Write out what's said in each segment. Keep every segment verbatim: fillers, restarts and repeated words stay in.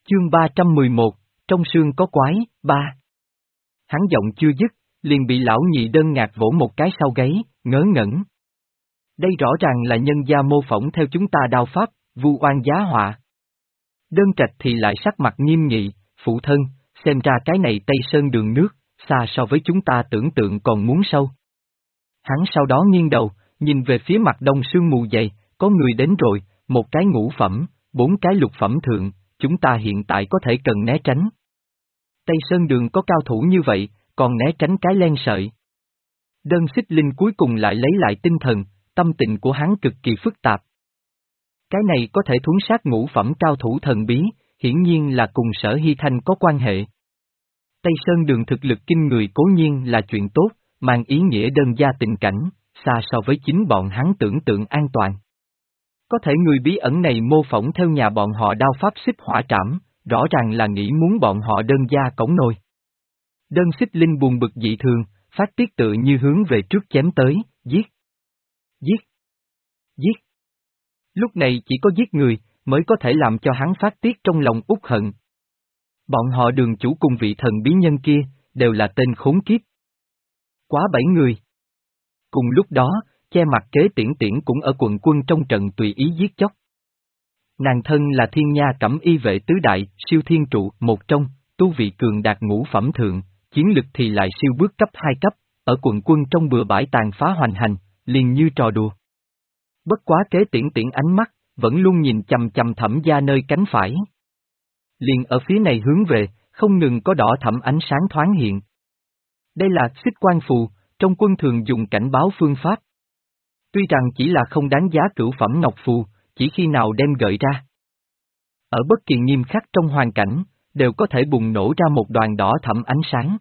Chương ba trăm mười một, trong sương có quái, ba. Hắn giọng chưa dứt, liền bị lão nhị đơn ngạc vỗ một cái sau gáy, ngớ ngẩn. Đây rõ ràng là nhân gia mô phỏng theo chúng ta đao pháp, vu oan giá họa. Đơn trạch thì lại sắc mặt nghiêm nghị, phụ thân, xem ra cái này Tây Sơn đường nước, xa so với chúng ta tưởng tượng còn muốn sâu. Hắn sau đó nghiêng đầu, nhìn về phía mặt đông sương mù dày, có người đến rồi, một cái ngũ phẩm, bốn cái lục phẩm thượng, chúng ta hiện tại có thể cần né tránh. Tây Sơn đường có cao thủ như vậy, còn né tránh cái len sợi. Đơn Xích Linh cuối cùng lại lấy lại tinh thần, tâm tình của hắn cực kỳ phức tạp. Cái này có thể thuấn sát ngũ phẩm cao thủ thần bí, hiển nhiên là cùng Sở Hy Thanh có quan hệ. Tây Sơn đường thực lực kinh người cố nhiên là chuyện tốt, mang ý nghĩa đơn gia tình cảnh, xa so với chính bọn hắn tưởng tượng an toàn. Có thể người bí ẩn này mô phỏng theo nhà bọn họ đao pháp xích hỏa trảm, rõ ràng là nghĩ muốn bọn họ đơn gia cổng nồi. Đơn Xích Linh buồn bực dị thường, phát tiết tự như hướng về trước chém tới, giết, giết, giết. Lúc này chỉ có giết người, mới có thể làm cho hắn phát tiết trong lòng uất hận. Bọn họ đường chủ cùng vị thần bí nhân kia, đều là tên khốn kiếp. Quá bảy người. Cùng lúc đó, che mặt Kế Tiễn Tiễn cũng ở quần quân trong trận tùy ý giết chóc. Nàng thân là thiên nha cẩm y vệ tứ đại, siêu thiên trụ, một trong, tu vị cường đạt ngũ phẩm thượng, chiến lực thì lại siêu bước cấp hai cấp, ở quần quân trong bừa bãi tàn phá hoành hành, liền như trò đùa. Bất quá Kế Tiễn Tiễn ánh mắt, vẫn luôn nhìn chằm chằm Thẩm gia nơi cánh phải. Liền ở phía này hướng về, không ngừng có đỏ thẫm ánh sáng thoáng hiện. Đây là xích quan phù, trong quân thường dùng cảnh báo phương pháp. Tuy rằng chỉ là không đáng giá cửu phẩm ngọc phù, chỉ khi nào đem gợi ra. Ở bất kỳ nghiêm khắc trong hoàn cảnh, đều có thể bùng nổ ra một đoàn đỏ thẫm ánh sáng.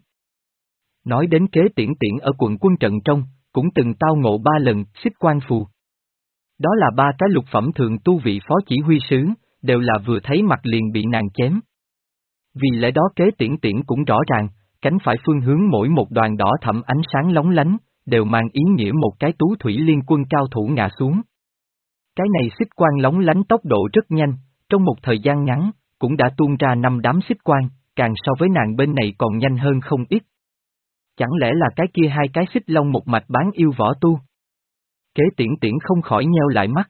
Nói đến Kế Tiễn Tiễn ở quận quân trận trong, cũng từng tao ngộ ba lần xích quan phù. Đó là ba cái lục phẩm thượng tu vị phó chỉ huy sứ, đều là vừa thấy mặt liền bị nàng chém. Vì lẽ đó Kế Tiễn Tiễn cũng rõ ràng, cánh phải phương hướng mỗi một đoàn đỏ thẫm ánh sáng lóng lánh, đều mang ý nghĩa một cái tú thủy liên quân cao thủ ngã xuống. Cái này xích quang lóng lánh tốc độ rất nhanh, trong một thời gian ngắn, cũng đã tuôn ra năm đám xích quang, càng so với nàng bên này còn nhanh hơn không ít. Chẳng lẽ là cái kia hai cái xích long một mạch bán yêu võ tu? Kế Tiễn Tiễn không khỏi nheo lại mắt.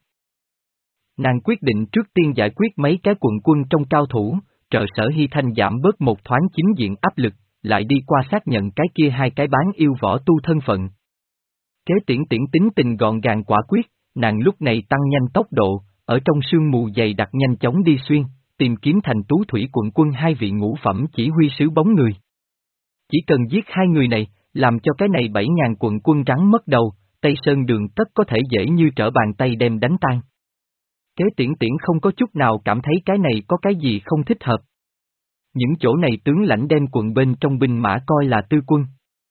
Nàng quyết định trước tiên giải quyết mấy cái quận quân trong cao thủ, trợ Sở Hy Thanh giảm bớt một thoáng chính diện áp lực, lại đi qua xác nhận cái kia hai cái bán yêu võ tu thân phận. Kế Tiễn Tiễn tính tình gọn gàng quả quyết, nàng lúc này tăng nhanh tốc độ, ở trong sương mù dày đặc nhanh chóng đi xuyên, tìm kiếm thành Tú Thủy quận quân hai vị ngũ phẩm chỉ huy sứ bóng người. Chỉ cần giết hai người này, làm cho cái này bảy ngàn quận quân rắn mất đầu, Tây Sơn đường tất có thể dễ như trở bàn tay đem đánh tan. Kế Tiễn Tiễn không có chút nào cảm thấy cái này có cái gì không thích hợp. Những chỗ này tướng lãnh đem quận bên trong binh mã coi là tư quân.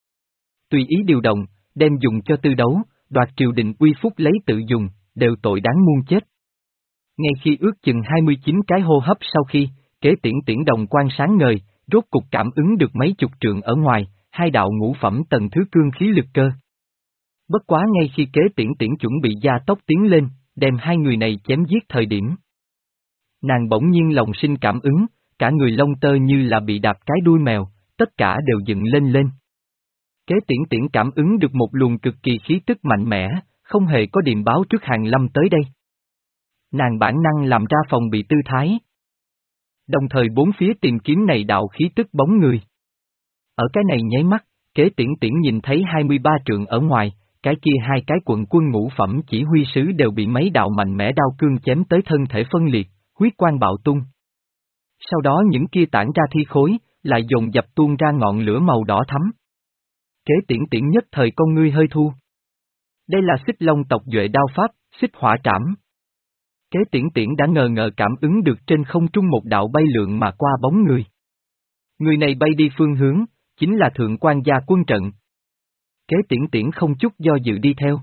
Tùy ý điều động, đem dùng cho tư đấu, đoạt triều đình uy phúc lấy tự dùng, đều tội đáng muôn chết. Ngay khi ước chừng hai mươi chín cái hô hấp sau khi, Kế Tiễn Tiễn đồng quan sáng ngời, rốt cục cảm ứng được mấy chục trượng ở ngoài, hai đạo ngũ phẩm tầng thứ cương khí lực cơ. Bất quá ngay khi Kế Tiễn Tiễn chuẩn bị gia tốc tiến lên, đem hai người này chém giết thời điểm. Nàng bỗng nhiên lòng sinh cảm ứng, cả người lông tơ như là bị đạp cái đuôi mèo, tất cả đều dựng lên lên. Kế Tiễn Tiễn cảm ứng được một luồng cực kỳ khí tức mạnh mẽ, không hề có điềm báo trước hàng lâm tới đây. Nàng bản năng làm ra phòng bị tư thái. Đồng thời bốn phía tìm kiếm này đạo khí tức bóng người. Ở cái này nháy mắt, Kế Tiễn Tiễn nhìn thấy hai mươi ba trượng ở ngoài, cái kia hai cái quận quân ngũ phẩm chỉ huy sứ đều bị mấy đạo mạnh mẽ đao cương chém tới thân thể phân liệt, huyết quang bạo tung. Sau đó những kia tản ra thi khối, lại dồn dập tuôn ra ngọn lửa màu đỏ thắm. Kế Tiễn Tiễn nhất thời con ngươi hơi thu. Đây là xích long tộc duệ đao pháp, xích hỏa trảm. Kế Tiễn Tiễn đã ngờ ngờ cảm ứng được trên không trung một đạo bay lượn mà qua bóng người. Người này bay đi phương hướng, chính là thượng quan gia quân trận. Kế Tiễn Tiễn không chút do dự đi theo.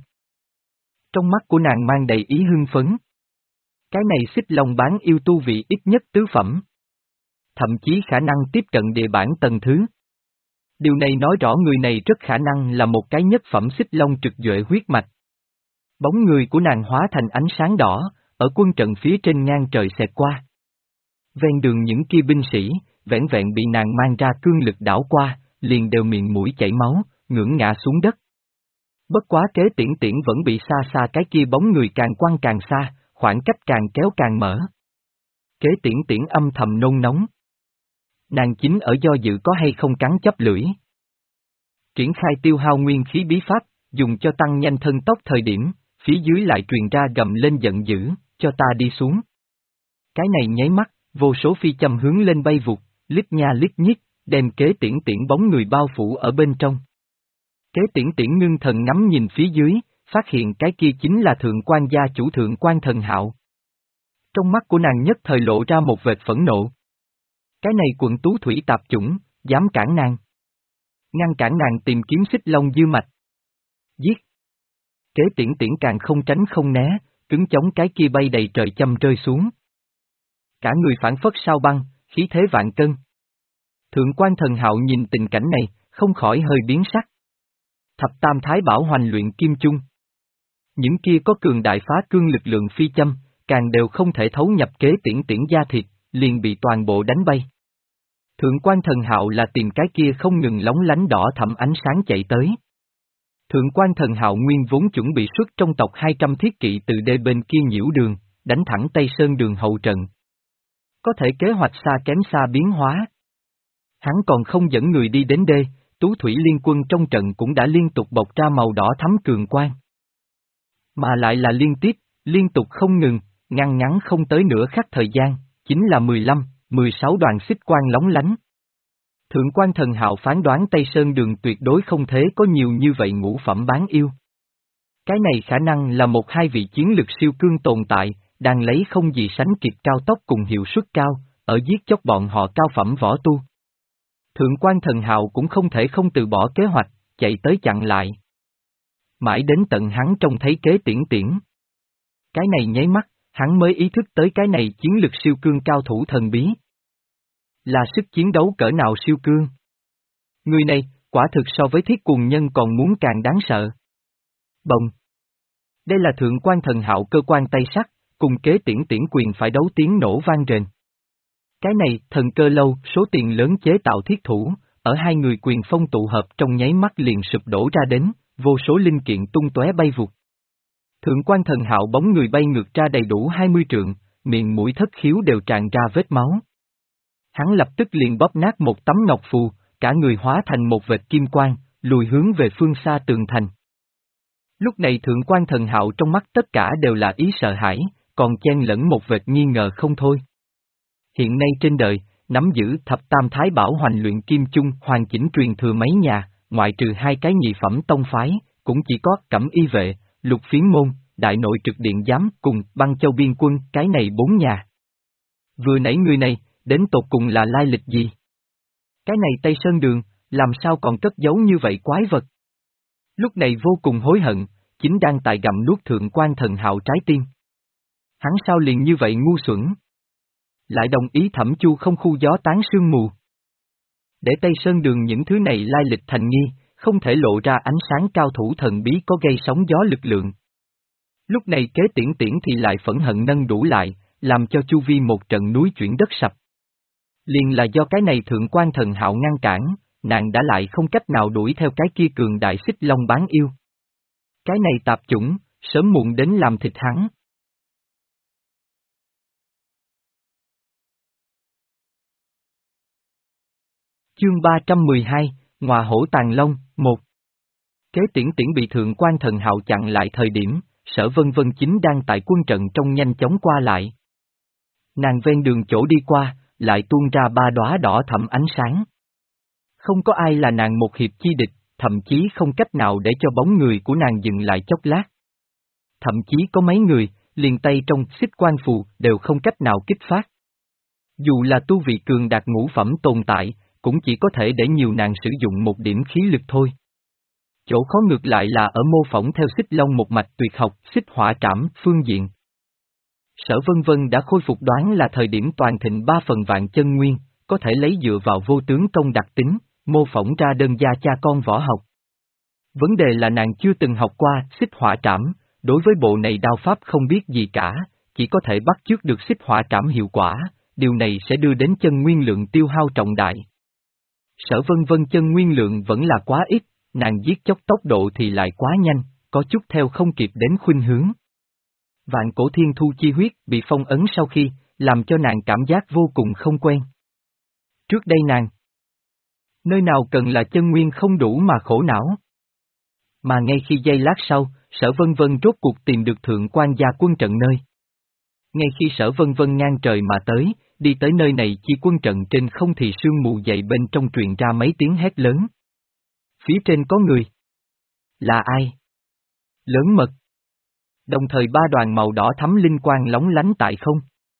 Trong mắt của nàng mang đầy ý hưng phấn. Cái này xích long bán yêu tu vị ít nhất tứ phẩm. Thậm chí khả năng tiếp cận địa bản tầng thứ. Điều này nói rõ người này rất khả năng là một cái nhất phẩm xích long trực duệ huyết mạch. Bóng người của nàng hóa thành ánh sáng đỏ, ở quân trận phía trên ngang trời xẹt qua. Ven đường những kia binh sĩ, vẻn vẹn bị nàng mang ra cương lực đảo qua, liền đều miệng mũi chảy máu, ngưỡng ngã xuống đất. Bất quá Kế Tiễn Tiễn vẫn bị xa xa cái kia bóng người càng quăng càng xa, khoảng cách càng kéo càng mở. Kế Tiễn Tiễn âm thầm nôn nóng. Nàng chính ở do dự có hay không cắn chấp lưỡi. Triển khai tiêu hao nguyên khí bí pháp, dùng cho tăng nhanh thân tốc thời điểm, phía dưới lại truyền ra gầm lên giận dữ, cho ta đi xuống. Cái này nháy mắt, vô số phi châm hướng lên bay vụt, lít nha lít nhít, đem Kế Tiễn Tiễn bóng người bao phủ ở bên trong. Kế Tiễn Tiễn ngưng thần ngắm nhìn phía dưới, phát hiện cái kia chính là thượng quan gia chủ Thượng quan Thần Hạo. Trong mắt của nàng nhất thời lộ ra một vệt phẫn nộ. Cái này quận tú thủy tạp chủng, dám cản nàng. Ngăn cản nàng tìm kiếm xích long dư mạch. Giết! Kế Tiễn Tiễn càng không tránh không né, cứng chống cái kia bay đầy trời châm rơi xuống. Cả người phản phất sao băng, khí thế vạn cân. Thượng quan Thần Hạo nhìn tình cảnh này, không khỏi hơi biến sắc. Thập tam thái bảo hoành luyện kim chung. Những kia có cường đại phá cương lực lượng phi châm, càng đều không thể thấu nhập Kế Tiễn Tiễn da thịt, liền bị toàn bộ đánh bay. Thượng quan Thần Hạo là tìm cái kia không ngừng lóng lánh đỏ thẫm ánh sáng chạy tới. Thượng quan Thần Hạo nguyên vốn chuẩn bị xuất trong tộc hai trăm thiết kỵ từ đê bên kia nhiễu đường, đánh thẳng Tây Sơn đường hậu trận. Có thể kế hoạch xa kém xa biến hóa. Hắn còn không dẫn người đi đến đê, Tú Thủy Liên Quân trong trận cũng đã liên tục bộc ra màu đỏ thắm cường quang. Mà lại là liên tiếp, liên tục không ngừng, ngăn ngắn không tới nửa khắc thời gian, chính là mười lăm, mười sáu đoàn xích quang lóng lánh. Thượng quan Thần Hạo phán đoán Tây Sơn đường tuyệt đối không thể có nhiều như vậy ngũ phẩm bán yêu. Cái này khả năng là một hai vị chiến lực siêu cương tồn tại, đang lấy không gì sánh kịp cao tốc cùng hiệu suất cao, ở giết chóc bọn họ cao phẩm võ tu. Thượng quan Thần Hạo cũng không thể không từ bỏ kế hoạch, chạy tới chặn lại. Mãi đến tận hắn trông thấy Kế Tiễn Tiễn. Cái này nháy mắt, hắn mới ý thức tới cái này chiến lực siêu cương cao thủ thần bí. Là sức chiến đấu cỡ nào siêu cương? Người này, quả thực so với thiết cuồng nhân còn muốn càng đáng sợ. Bồng! Đây là Thượng quan Thần Hạo cơ quan tay sắt, cùng Kế Tiễn Tiễn quyền phải đấu tiếng nổ vang rền. Cái này, thần cơ lâu, số tiền lớn chế tạo thiết thủ, ở hai người quyền phong tụ hợp trong nháy mắt liền sụp đổ ra đến, vô số linh kiện tung tóe bay vụt. Thượng quan Thần Hạo bóng người bay ngược ra đầy đủ hai mươi trượng, miệng mũi thất khiếu đều tràn ra vết máu. Hắn lập tức liền bóp nát một tấm ngọc phù, cả người hóa thành một vệt kim quang, lùi hướng về phương xa tường thành. Lúc này Thượng quan Thần Hạo trong mắt tất cả đều là ý sợ hãi, còn chen lẫn một vệt nghi ngờ không thôi. Hiện nay trên đời, nắm giữ thập tam thái bảo hoành luyện kim chung hoàn chỉnh truyền thừa mấy nhà, ngoại trừ hai cái nhị phẩm tông phái, cũng chỉ có Cẩm Y Vệ, Lục Phiến Môn, Đại Nội Trực Điện Giám cùng Băng Châu Biên Quân, cái này bốn nhà. Vừa nãy người này, đến tột cùng là lai lịch gì? Cái này Tây Sơn Đường, làm sao còn cất giấu như vậy quái vật? Lúc này vô cùng hối hận, chính đang tại gặm nuốt Thượng quan Thần Hạo trái tim. Hắn sao liền như vậy ngu xuẩn? Lại đồng ý Thẩm Chu không khu gió tán sương mù. Để Tây Sơn Đường những thứ này lai lịch thành nghi, không thể lộ ra ánh sáng cao thủ thần bí có gây sóng gió lực lượng. Lúc này Kế Tiễn Tiễn thì lại phẫn hận nâng đủ lại, làm cho chu vi một trận núi chuyển đất sập. Liền là do cái này Thượng quan Thần Hạo ngăn cản, nàng đã lại không cách nào đuổi theo cái kia cường đại xích long bán yêu. Cái này tạp chủng, sớm muộn đến làm thịt hắn. Chương ba trăm mười hai, Ngọa Hổ Tàng Long, một. Kế Tiễn Tiễn bị Thượng quan Thần Hạo chặn lại thời điểm, Sở Vân Vân chính đang tại quân trận trong nhanh chóng qua lại. Nàng ven đường chỗ đi qua, lại tuôn ra ba đóa đỏ thẫm ánh sáng. Không có ai là nàng một hiệp chi địch, thậm chí không cách nào để cho bóng người của nàng dừng lại chốc lát. Thậm chí có mấy người, liền tay trong xích quan phù đều không cách nào kích phát. Dù là tu vị cường đạt ngũ phẩm tồn tại, cũng chỉ có thể để nhiều nàng sử dụng một điểm khí lực thôi. Chỗ khó ngược lại là ở mô phỏng theo xích long một mạch tuyệt học xích hỏa trảm phương diện. Sở Vân Vân đã khôi phục đoán là thời điểm toàn thịnh ba phần vạn chân nguyên, có thể lấy dựa vào vô tướng công đặc tính, mô phỏng ra đơn gia cha con võ học. Vấn đề là nàng chưa từng học qua xích hỏa trảm, đối với bộ này đao pháp không biết gì cả, chỉ có thể bắt chước được xích hỏa trảm hiệu quả, điều này sẽ đưa đến chân nguyên lượng tiêu hao trọng đại. Sở Vân Vân chân nguyên lượng vẫn là quá ít, nàng giết chóc tốc độ thì lại quá nhanh, có chút theo không kịp đến khuynh hướng. Vạn cổ thiên thu chi huyết bị phong ấn sau khi, làm cho nàng cảm giác vô cùng không quen. Trước đây nàng, nơi nào cần là chân nguyên không đủ mà khổ não. Mà ngay khi giây lát sau, Sở Vân Vân rốt cuộc tìm được Thượng Quan gia quân trận nơi. Ngay khi Sở Vân Vân ngang trời mà tới, đi tới nơi này chi quân trận trên không thì sương mù dậy bên trong truyền ra mấy tiếng hét lớn. Phía trên có người. Là ai? Lớn mật. Đồng thời ba đoàn màu đỏ thắm linh quang lóng lánh tại không.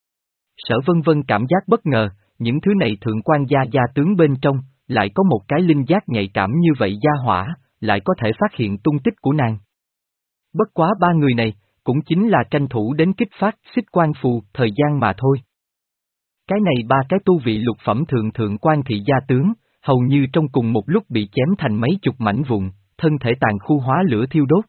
Sở Vân Vân cảm giác bất ngờ, những thứ này Thượng Quan gia gia tướng bên trong, lại có một cái linh giác nhạy cảm như vậy gia hỏa, lại có thể phát hiện tung tích của nàng. Bất quá ba người này, cũng chính là tranh thủ đến kích phát xích quan phù thời gian mà thôi. Cái này ba cái tu vị lục phẩm thượng thượng quan thị gia tướng, hầu như trong cùng một lúc bị chém thành mấy chục mảnh vụn, thân thể tàn khu hóa lửa thiêu đốt.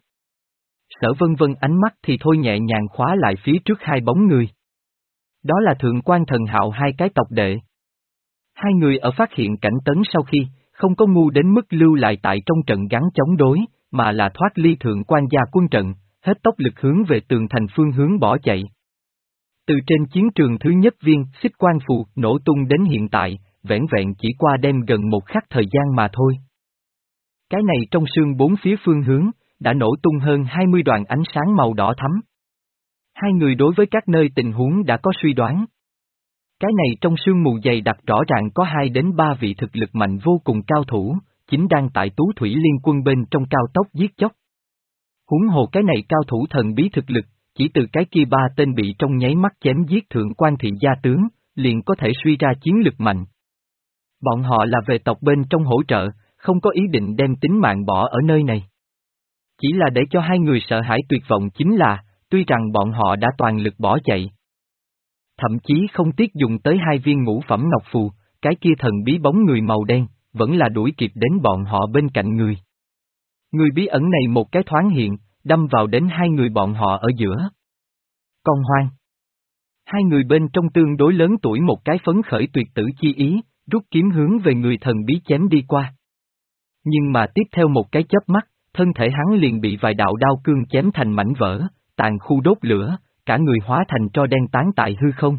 Sở Vân Vân ánh mắt thì thôi nhẹ nhàng khóa lại phía trước hai bóng người. Đó là Thượng Quan Thần Hạo hai cái tộc đệ. Hai người ở phát hiện cảnh tấn sau khi, không có ngu đến mức lưu lại tại trong trận gắn chống đối, mà là thoát ly Thượng Quan gia quân trận, hết tốc lực hướng về tường thành phương hướng bỏ chạy. Từ trên chiến trường thứ nhất viên xích quan phù nổ tung đến hiện tại, vẻn vẹn chỉ qua đêm gần một khắc thời gian mà thôi. Cái này trong sương bốn phía phương hướng, đã nổ tung hơn hai mươi đoàn ánh sáng màu đỏ thắm. Hai người đối với các nơi tình huống đã có suy đoán. Cái này trong sương mù dày đặc rõ ràng có hai đến ba vị thực lực mạnh vô cùng cao thủ, chính đang tại Tú Thủy Liên Quân bên trong cao tốc giết chóc. Huống hồ cái này cao thủ thần bí thực lực, chỉ từ cái kia ba tên bị trong nháy mắt chém giết Thượng Quan thị gia tướng, liền có thể suy ra chiến lực mạnh. Bọn họ là về tộc bên trong hỗ trợ, không có ý định đem tính mạng bỏ ở nơi này. Chỉ là để cho hai người sợ hãi tuyệt vọng chính là, tuy rằng bọn họ đã toàn lực bỏ chạy. Thậm chí không tiếc dùng tới hai viên ngũ phẩm ngọc phù, cái kia thần bí bóng người màu đen, vẫn là đuổi kịp đến bọn họ bên cạnh người. Người bí ẩn này một cái thoáng hiện, đâm vào đến hai người bọn họ ở giữa. Con hoang. Hai người bên trong tương đối lớn tuổi một cái phấn khởi tuyệt tử chi ý, rút kiếm hướng về người thần bí chém đi qua. Nhưng mà tiếp theo một cái chớp mắt, thân thể hắn liền bị vài đạo đao cương chém thành mảnh vỡ, tàn khu đốt lửa, cả người hóa thành tro đen tán tại hư không.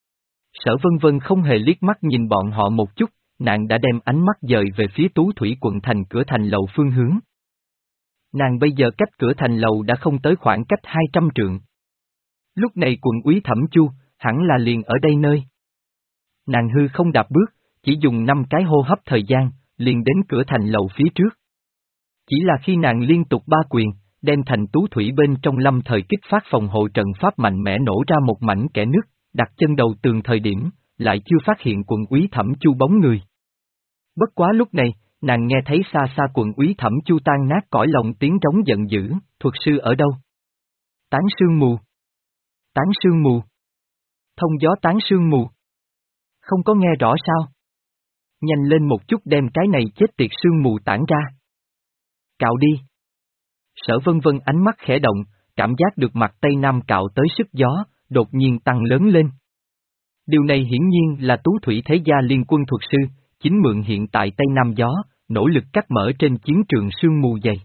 Sở Vân Vân không hề liếc mắt nhìn bọn họ một chút, nàng đã đem ánh mắt dời về phía Tú Thủy quận thành cửa thành lầu phương hướng. Nàng bây giờ cách cửa thành lầu đã không tới khoảng cách hai trăm trượng. Lúc này quận úy Thẩm Chu, hẳn là liền ở đây nơi. Nàng hư không đạp bước, chỉ dùng năm cái hô hấp thời gian, liền đến cửa thành lầu phía trước. Chỉ là khi nàng liên tục ba quyền, đem thành Tú Thủy bên trong lâm thời kích phát phòng hộ trận pháp mạnh mẽ nổ ra một mảnh kẽ nứt, đặt chân đầu tường thời điểm, lại chưa phát hiện quận úy Thẩm Chu bóng người. Bất quá lúc này, nàng nghe thấy xa xa quận úy Thẩm Chu tan nát cõi lòng tiếng trống giận dữ, thuật sư ở đâu? Tán sương mù. Tán sương mù. Thông gió tán sương mù. Không có nghe rõ sao? Nhanh lên một chút đem cái này chết tiệt sương mù tản ra. Cạo đi. Sở Vân Vân ánh mắt khẽ động, cảm giác được mặt Tây Nam cạo tới sức gió, đột nhiên tăng lớn lên. Điều này hiển nhiên là Tú Thủy Thế Gia Liên Quân thuật sư, chính mượn hiện tại Tây Nam gió, nỗ lực cắt mở trên chiến trường sương mù dày.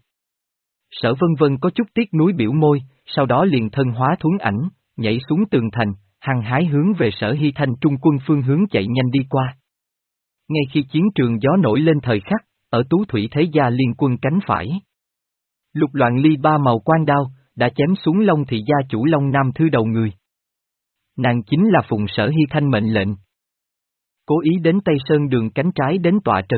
Sở Vân Vân có chút tiếc nuối biểu môi, sau đó liền thân hóa thuấn ảnh, nhảy xuống tường thành, hăng hái hướng về Sở Hy Thanh trung quân phương hướng chạy nhanh đi qua. Ngay khi chiến trường gió nổi lên thời khắc, ở Tú Thủy Thế Gia Liên Quân cánh phải. Lục Loạn Ly ba màu quan đao, đã chém xuống Long thị gia chủ Long Nam Thư đầu người. Nàng chính là phụng Sở Hy Thanh mệnh lệnh. Cố ý đến Tây Sơn đường cánh trái đến tọa trấn.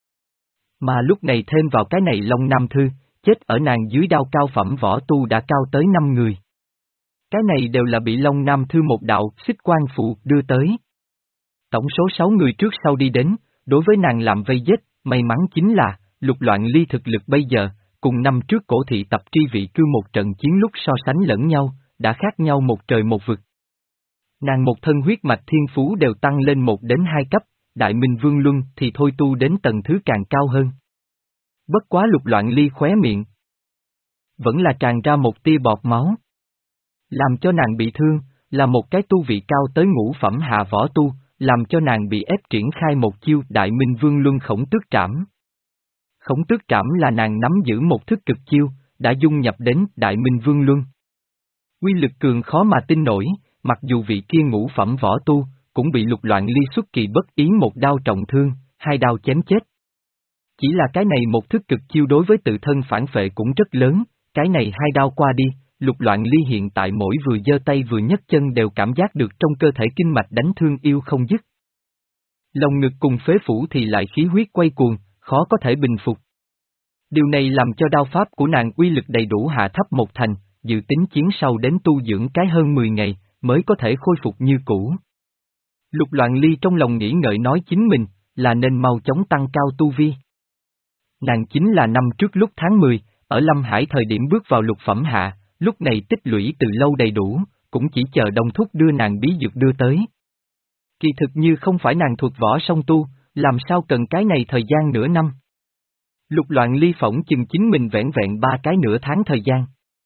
Mà lúc này thêm vào cái này Long Nam Thư, chết ở nàng dưới đao cao phẩm võ tu đã cao tới năm người. Cái này đều là bị Long Nam Thư một đạo xích quan phụ đưa tới. Tổng số sáu người trước sau đi đến, đối với nàng làm vây giết, may mắn chính là, Lục Loạn Ly thực lực bây giờ, cùng năm trước cổ thị tập tri vị cư một trận chiến lúc so sánh lẫn nhau, đã khác nhau một trời một vực. Nàng một thân huyết mạch thiên phú đều tăng lên một đến hai cấp, Đại Minh Vương Luân thì thôi tu đến tầng thứ càng cao hơn. Bất quá Lục Loạn Ly khóe miệng. Vẫn là tràn ra một tia bọt máu. Làm cho nàng bị thương, là một cái tu vị cao tới ngũ phẩm hạ võ tu, làm cho nàng bị ép triển khai một chiêu Đại Minh Vương Luân Khổng Tước Trảm. Khổng Tước Trảm là nàng nắm giữ một thức cực chiêu, đã dung nhập đến Đại Minh Vương Luân. Uy lực cường khó mà tin nổi, mặc dù vị kia ngũ phẩm võ tu, cũng bị Lục Loạn Ly xuất kỳ bất ý một đao trọng thương, hai đao chém chết. Chỉ là cái này một thức cực chiêu đối với tự thân phản phệ cũng rất lớn, cái này hai đao qua đi, Lục Loạn Ly hiện tại mỗi vừa giơ tay vừa nhấc chân đều cảm giác được trong cơ thể kinh mạch đánh thương yêu không dứt. Lòng ngực cùng phế phủ thì lại khí huyết quay cuồng, khó có thể bình phục. Điều này làm cho đao pháp của nàng uy lực đầy đủ hạ thấp một thành, dự tính chiến sau đến tu dưỡng cái hơn mười ngày, mới có thể khôi phục như cũ. Lục Loạn Ly trong lòng nghĩ ngợi nói chính mình, là nên mau chóng tăng cao tu vi. Nàng chính là năm trước lúc tháng mười, ở Lâm Hải thời điểm bước vào lục phẩm hạ, lúc này tích lũy từ lâu đầy đủ, cũng chỉ chờ Đông Thúc đưa nàng bí dược đưa tới. Kỳ thực như không phải nàng thuộc võ song tu, làm sao cần cái này thời gian nửa năm. Lục Loạn Ly phỏng chừng chính mình vẹn vẹn ba cái nửa tháng thời gian.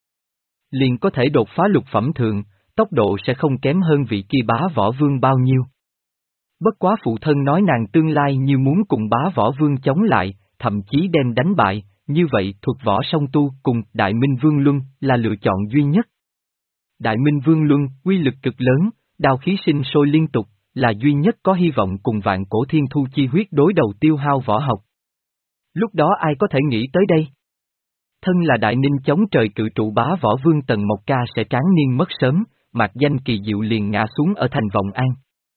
Liền có thể đột phá lục phẩm thượng, tốc độ sẽ không kém hơn vị kia bá võ vương bao nhiêu. Bất quá phụ thân nói nàng tương lai như muốn cùng bá võ vương chống lại, thậm chí đem đánh bại, như vậy thuộc võ song tu cùng Đại Minh Vương Luân là lựa chọn duy nhất. Đại Minh Vương Luân, uy lực cực lớn, đao khí sinh sôi liên tục, là duy nhất có hy vọng cùng vạn cổ thiên thu chi huyết đối đầu tiêu hao võ học. Lúc đó ai có thể nghĩ tới đây? Thân là Đại Ninh chống trời cự trụ bá võ vương Tần Mộc Ca sẽ tráng niên mất sớm, mạc danh kỳ diệu liền ngã xuống ở thành Vọng An.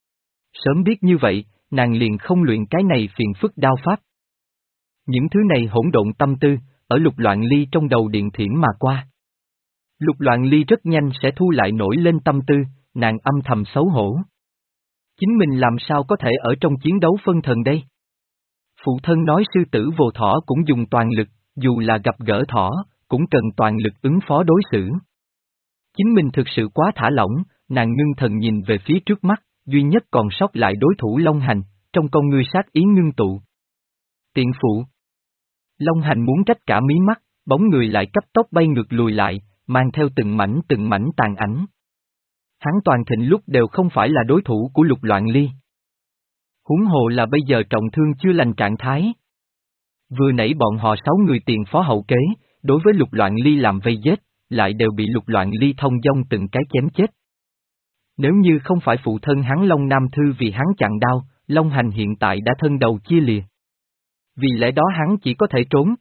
Sớm biết như vậy, nàng liền không luyện cái này phiền phức đao pháp. Những thứ này hỗn độn tâm tư, ở Lục Loạn Ly trong đầu điện thiểm mà qua. Lục Loạn Ly rất nhanh sẽ thu lại nổi lên tâm tư, nàng âm thầm xấu hổ. Chính mình làm sao có thể ở trong chiến đấu phân thần đây? Phụ thân nói sư tử vô thỏ cũng dùng toàn lực, dù là gặp gỡ thỏ, cũng cần toàn lực ứng phó đối xử. Chính mình thực sự quá thả lỏng, nàng ngưng thần nhìn về phía trước mắt, duy nhất còn sót lại đối thủ Long Hành, trong con ngươi sát ý ngưng tụ. Tiện phụ. Long Hành muốn trách cả mí mắt, bóng người lại cấp tốc bay ngược lùi lại, mang theo từng mảnh từng mảnh tàn ảnh. Hắn toàn thịnh lúc đều không phải là đối thủ của Lục Loạn Ly. Huống hồ là bây giờ trọng thương chưa lành trạng thái. Vừa nãy bọn họ sáu người tiền phó hậu kế, đối với Lục Loạn Ly làm vây giết, lại đều bị Lục Loạn Ly thông dong từng cái chém chết. Nếu như không phải phụ thân hắn Long Nam Thư vì hắn chặn đao, Long Hành hiện tại đã thân đầu chia lìa. Vì lẽ đó hắn chỉ có thể trốn.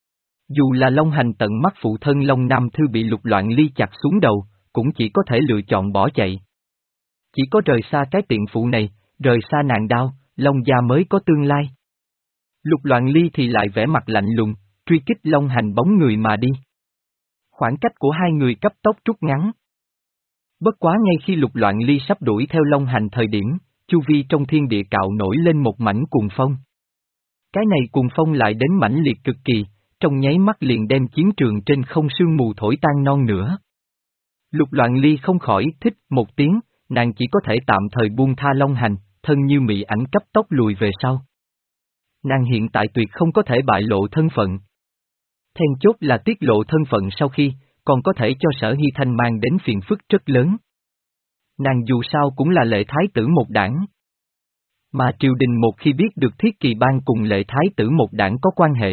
Dù là Long Hành tận mắt phụ thân Long Nam Thư bị Lục Loạn Ly chặt xuống đầu, cũng chỉ có thể lựa chọn bỏ chạy. Chỉ có rời xa cái tiện phụ này, rời xa nàng đao, Long gia mới có tương lai. Lục Loạn Ly thì lại vẻ mặt lạnh lùng, truy kích Long Hành bóng người mà đi. Khoảng cách của hai người cấp tốc rút ngắn. Bất quá ngay khi Lục Loạn Ly sắp đuổi theo Long Hành thời điểm, chu vi trong thiên địa cạo nổi lên một mảnh cuồng phong. Cái này cuồng phong lại đến mãnh liệt cực kỳ, trong nháy mắt liền đem chiến trường trên không sương mù thổi tan non nữa. Lục Loạn Ly không khỏi thích một tiếng, nàng chỉ có thể tạm thời buông tha Long Hành, thân như mị ảnh cấp tốc lùi về sau. Nàng hiện tại tuyệt không có thể bại lộ thân phận. Then chốt là tiết lộ thân phận sau khi, còn có thể cho Sở Hy Thanh mang đến phiền phức rất lớn. Nàng dù sao cũng là lệ thái tử một đảng. Mà triều đình một khi biết được Thiết Kỳ Bang cùng lệ thái tử một đảng có quan hệ,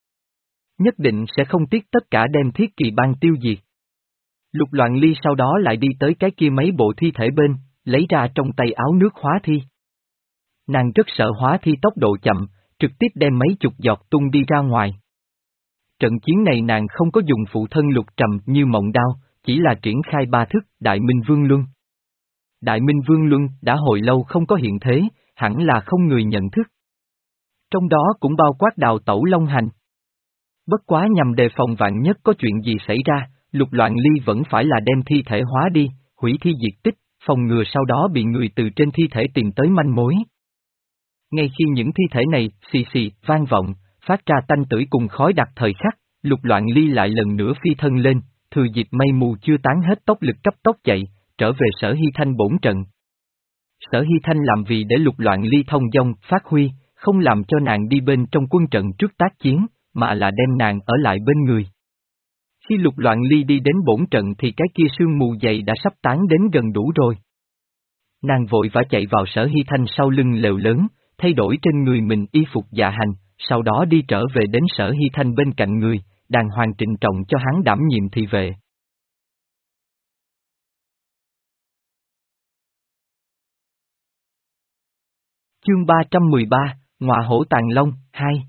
nhất định sẽ không tiếc tất cả đem Thiết Kỳ Bang tiêu diệt. Lục Loạn Ly sau đó lại đi tới cái kia mấy bộ thi thể bên, lấy ra trong tay áo nước hóa thi. Nàng rất sợ hóa thi tốc độ chậm, trực tiếp đem mấy chục giọt tung đi ra ngoài. Trận chiến này nàng không có dùng phụ thân Lục Trầm như mộng đao, chỉ là triển khai ba thức Đại Minh Vương Luân. Đại Minh Vương Luân đã hồi lâu không có hiện thế, hẳn là không người nhận thức. Trong đó cũng bao quát Đào Tẩu Long Hành. Bất quá nhằm đề phòng vạn nhất có chuyện gì xảy ra, Lục Loạn Ly vẫn phải là đem thi thể hóa đi, hủy thi diệt tích, phòng ngừa sau đó bị người từ trên thi thể tìm tới manh mối. Ngay khi những thi thể này xì xì vang vọng, phát ra tanh tưởi cùng khói đặc thời khắc, Lục Loạn Ly lại lần nữa phi thân lên, thừa dịp mây mù chưa tán hết tốc lực cấp tốc chạy, trở về Sở Hy Thanh bổn trận. Sở Hy Thanh làm vì để Lục Loạn Ly thông dong phát huy, không làm cho nàng đi bên trong quân trận trước tác chiến, mà là đem nàng ở lại bên người. Khi Lục Loạn Ly đi đến bổn trận thì cái kia sương mù dày đã sắp tán đến gần đủ rồi. Nàng vội vã chạy vào Sở Hy Thanh sau lưng lều lớn, thay đổi trên người mình y phục dạ hành, sau đó đi trở về đến Sở Hy Thanh bên cạnh người, đàng hoàng trịnh trọng cho hắn đảm nhiệm thị vệ. Chương ba trăm mười ba, Ngọa Hổ Tàng Long, hai.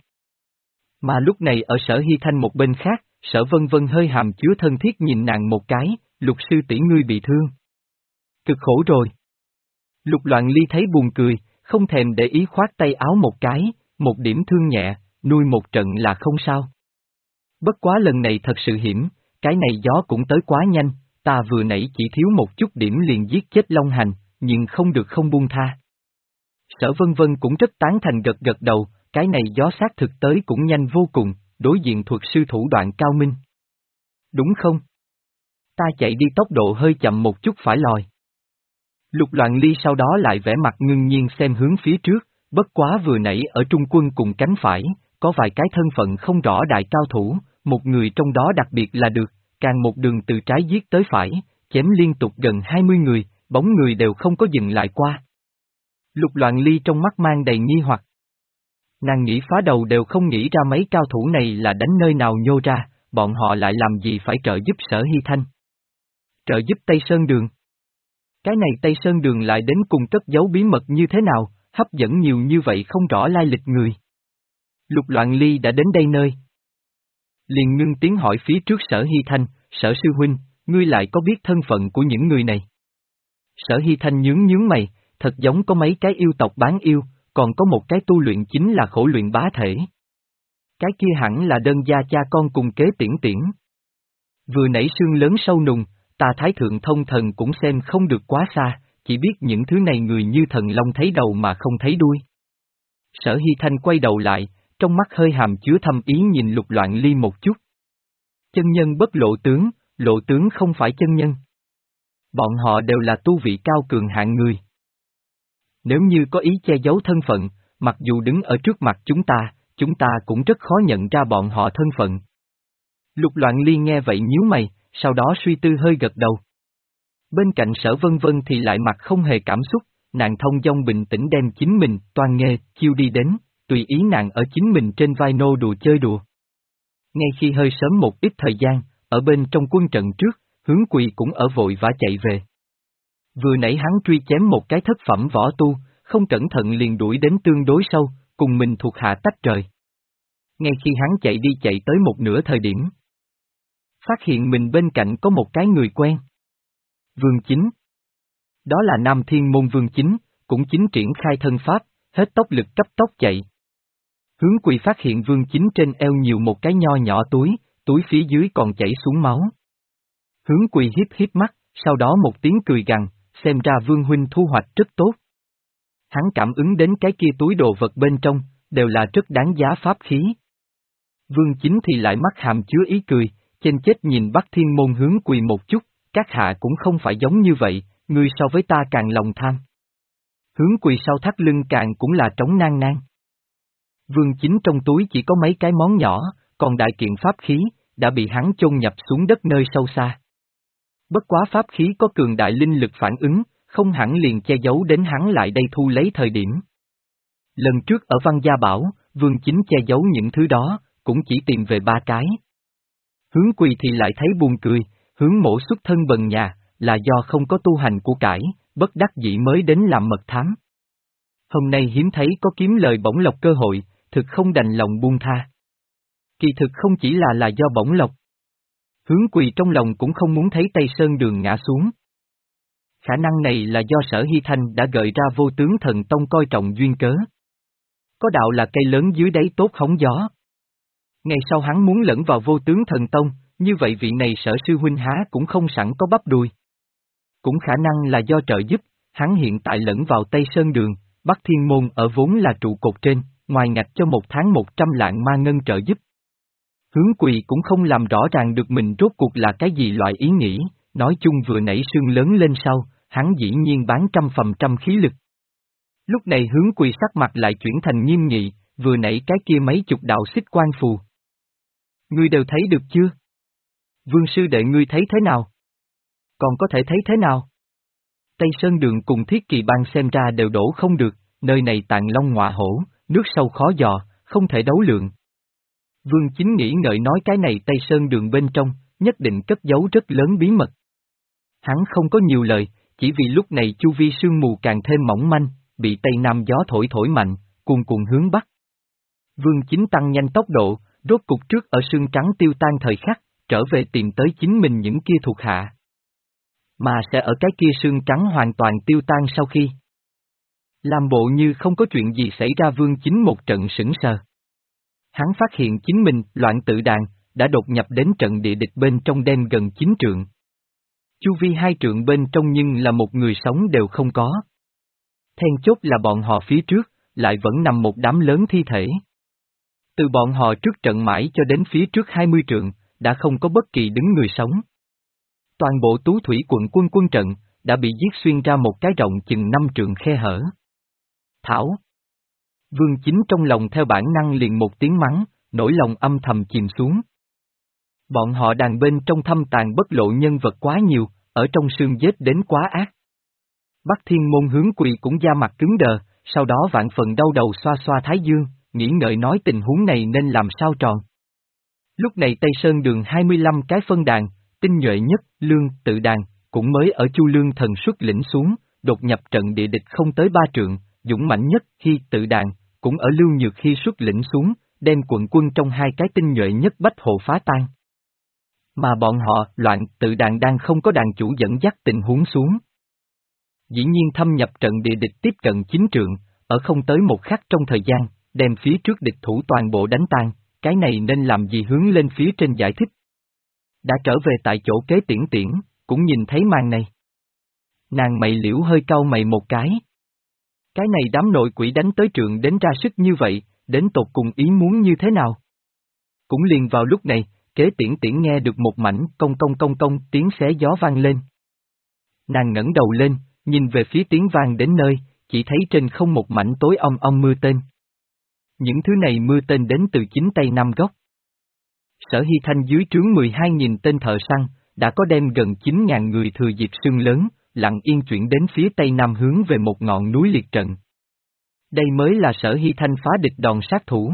Mà lúc này ở Sở Hy Thanh một bên khác, Sở Vân Vân hơi hàm chứa thân thiết nhìn nàng một cái, Lục sư tỷ ngươi bị thương. Cực khổ rồi. Lục Loạn Ly thấy buồn cười, không thèm để ý khoát tay áo một cái, một điểm thương nhẹ, nuôi một trận là không sao. Bất quá lần này thật sự hiểm, cái này gió cũng tới quá nhanh, ta vừa nãy chỉ thiếu một chút điểm liền giết chết Long Hành, nhưng không được không buông tha. Sở Vân Vân cũng rất tán thành gật gật đầu, cái này gió sát thực tới cũng nhanh vô cùng, đối diện thuật sư thủ đoạn cao minh. Đúng không? Ta chạy đi tốc độ hơi chậm một chút phải lòi. Lục Loạn Ly sau đó lại vẽ mặt ngưng nhiên xem hướng phía trước, bất quá vừa nãy ở trung quân cùng cánh phải, có vài cái thân phận không rõ đại cao thủ, một người trong đó đặc biệt là được, càng một đường từ trái giết tới phải, chém liên tục gần hai mươi người, bóng người đều không có dừng lại qua. Lục Loạn Ly trong mắt mang đầy nghi hoặc. Nàng nghĩ phá đầu đều không nghĩ ra mấy cao thủ này là đánh nơi nào nhô ra, bọn họ lại làm gì phải trợ giúp Sở Hy Thanh. Trợ giúp Tây Sơn Đường. Cái này Tây Sơn Đường lại đến cùng cất giấu bí mật như thế nào, hấp dẫn nhiều như vậy không rõ lai lịch người. Lục Loạn Ly đã đến đây nơi. Liền ngưng tiếng hỏi phía trước Sở Hy Thanh, Sở sư huynh, ngươi lại có biết thân phận của những người này? Sở Hy Thanh nhướng nhướng mày, thật giống có mấy cái yêu tộc bán yêu, còn có một cái tu luyện chính là khổ luyện bá thể. Cái kia hẳn là đơn gia cha con cùng kế tiễn tiễn. Vừa nãy sương lớn sâu nùng, ta Thái Thượng Thông Thần cũng xem không được quá xa, chỉ biết những thứ này người như thần long thấy đầu mà không thấy đuôi. Sở Hy Thanh quay đầu lại, trong mắt hơi hàm chứa thâm ý nhìn Lục Loạn Ly một chút. Chân nhân bất lộ tướng, lộ tướng không phải chân nhân. Bọn họ đều là tu vị cao cường hạng người. Nếu như có ý che giấu thân phận, mặc dù đứng ở trước mặt chúng ta, chúng ta cũng rất khó nhận ra bọn họ thân phận. Lục Loạn Ly nghe vậy nhíu mày, sau đó suy tư hơi gật đầu. Bên cạnh Sở Vân Vân thì lại mặt không hề cảm xúc, nàng thông dong bình tĩnh đem chính mình, toan nghê, chiêu đi đến, tùy ý nàng ở chính mình trên vai nô đùa chơi đùa. Ngay khi hơi sớm một ít thời gian, ở bên trong quân trận trước, Hướng Quỳ cũng ở vội vã chạy về. Vừa nãy hắn truy chém một cái thất phẩm võ tu, không cẩn thận liền đuổi đến tương đối sâu, cùng mình thuộc hạ tách rời. Ngay khi hắn chạy đi chạy tới một nửa thời điểm, phát hiện mình bên cạnh có một cái người quen. Vương Chính. Đó là Nam Thiên Môn Vương Chính, cũng chính triển khai thân pháp, hết tốc lực cấp tốc chạy. Hướng Quỳ phát hiện Vương Chính trên eo nhiều một cái nho nhỏ túi, túi phía dưới còn chảy xuống máu. Hướng Quỳ hiếp hiếp mắt, sau đó một tiếng cười gằn, xem ra Vương huynh thu hoạch rất tốt. Hắn cảm ứng đến cái kia túi đồ vật bên trong, đều là rất đáng giá pháp khí. Vương Chính thì lại mắt hàm chứa ý cười, chênh chết nhìn Bắc Thiên Môn Hướng Quỳ một chút, các hạ cũng không phải giống như vậy, ngươi so với ta càng lòng tham. Hướng Quỳ sau thắt lưng càng cũng là trống nang nang. Vương Chính trong túi chỉ có mấy cái món nhỏ, còn đại kiện pháp khí, đã bị hắn chôn nhập xuống đất nơi sâu xa. Bất quá pháp khí có cường đại linh lực phản ứng, không hẳn liền che giấu đến hắn lại đây thu lấy thời điểm. Lần trước ở Văn Gia Bảo, Vương Chính che giấu những thứ đó, cũng chỉ tìm về ba cái. Hướng Quỳ thì lại thấy buồn cười, Hướng mổ xuất thân bần nhà, là do không có tu hành của cải, bất đắc dĩ mới đến làm mật thám. Hôm nay hiếm thấy có kiếm lời bổng lộc cơ hội, thực không đành lòng buông tha. Kỳ thực không chỉ là là do bổng lộc. Hướng Quỳ trong lòng cũng không muốn thấy Tây Sơn Đường ngã xuống. Khả năng này là do Sở Hy Thanh đã gợi ra Vô Tướng Thần Tông coi trọng duyên cớ. Có đạo là cây lớn dưới đáy tốt hóng gió. Ngày sau hắn muốn lẫn vào Vô Tướng Thần Tông, như vậy vị này Sở sư huynh há cũng không sẵn có bắp đùi. Cũng khả năng là do trợ giúp, hắn hiện tại lẫn vào Tây Sơn Đường, Bắc Thiên Môn ở vốn là trụ cột trên, ngoài ngạch cho một tháng một trăm lạng ma ngân trợ giúp. Hướng Quỳ cũng không làm rõ ràng được mình rốt cuộc là cái gì loại ý nghĩ, nói chung vừa nãy sương lớn lên sau, hắn dĩ nhiên bán trăm phần trăm khí lực. Lúc này Hướng Quỳ sắc mặt lại chuyển thành nghiêm nghị, vừa nãy cái kia mấy chục đạo xích quan phù. Ngươi đều thấy được chưa? Vương sư đệ ngươi thấy thế nào? Còn có thể thấy thế nào? Tây Sơn Đường cùng Thiết Kỳ Bang xem ra đều đổ không được, nơi này tàng long ngọa hổ, nước sâu khó dò, không thể đấu lượng. Vương Chính nghĩ ngợi nói cái này Tây Sơn Đường bên trong, nhất định cất giấu rất lớn bí mật. Hắn không có nhiều lời, chỉ vì lúc này chu vi sương mù càng thêm mỏng manh, bị Tây Nam gió thổi thổi mạnh, cuồn cuộn hướng Bắc. Vương Chính tăng nhanh tốc độ, rốt cục trước ở sương trắng tiêu tan thời khắc, trở về tìm tới chính mình những kia thuộc hạ. Mà sẽ ở cái kia sương trắng hoàn toàn tiêu tan sau khi. Làm bộ như không có chuyện gì xảy ra Vương Chính một trận sững sờ. Hắn phát hiện chính mình, loạn tự đàn, đã đột nhập đến trận địa địch bên trong đen gần chín trượng. Chu vi hai trượng bên trong nhưng là một người sống đều không có. Then chốt là bọn họ phía trước, lại vẫn nằm một đám lớn thi thể. Từ bọn họ trước trận mãi cho đến phía trước hai mươi trượng, đã không có bất kỳ đứng người sống. Toàn bộ Tú Thủy quận quân quân trận, đã bị giết xuyên ra một cái rộng chừng năm trượng khe hở. Thảo! Vương Chính trong lòng theo bản năng liền một tiếng mắng, nỗi lòng âm thầm chìm xuống. Bọn họ đàn bên trong thâm tàn bất lộ nhân vật quá nhiều, ở trong xương giết đến quá ác. Bắc Thiên Môn hướng quỳ cũng da mặt cứng đờ, sau đó vạn phần đau đầu xoa xoa thái dương, nghĩ ngợi nói tình huống này nên làm sao tròn. Lúc này Tây Sơn Đường hai mươi lăm cái phân đàn, tinh nhuệ nhất, Lương, Tự đàn, cũng mới ở Chu Lương thần xuất lĩnh xuống, đột nhập trận địa địch không tới ba trượng, dũng mãnh nhất khi Tự đàn, cũng ở Lưu Nhược khi xuất lĩnh xuống, đem quận quân trong hai cái tinh nhuệ nhất bách hộ phá tan. Mà bọn họ, loạn, Tự đàn đang không có đàn chủ dẫn dắt tình huống xuống. Dĩ nhiên thâm nhập trận địa địch tiếp cận chín trượng, ở không tới một khắc trong thời gian, đem phía trước địch thủ toàn bộ đánh tan, cái này nên làm gì hướng lên phía trên giải thích. Đã trở về tại chỗ Kế Tiễn Tiễn, cũng nhìn thấy màn này. Nàng mày liễu hơi cau mày một cái. Cái này đám nội quỷ đánh tới trượng đến ra sức như vậy, đến tột cùng ý muốn như thế nào? Cũng liền vào lúc này, Kế Tiễn Tiễn nghe được một mảnh công công công công tiếng xé gió vang lên. Nàng ngẩng đầu lên, nhìn về phía tiếng vang đến nơi, chỉ thấy trên không một mảnh tối om om mưa tên. Những thứ này mưa tên đến từ chính Tây Nam góc. Sở Hy Thanh dưới trướng mười hai nghìn tên thợ săn, đã có đem gần chín nghìn người thừa dịp sương lớn, lặng yên chuyển đến phía Tây Nam hướng về một ngọn núi liệt trận. Đây mới là Sở Hy Thanh phá địch đòn sát thủ.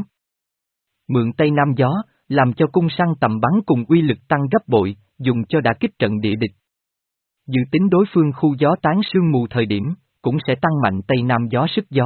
Mượn Tây Nam gió, làm cho cung săn tầm bắn cùng uy lực tăng gấp bội, dùng cho đả kích trận địa địch. Dự tính đối phương khu gió tán sương mù thời điểm, cũng sẽ tăng mạnh Tây Nam gió sức gió.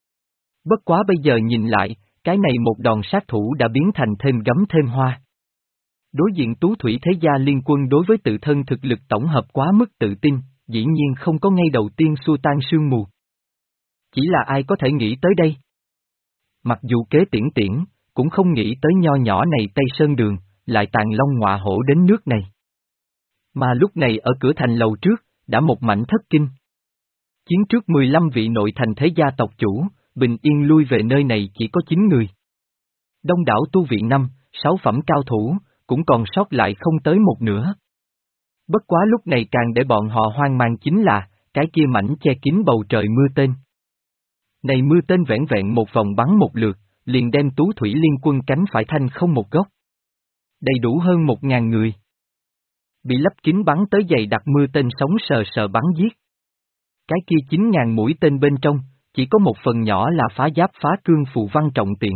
Bất quá bây giờ nhìn lại, cái này một đòn sát thủ đã biến thành thêm gấm thêm hoa. Đối diện Tú Thủy Thế Gia liên quân đối với tự thân thực lực tổng hợp quá mức tự tin, dĩ nhiên không có ngay đầu tiên xua tan sương mù. Chỉ là ai có thể nghĩ tới đây? Mặc dù Kế Tiễn Tiễn, cũng không nghĩ tới nho nhỏ này Tây Sơn Đường, lại tàn long ngọa hổ đến nước này. Mà lúc này ở cửa thành lầu trước, đã một mảnh thất kinh. Chiến trước mười lăm vị nội thành thế gia tộc chủ, bình yên lui về nơi này chỉ có chín người. Đông đảo tu viện năm, sáu phẩm cao thủ, cũng còn sót lại không tới một nửa. Bất quá lúc này càng để bọn họ hoang mang chính là, cái kia mảnh che kín bầu trời mưa tên. Này mưa tên vẻn vẹn một vòng bắn một lượt, liền đem Tú Thủy liên quân cánh phải thanh không một góc. Đầy đủ hơn một ngàn người. Bị lấp kín bắn tới dày đặc mưa tên sống sờ sờ bắn giết. Cái kia chín ngàn mũi tên bên trong, chỉ có một phần nhỏ là phá giáp phá cương phù văn trọng tiễn.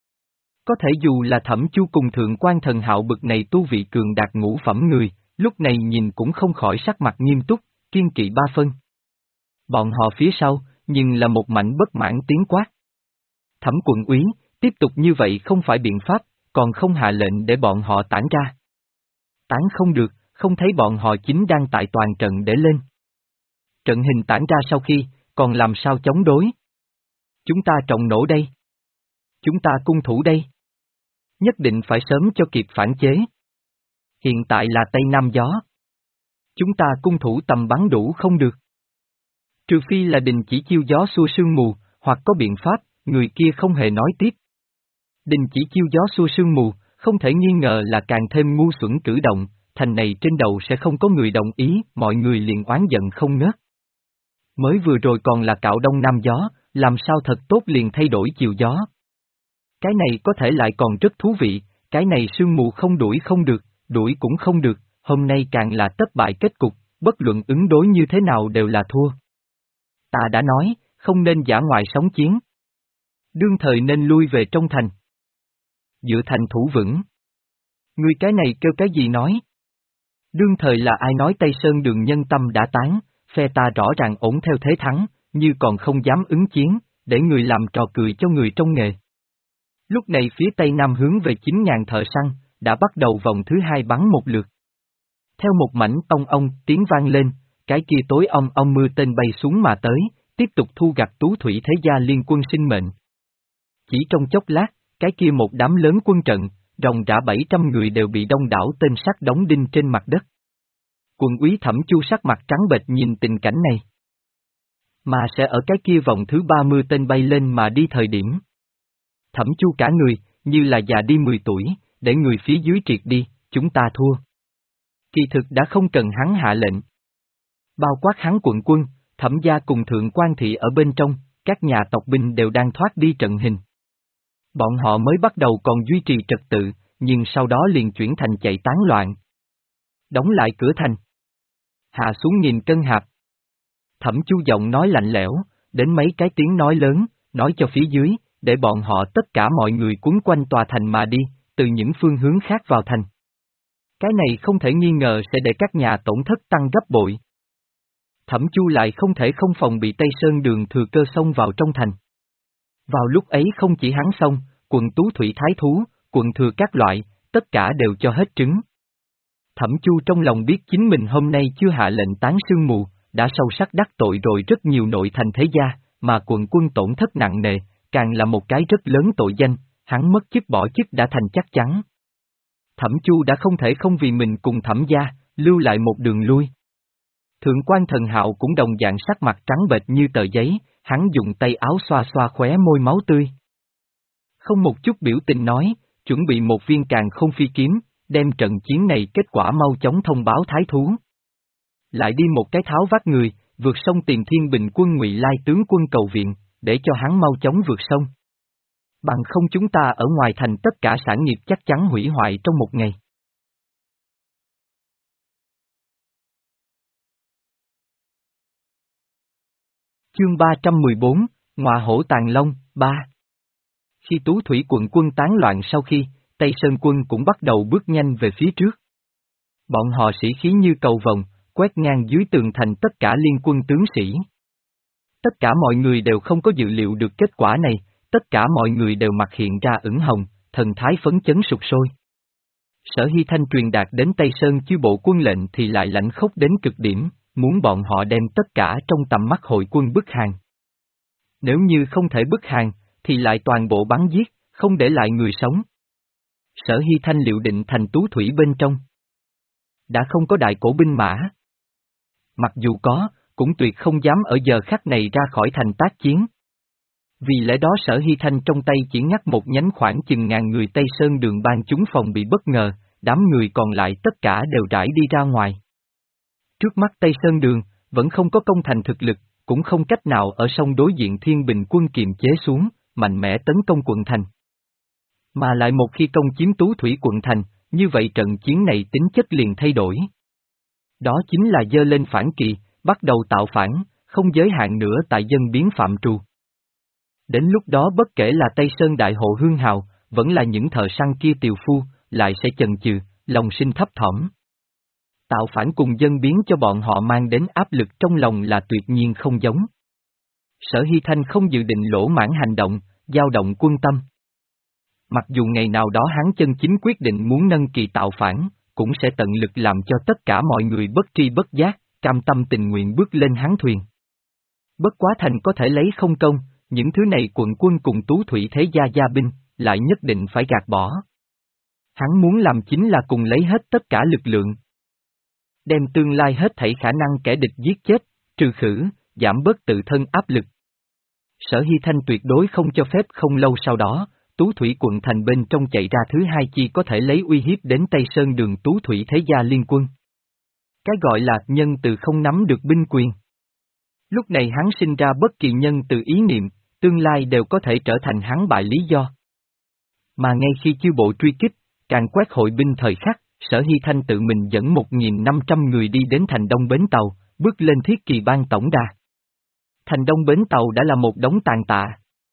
Có thể dù là Thẩm Chu cùng Thượng Quan Thần Hạo bực này tu vị cường đạt ngũ phẩm người, lúc này nhìn cũng không khỏi sắc mặt nghiêm túc, kiên kỵ ba phân. Bọn họ phía sau, nhưng là một mảnh bất mãn tiếng quát. Thẩm quận úy, tiếp tục như vậy không phải biện pháp, còn không hạ lệnh để bọn họ tản ra. Tản không được, không thấy bọn họ chính đang tại toàn trận để lên. Trận hình tản ra sau khi, còn làm sao chống đối? Chúng ta trọng nổ đây. Chúng ta cung thủ đây. Nhất định phải sớm cho kịp phản chế. Hiện tại là Tây Nam gió. Chúng ta cung thủ tầm bắn đủ không được. Trừ phi là đình chỉ chiêu gió xua sương mù, hoặc có biện pháp, người kia không hề nói tiếp. Đình chỉ chiêu gió xua sương mù, không thể nghi ngờ là càng thêm ngu xuẩn cử động, thành này trên đầu sẽ không có người đồng ý, mọi người liền oán giận không ngớt. Mới vừa rồi còn là cạo đông nam gió, làm sao thật tốt liền thay đổi chiều gió. Cái này có thể lại còn rất thú vị, cái này sương mù không đuổi không được, đuổi cũng không được, hôm nay càng là tất bại kết cục, bất luận ứng đối như thế nào đều là thua. Ta đã nói, không nên dã ngoại sống chiến. Đương thời nên lui về trong thành. Dựa thành thủ vững. Ngươi cái này kêu cái gì nói? Đương thời là ai nói Tây Sơn Đường nhân tâm đã tán, phe ta rõ ràng ổn theo thế thắng, như còn không dám ứng chiến, để người làm trò cười cho người trong nghề. Lúc này phía Tây Nam hướng về chín ngàn thợ săn, đã bắt đầu vòng thứ hai bắn một lượt. Theo một mảnh ong ong tiếng vang lên, cái kia tối ong ong mưa tên bay xuống mà tới, tiếp tục thu gặt Tú Thủy Thế Gia liên quân sinh mệnh. Chỉ trong chốc lát, cái kia một đám lớn quân trận, ròng rã bảy trăm người đều bị đông đảo tên sắt đóng đinh trên mặt đất. Quận úy Thẩm Chu sắc mặt trắng bệch nhìn tình cảnh này. Mà sẽ ở cái kia vòng thứ ba mươi tên bay lên mà đi thời điểm. Thẩm Chu cả người, như là già đi mười tuổi, để người phía dưới triệt đi, chúng ta thua. Kỳ thực đã không cần hắn hạ lệnh. Bao quát hắn quận quân, Thẩm gia cùng thượng quan thị ở bên trong, các nhà tộc binh đều đang thoát đi trận hình. Bọn họ mới bắt đầu còn duy trì trật tự, nhưng sau đó liền chuyển thành chạy tán loạn. Đóng lại cửa thành. Hạ xuống nhìn cân hạp. Thẩm Chu giọng nói lạnh lẽo, đến mấy cái tiếng nói lớn, nói cho phía dưới, để bọn họ tất cả mọi người cuốn quanh tòa thành mà đi, từ những phương hướng khác vào thành. Cái này không thể nghi ngờ sẽ để các nhà tổn thất tăng gấp bội. Thẩm Chu lại không thể không phòng bị Tây Sơn Đường thừa cơ xông vào trong thành. Vào lúc ấy không chỉ hắn xông, quận Tú Thủy Thái Thú, quận Thừa các loại, tất cả đều cho hết trứng. Thẩm Chu trong lòng biết chính mình hôm nay chưa hạ lệnh tán sương mù, đã sâu sắc đắc tội rồi rất nhiều nội thành thế gia, mà quận quân tổn thất nặng nề, càng là một cái rất lớn tội danh, hắn mất chức bỏ chức đã thành chắc chắn. Thẩm Chu đã không thể không vì mình cùng Thẩm gia, lưu lại một đường lui. Thượng quan Thần Hạo cũng đồng dạng sắc mặt trắng bệch như tờ giấy, hắn dùng tay áo xoa xoa khóe môi máu tươi. Không một chút biểu tình nói, chuẩn bị một viên càn không phi kiếm, đem trận chiến này kết quả mau chóng thông báo thái thú. Lại đi một cái tháo vác người, vượt sông tìm Thiên Bình quân Ngụy Lai tướng quân cầu viện, để cho hắn mau chóng vượt sông. Bằng không chúng ta ở ngoài thành tất cả sản nghiệp chắc chắn hủy hoại trong một ngày. Chương ba trăm mười bốn, Ngọa Hổ Tàng Long, ba. Khi Tú Thủy quận quân tán loạn sau khi, Tây Sơn quân cũng bắt đầu bước nhanh về phía trước. Bọn họ sĩ khí như cầu vồng, quét ngang dưới tường thành tất cả liên quân tướng sĩ. Tất cả mọi người đều không có dự liệu được kết quả này, tất cả mọi người đều mặt hiện ra ửng hồng, thần thái phấn chấn sục sôi. Sở Hy Thanh truyền đạt đến Tây Sơn chư bộ quân lệnh thì lại lạnh khốc đến cực điểm, muốn bọn họ đem tất cả trong tầm mắt hội quân bức hàng. Nếu như không thể bức hàng, thì lại toàn bộ bắn giết, không để lại người sống. Sở Hy Thanh liệu định thành Tú Thủy bên trong. Đã không có đại cổ binh mã. Mặc dù có, cũng tuyệt không dám ở giờ khắc này ra khỏi thành tác chiến. Vì lẽ đó Sở Hy Thanh trong tay chỉ ngắt một nhánh khoảng chừng ngàn người Tây Sơn Đường ban chúng phòng bị bất ngờ, đám người còn lại tất cả đều rải đi ra ngoài. Trước mắt Tây Sơn Đường, vẫn không có công thành thực lực, cũng không cách nào ở sông đối diện Thiên Bình quân kiềm chế xuống, mạnh mẽ tấn công quận thành. Mà lại một khi công chiếm Tú Thủy quận thành, như vậy trận chiến này tính chất liền thay đổi. Đó chính là dơ lên phản kỳ, bắt đầu tạo phản, không giới hạn nữa tại dân biến phạm trù. Đến lúc đó bất kể là Tây Sơn Đại Hộ Hương Hào, vẫn là những thợ săn kia tiều phu, lại sẽ chần chừ, lòng sinh thấp thỏm. Tạo phản cùng dân biến cho bọn họ mang đến áp lực trong lòng là tuyệt nhiên không giống. Sở Hy Thanh không dự định lỗ mãn hành động, dao động quân tâm. Mặc dù ngày nào đó hắn chân chính quyết định muốn nâng kỳ tạo phản, cũng sẽ tận lực làm cho tất cả mọi người bất tri bất giác, cam tâm tình nguyện bước lên hắn thuyền. Bất quá thành có thể lấy không công, những thứ này quận quân cùng Tú Thủy Thế Gia gia binh, lại nhất định phải gạt bỏ. Hắn muốn làm chính là cùng lấy hết tất cả lực lượng. Đem tương lai hết thảy khả năng kẻ địch giết chết, trừ khử, giảm bớt tự thân áp lực. Sở Hy Thanh tuyệt đối không cho phép không lâu sau đó, Tú Thủy quận thành bên trong chạy ra thứ hai chi có thể lấy uy hiếp đến Tây Sơn Đường Tú Thủy Thế Gia liên quân. Cái gọi là nhân từ không nắm được binh quyền. Lúc này hắn sinh ra bất kỳ nhân từ ý niệm, tương lai đều có thể trở thành hắn bại lý do. Mà ngay khi chư bộ truy kích, càng quét hội binh thời khắc, Sở Hy Thanh tự mình dẫn một nghìn năm trăm người đi đến thành đông bến tàu, bước lên Thiết Kỳ Bang tổng đà. Thành đông bến tàu đã là một đống tàn tạ.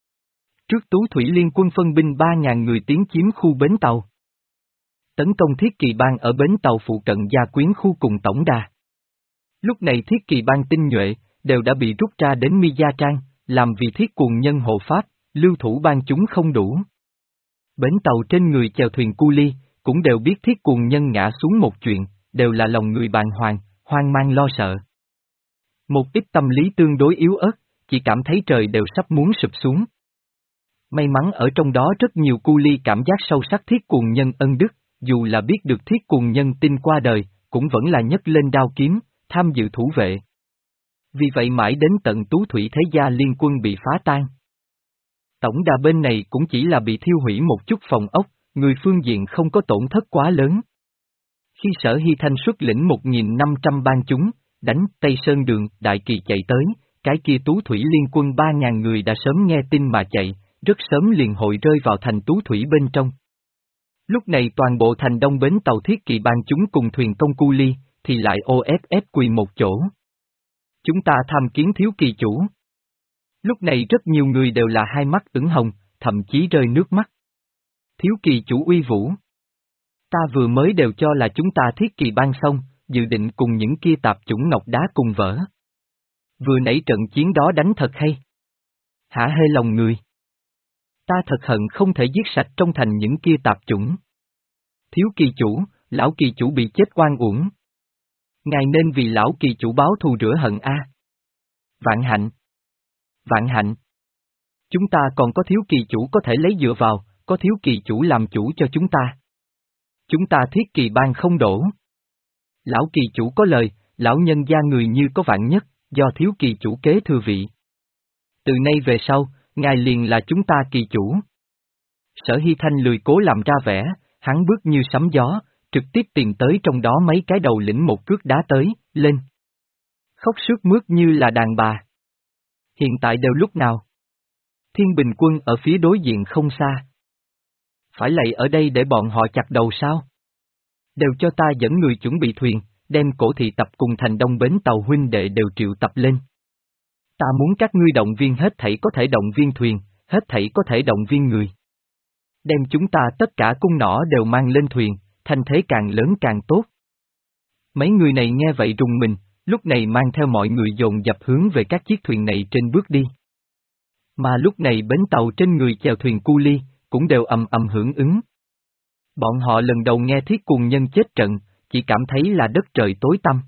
Trước Tú Thủy Liên quân phân binh ba ngàn người tiến chiếm khu bến tàu. Tấn công Thiết Kỳ Bang ở bến tàu phụ cận Gia Quyến khu cùng tổng đà. Lúc này Thiết Kỳ Bang tinh nhuệ, đều đã bị rút ra đến Mi Gia Trang, làm vì thiết cuồng nhân hộ pháp, lưu thủ ban chúng không đủ. Bến tàu trên người chèo thuyền cu ly, cũng đều biết thiết cuồng nhân ngã xuống một chuyện, đều là lòng người bàng hoàng, hoang mang lo sợ. Một ít tâm lý tương đối yếu ớt, chỉ cảm thấy trời đều sắp muốn sụp xuống. May mắn ở trong đó rất nhiều cu ly cảm giác sâu sắc thiết cuồng nhân ân đức, dù là biết được thiết cuồng nhân tin qua đời, cũng vẫn là nhấc lên đao kiếm, tham dự thủ vệ. Vì vậy mãi đến tận Tú Thủy Thế Gia liên quân bị phá tan. Tổng đà bên này cũng chỉ là bị thiêu hủy một chút phòng ốc, người phương diện không có tổn thất quá lớn. Khi Sở Hy Thanh xuất lĩnh một nghìn năm trăm ban chúng, đánh Tây Sơn Đường, Đại Kỳ chạy tới, cái kia Tú Thủy liên quân ba ngàn người đã sớm nghe tin mà chạy, rất sớm liền hội rơi vào thành Tú Thủy bên trong. Lúc này toàn bộ thành đông bến tàu Thiết Kỳ ban chúng cùng thuyền công cu ly, thì lại ô ép ép quỳ một chỗ. Chúng ta tham kiến thiếu kỳ chủ. Lúc này rất nhiều người đều là hai mắt ửng hồng, thậm chí rơi nước mắt. Thiếu kỳ chủ uy vũ. Ta vừa mới đều cho là chúng ta Thiết Kỳ ban xong, dự định cùng những kia tạp chủng ngọc đá cùng vỡ. Vừa nãy trận chiến đó đánh thật hay. Hả hê lòng người. Ta thật hận không thể giết sạch trong thành những kia tạp chủng. Thiếu kỳ chủ, lão kỳ chủ bị chết oan uổng. Ngài nên vì lão kỳ chủ báo thù rửa hận a. Vạn hạnh. Vạn hạnh. Chúng ta còn có thiếu kỳ chủ có thể lấy dựa vào, có thiếu kỳ chủ làm chủ cho chúng ta. Chúng ta Thiết Kỳ ban không đổ. Lão kỳ chủ có lời, lão nhân gia người như có vạn nhất, do thiếu kỳ chủ kế thừa vị. Từ nay về sau, ngài liền là chúng ta kỳ chủ. Sở Hy Thanh lười cố làm ra vẻ, hắn bước như sấm gió, trực tiếp tìm tới trong đó mấy cái đầu lĩnh một cước đá tới, lên. Khóc sướt mướt như là đàn bà. Hiện tại đều lúc nào? Thiên Bình quân ở phía đối diện không xa. Phải lạy ở đây để bọn họ chặt đầu sao? Đều cho ta dẫn người chuẩn bị thuyền, đem cổ thị tập cùng thành đông bến tàu huynh đệ đều triệu tập lên. Ta muốn các ngươi động viên hết thảy có thể động viên thuyền, hết thảy có thể động viên người. Đem chúng ta tất cả cung nỏ đều mang lên thuyền, thanh thế càng lớn càng tốt. Mấy người này nghe vậy rùng mình, lúc này mang theo mọi người dồn dập hướng về các chiếc thuyền này trên bước đi. Mà lúc này bến tàu trên người chèo thuyền cu ly, cũng đều ầm ầm hưởng ứng. Bọn họ lần đầu nghe thiết cuồng nhân chết trận, chỉ cảm thấy là đất trời tối tăm.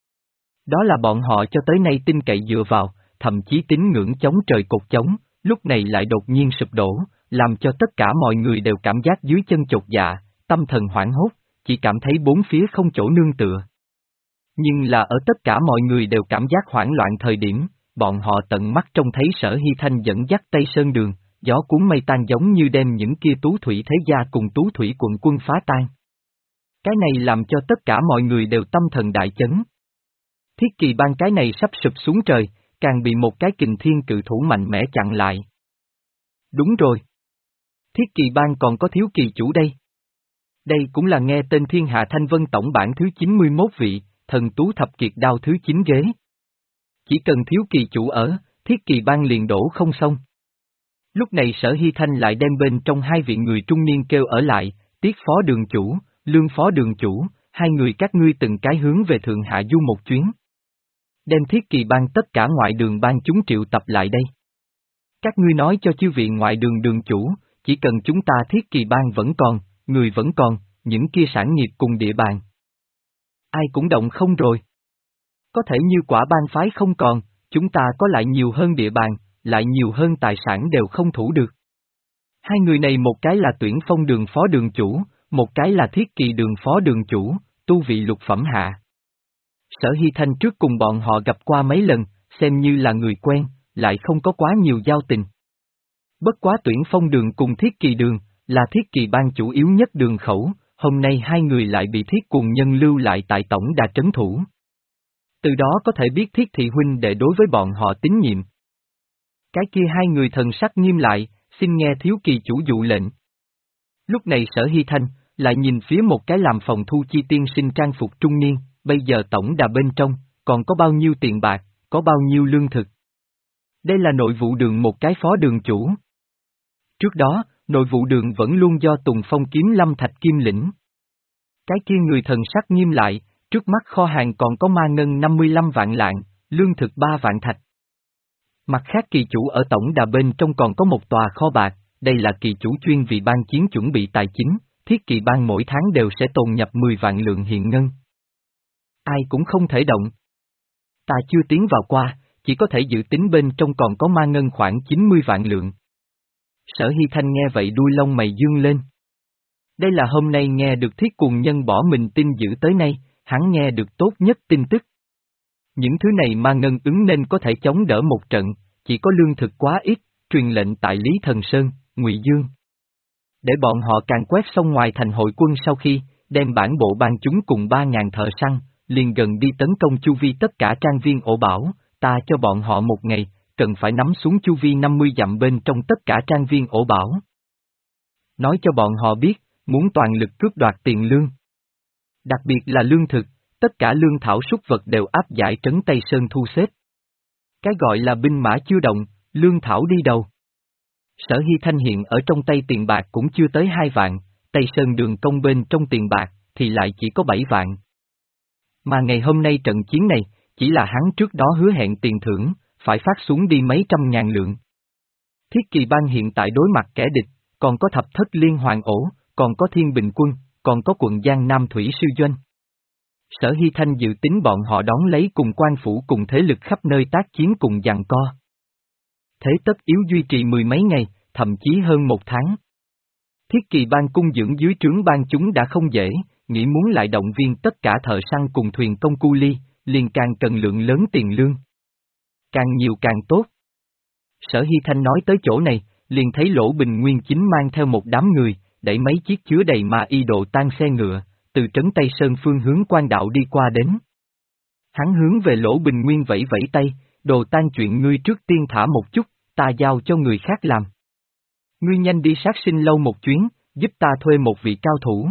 Đó là bọn họ cho tới nay tin cậy dựa vào, thậm chí tín ngưỡng chống trời cột chống, lúc này lại đột nhiên sụp đổ, làm cho tất cả mọi người đều cảm giác dưới chân chột dạ, tâm thần hoảng hốt, chỉ cảm thấy bốn phía không chỗ nương tựa. Nhưng là ở tất cả mọi người đều cảm giác hoảng loạn thời điểm, bọn họ tận mắt trông thấy Sở Hy Thanh dẫn dắt Tây Sơn Đường, gió cuốn mây tan giống như đem những kia Tú Thủy Thế Gia cùng Tú Thủy quận quân phá tan. Cái này làm cho tất cả mọi người đều tâm thần đại chấn. Thiết Kỳ ban cái này sắp sụp xuống trời, càng bị một cái kình thiên cự thủ mạnh mẽ chặn lại. Đúng rồi. Thiết Kỳ ban còn có thiếu kỳ chủ đây. Đây cũng là nghe tên Thiên Hạ Thanh Vân tổng bản thứ chín mươi mốt vị, thần tú thập kiệt đao thứ chín ghế. Chỉ cần thiếu kỳ chủ ở, Thiết Kỳ ban liền đổ không xong. Lúc này Sở Hy Thanh lại đem bên trong hai vị người trung niên kêu ở lại, Tiết phó đường chủ, Lương phó đường chủ, hai người các ngươi từng cái hướng về Thượng Hạ du một chuyến. Đem Thiết Kỳ ban tất cả ngoại đường ban chúng triệu tập lại đây. Các ngươi nói cho chư vị ngoại đường đường chủ, chỉ cần chúng ta Thiết Kỳ ban vẫn còn, người vẫn còn, những kia sản nghiệp cùng địa bàn. Ai cũng động không rồi. Có thể như quả ban phái không còn, chúng ta có lại nhiều hơn địa bàn, lại nhiều hơn tài sản đều không thủ được. Hai người này một cái là Tuyển Phong đường phó đường chủ, một cái là Thiết Kỳ đường phó đường chủ, tu vị lục phẩm hạ. Sở Hy Thanh trước cùng bọn họ gặp qua mấy lần, xem như là người quen, lại không có quá nhiều giao tình. Bất quá Tuyển Phong đường cùng Thiết Kỳ đường, là Thiết Kỳ ban chủ yếu nhất đường khẩu, hôm nay hai người lại bị Thiết Cuồng Nhân lưu lại tại tổng đà trấn thủ. Từ đó có thể biết Thiết Thị huynh đệ đối với bọn họ tín nhiệm. Cái kia hai người thần sắc nghiêm lại, xin nghe thiếu kỳ chủ dụ lệnh. Lúc này Sở Hy Thanh, lại nhìn phía một cái làm phòng thu chi tiên sinh trang phục trung niên, bây giờ tổng đà bên trong, còn có bao nhiêu tiền bạc, có bao nhiêu lương thực. Đây là nội vụ đường một cái phó đường chủ. Trước đó, nội vụ đường vẫn luôn do Tùng Phong kiếm lâm thạch kim lĩnh. Cái kia người thần sắc nghiêm lại, trước mắt kho hàng còn có ma ngân năm mươi lăm vạn lạng, lương thực ba vạn thạch. Mặt khác kỳ chủ ở tổng đà bên trong còn có một tòa kho bạc, đây là kỳ chủ chuyên vì ban chiến chuẩn bị tài chính, thiết kỳ ban mỗi tháng đều sẽ tồn nhập mười vạn lượng hiện ngân. Ai cũng không thể động. Ta chưa tiến vào qua, chỉ có thể dự tính bên trong còn có ma ngân khoảng chín mươi vạn lượng. Sở Hy Thanh nghe vậy đuôi lông mày dương lên. Đây là hôm nay nghe được thiết cuồng nhân bỏ mình tin giữ tới nay, hắn nghe được tốt nhất tin tức. Những thứ này ma ngân ứng nên có thể chống đỡ một trận, chỉ có lương thực quá ít, truyền lệnh tại Lý Thần Sơn, Ngụy Dương. Để bọn họ càng quét xong ngoài thành hội quân sau khi, đem bản bộ ban chúng cùng ba ngàn thợ săn, liền gần đi tấn công chu vi tất cả trang viên ổ bảo, ta cho bọn họ một ngày, cần phải nắm xuống chu vi năm mươi dặm bên trong tất cả trang viên ổ bảo. Nói cho bọn họ biết, muốn toàn lực cướp đoạt tiền lương. Đặc biệt là lương thực, tất cả lương thảo súc vật đều áp giải trấn Tây Sơn thu xếp. Cái gọi là binh mã chưa động, lương thảo đi đầu. Sở Hy Thanh hiện ở trong tay tiền bạc cũng chưa tới hai vạn, Tây Sơn đường công bên trong tiền bạc, thì lại chỉ có bảy vạn. Mà ngày hôm nay trận chiến này, chỉ là hắn trước đó hứa hẹn tiền thưởng, phải phát xuống đi mấy trăm ngàn lượng. Thiết kỳ ban hiện tại đối mặt kẻ địch, còn có thập thất liên hoàng ổ, còn có thiên bình quân, còn có quận Giang Nam Thủy Sư Doanh. Sở Hy Thanh dự tính bọn họ đón lấy cùng quan phủ cùng thế lực khắp nơi tác chiến cùng giằng co. Thế tất yếu duy trì mười mấy ngày, thậm chí hơn một tháng. Thiết kỳ ban cung dưỡng dưới trướng ban chúng đã không dễ, nghĩ muốn lại động viên tất cả thợ săn cùng thuyền công cu ly, liền càng cần lượng lớn tiền lương. Càng nhiều càng tốt. Sở Hy Thanh nói tới chỗ này, liền thấy Lỗ Bình Nguyên chính mang theo một đám người, đẩy mấy chiếc chứa đầy ma y độ tan xe ngựa, từ trấn Tây Sơn phương hướng quan đạo đi qua đến. Hắn hướng về Lỗ Bình Nguyên vẫy vẫy tay, đồ tan chuyện ngươi trước tiên thả một chút, ta giao cho người khác làm. Ngươi nhanh đi sát sinh lâu một chuyến, giúp ta thuê một vị cao thủ.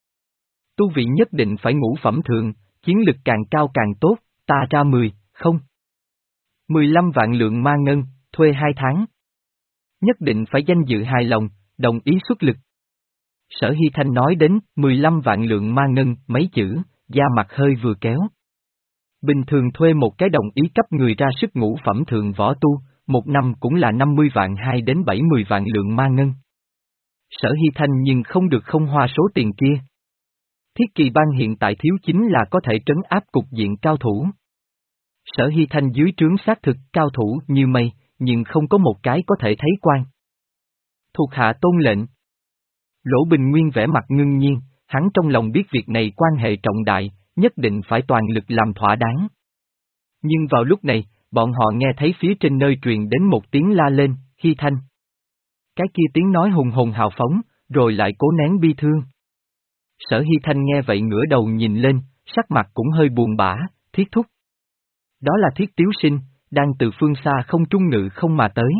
Tu vị nhất định phải ngũ phẩm thượng, chiến lực càng cao càng tốt, ta ra mười, không. mười lăm vạn lượng ma ngân, thuê hai tháng. Nhất định phải danh dự hài lòng, đồng ý xuất lực. Sở Hy Thanh nói đến mười lăm vạn lượng ma ngân, mấy chữ, da mặt hơi vừa kéo. Bình thường thuê một cái đồng ý cấp người ra sức ngũ phẩm thượng võ tu, một năm cũng là năm mươi vạn hai đến bảy mươi vạn lượng ma ngân. Sở Hy Thanh nhưng không được không hoa số tiền kia. Thiết kỳ ban hiện tại thiếu chính là có thể trấn áp cục diện cao thủ. Sở Hy Thanh dưới trướng xác thực cao thủ như mây, nhưng không có một cái có thể thấy quan. Thuộc hạ tôn lệnh. Lỗ Bình Nguyên vẻ mặt ngưng nhiên, hắn trong lòng biết việc này quan hệ trọng đại, nhất định phải toàn lực làm thỏa đáng. Nhưng vào lúc này, bọn họ nghe thấy phía trên nơi truyền đến một tiếng la lên, Hy Thanh. Cái kia tiếng nói hùng hồn hào phóng, rồi lại cố nén bi thương. Sở Hy Thanh nghe vậy ngửa đầu nhìn lên, sắc mặt cũng hơi buồn bã, Thiết thúc. Đó là Thiết Tiếu Sinh, đang từ phương xa không trung ngự không mà tới.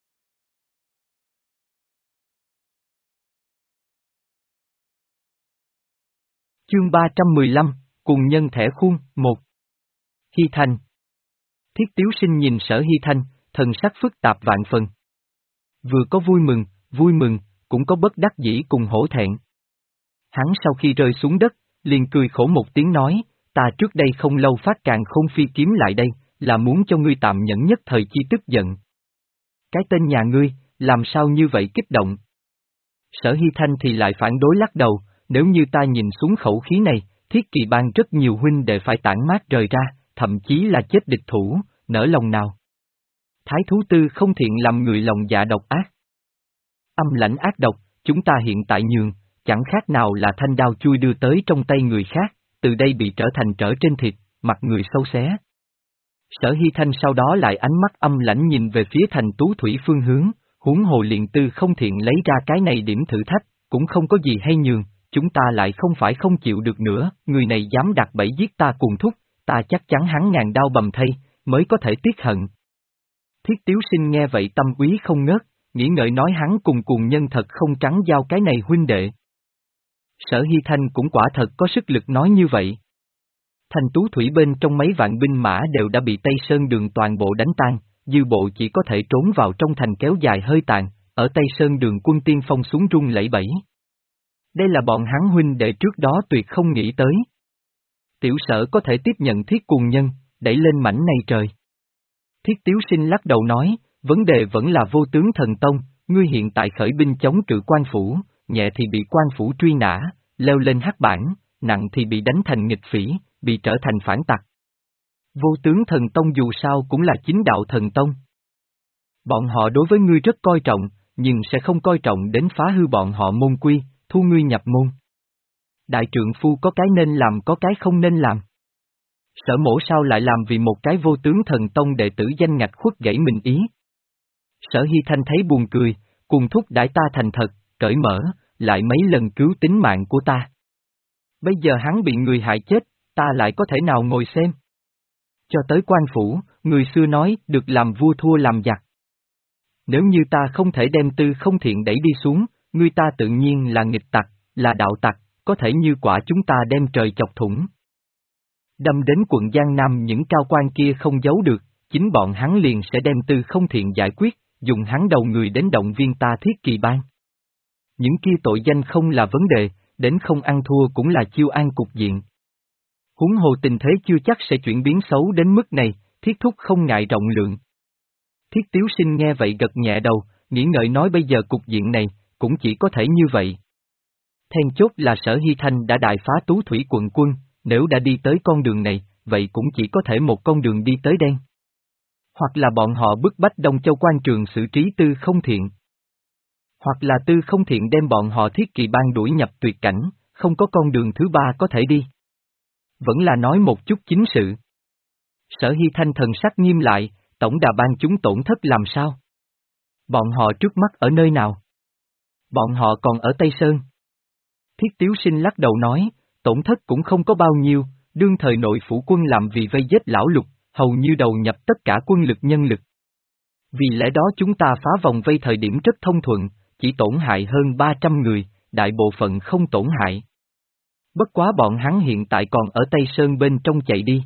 Chương ba trăm mười lăm, cùng nhân thẻ khuôn, một. Hy Thanh. Thiết Tiếu Sinh nhìn Sở Hy Thanh, thần sắc phức tạp vạn phần. Vừa có vui mừng, vui mừng, cũng có bất đắc dĩ cùng hổ thẹn. Hắn sau khi rơi xuống đất, liền cười khổ một tiếng nói, ta trước đây không lâu phát càn khôn phi kiếm lại đây, là muốn cho ngươi tạm nhẫn nhất thời chi tức giận. Cái tên nhà ngươi, làm sao như vậy kích động? Sở Hy Thanh thì lại phản đối lắc đầu, nếu như ta nhìn xuống khẩu khí này, Thiết kỳ ban rất nhiều huynh đệ phải tản mát rời ra, thậm chí là chết địch thủ, nỡ lòng nào. Thái thú tư không thiện làm người lòng dạ độc ác. Âm lãnh ác độc, chúng ta hiện tại nhường, chẳng khác nào là thanh đao chui đưa tới trong tay người khác, từ đây bị trở thành trở trên thịt, mặt người sâu xé. Sở Hy Thanh sau đó lại ánh mắt âm lãnh nhìn về phía thành Tú Thủy phương hướng, huống hồ liền tư không thiện lấy ra cái này điểm thử thách, cũng không có gì hay nhường, chúng ta lại không phải không chịu được nữa, người này dám đặt bẫy giết ta cùng thúc, ta chắc chắn hắn ngàn đao bầm thây, mới có thể tiếc hận. Thiết Tiếu Sinh nghe vậy tâm úy không ngớt, nghĩ ngợi nói hắn cùng cuồng nhân thật không trắng giao cái này huynh đệ. Sở Hy Thanh cũng quả thật có sức lực nói như vậy. Thành Tú Thủy bên trong mấy vạn binh mã đều đã bị Tây Sơn Đường toàn bộ đánh tan, dư bộ chỉ có thể trốn vào trong thành kéo dài hơi tàn, ở Tây Sơn Đường quân tiên phong xuống rung lẩy bẩy. Đây là bọn hắn huynh đệ trước đó tuyệt không nghĩ tới. Tiểu Sở có thể tiếp nhận Thiết Cuồng Nhân, đẩy lên mảnh này trời. Thiết Tiếu Sinh lắc đầu nói, vấn đề vẫn là Vô Tướng Thần Tông, ngươi hiện tại khởi binh chống cự quan phủ, nhẹ thì bị quan phủ truy nã, leo lên hắc bảng, nặng thì bị đánh thành nghịch phỉ, bị trở thành phản tặc. Vô Tướng Thần Tông dù sao cũng là chính đạo thần tông. Bọn họ đối với ngươi rất coi trọng, nhưng sẽ không coi trọng đến phá hư bọn họ môn quy, thu ngươi nhập môn. Đại trượng phu có cái nên làm có cái không nên làm. Sở Mỗ sao lại làm vì một cái Vô Tướng Thần Tông đệ tử danh ngạch khuất gãy mình ý. Sở Hy Thanh thấy buồn cười, cùng thúc đãi ta thành thật, cởi mở, lại mấy lần cứu tính mạng của ta. Bây giờ hắn bị người hại chết, ta lại có thể nào ngồi xem. Cho tới quan phủ, người xưa nói, được làm vua thua làm giặc. Nếu như ta không thể đem Tư Không Thiện đẩy đi xuống, người ta tự nhiên là nghịch tặc, là đạo tặc, có thể như quả chúng ta đem trời chọc thủng. Đâm đến quận Giang Nam những cao quan kia không giấu được, chính bọn hắn liền sẽ đem Tư Không Thiện giải quyết, dùng hắn đầu người đến động viên ta Thiết Kỳ Bang. Những kia tội danh không là vấn đề, đến không ăn thua cũng là chiêu an cục diện. Huống hồ tình thế chưa chắc sẽ chuyển biến xấu đến mức này, Thiết Thúc không ngại rộng lượng. Thiết Tiếu Sinh nghe vậy gật nhẹ đầu, nghĩ ngợi nói bây giờ cục diện này, cũng chỉ có thể như vậy. Then chốt là Sở Hy Thanh đã đại phá Tú Thủy quận quân, nếu đã đi tới con đường này, vậy cũng chỉ có thể một con đường đi tới đen. Hoặc là bọn họ bức bách Đông Châu quan trường xử trí Tư Không Thiện. Hoặc là Tư Không Thiện đem bọn họ Thiết Kỳ Bang đuổi nhập tuyệt cảnh, không có con đường thứ ba có thể đi. Vẫn là nói một chút chính sự. Sở Hy Thanh thần sắc nghiêm lại, tổng đà bang chúng tổn thất làm sao? Bọn họ trước mắt ở nơi nào? Bọn họ còn ở Tây Sơn. Thiết Tiếu Sinh lắc đầu nói, tổn thất cũng không có bao nhiêu, đương thời nội phủ quân làm vì vây giết lão Lục, hầu như đầu nhập tất cả quân lực nhân lực. Vì lẽ đó chúng ta phá vòng vây thời điểm rất thông thuận, chỉ tổn hại hơn ba trăm người, đại bộ phận không tổn hại. Bất quá bọn hắn hiện tại còn ở Tây Sơn bên trong chạy đi.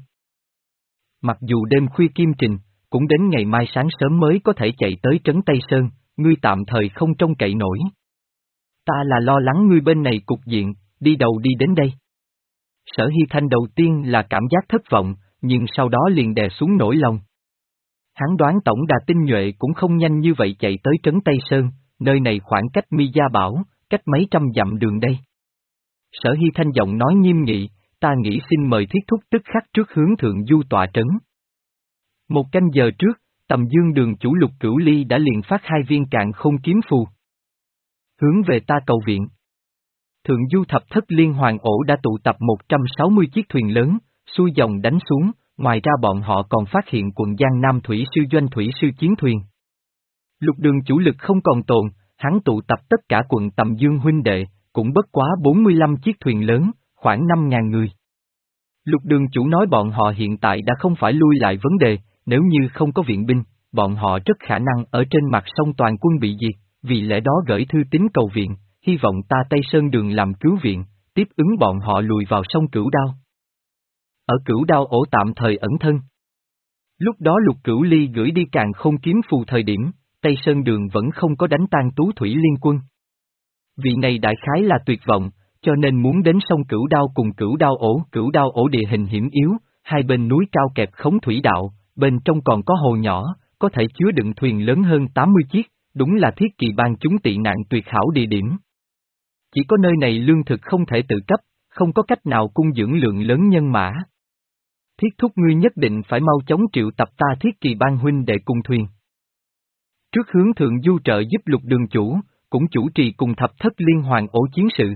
Mặc dù đêm khuya kim trình, cũng đến ngày mai sáng sớm mới có thể chạy tới trấn Tây Sơn, ngươi tạm thời không trông cậy nổi. Ta là lo lắng ngươi bên này cục diện, đi đầu đi đến đây. Sở Hy Thanh đầu tiên là cảm giác thất vọng, nhưng sau đó liền đè xuống nỗi lòng. Hắn đoán tổng đà tinh nhuệ cũng không nhanh như vậy chạy tới trấn Tây Sơn, nơi này khoảng cách Mi Gia Bảo, cách mấy trăm dặm đường đây. Sở Hy Thanh giọng nói nghiêm nghị, ta nghĩ xin mời Thiết Thúc tức khắc trước hướng thượng du tọa trấn. Một canh giờ trước, Tầm Dương Đường chủ Lục Cửu Ly đã liền phát hai viên càn khôn kiếm phù. Hướng về ta cầu viện. Thượng du thập thất liên hoàng ổ đã tụ tập một trăm sáu mươi chiếc thuyền lớn, xuôi dòng đánh xuống, ngoài ra bọn họ còn phát hiện quận Giang Nam thủy sư doanh thủy sư chiến thuyền. Lục Đường chủ lực không còn tồn, hắn tụ tập tất cả quận Tầm Dương huynh đệ, cũng bất quá bốn mươi lăm chiếc thuyền lớn, khoảng năm ngàn người. Lục Đường chủ nói bọn họ hiện tại đã không phải lui lại vấn đề, nếu như không có viện binh, bọn họ rất khả năng ở trên mặt sông toàn quân bị diệt, vì lẽ đó gửi thư tín cầu viện, hy vọng ta Tây Sơn Đường làm cứu viện, tiếp ứng bọn họ lùi vào sông Cửu Đao. Ở Cửu Đao ổ tạm thời ẩn thân. Lúc đó Lục Cửu Ly gửi đi càn khôn kiếm phù thời điểm, Tây Sơn Đường vẫn không có đánh tan Tú Thủy liên quân. Vị này đại khái là tuyệt vọng, cho nên muốn đến sông Cửu Đao cùng Cửu Đao ổ. Cửu Đao ổ địa hình hiểm yếu, hai bên núi cao kẹp khống thủy đạo, bên trong còn có hồ nhỏ, có thể chứa đựng thuyền lớn hơn tám mươi chiếc, đúng là Thiết Kỳ Bang chúng tị nạn tuyệt hảo địa điểm. Chỉ có nơi này lương thực không thể tự cấp, không có cách nào cung dưỡng lượng lớn nhân mã. Thiết Thúc ngươi nhất định phải mau chóng triệu tập ta Thiết Kỳ Bang huynh đệ cùng thuyền. Trước hướng thượng du trợ giúp Lục Đường chủ, cũng chủ trì cùng thập thất liên hoàng ổ chiến sự.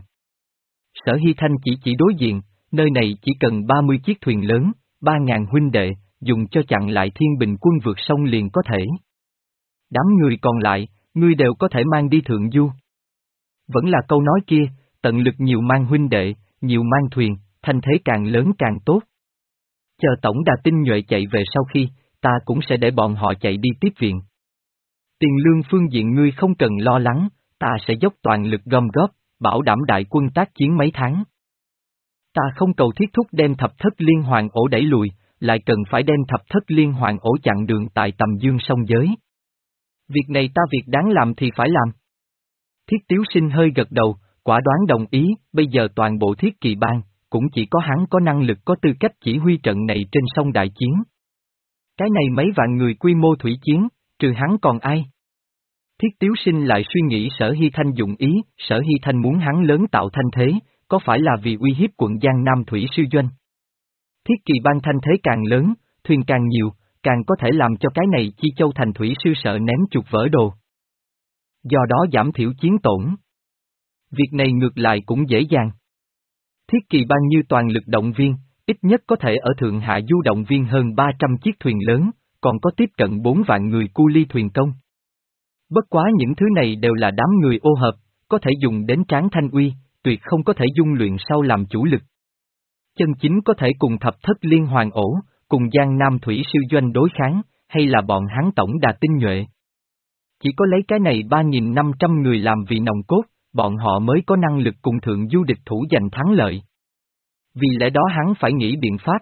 Sở Hy Thanh chỉ chỉ đối diện, nơi này chỉ cần ba mươi chiếc thuyền lớn, ba ngàn huynh đệ, dùng cho chặn lại Thiên Bình quân vượt sông liền có thể. Đám người còn lại, ngươi đều có thể mang đi thượng du. Vẫn là câu nói kia, tận lực nhiều mang huynh đệ, nhiều mang thuyền, thanh thế càng lớn càng tốt. Chờ tổng đà tinh nhuệ chạy về sau khi, ta cũng sẽ để bọn họ chạy đi tiếp viện. Tiền lương phương diện ngươi không cần lo lắng, ta sẽ dốc toàn lực gom góp, bảo đảm đại quân tác chiến mấy tháng. Ta không cầu Thiết Thúc đem thập thất liên hoàng ổ đẩy lùi, lại cần phải đem thập thất liên hoàng ổ chặn đường tại tầm dương sông giới. Việc này ta việc đáng làm thì phải làm. Thiết Tiếu Sinh hơi gật đầu, quả đoán đồng ý, bây giờ toàn bộ Thiết Kỵ bang, cũng chỉ có hắn có năng lực có tư cách chỉ huy trận này trên sông đại chiến. Cái này mấy vạn người quy mô thủy chiến, trừ hắn còn ai? Thiết Tiếu Sinh lại suy nghĩ Sở Hy Thanh dụng ý, Sở Hy Thanh muốn hắn lớn tạo thanh thế, có phải là vì uy hiếp quận Giang Nam Thủy Sư Doanh? Thiết Kỵ bang thanh thế càng lớn, thuyền càng nhiều, càng có thể làm cho cái này Chi Châu thành Thủy Sư sợ ném chuột vỡ đồ. Do đó giảm thiểu chiến tổn. Việc này ngược lại cũng dễ dàng. Thiết Kỵ bang như toàn lực động viên, ít nhất có thể ở Thượng Hạ du động viên hơn ba trăm chiếc thuyền lớn, còn có tiếp cận bốn vạn người cu ly thuyền công. Bất quá những thứ này đều là đám người ô hợp, có thể dùng đến Tráng Thanh Uy, tuyệt không có thể dung luyện sau làm chủ lực. Chân chính có thể cùng thập thất liên hoàng ổ, cùng Giang Nam Thủy Sư Doanh đối kháng, hay là bọn hắn tổng đà tinh nhuệ. Chỉ có lấy cái này ba nghìn năm trăm người làm vì nòng cốt, bọn họ mới có năng lực cùng thượng du địch thủ giành thắng lợi. Vì lẽ đó hắn phải nghĩ biện pháp.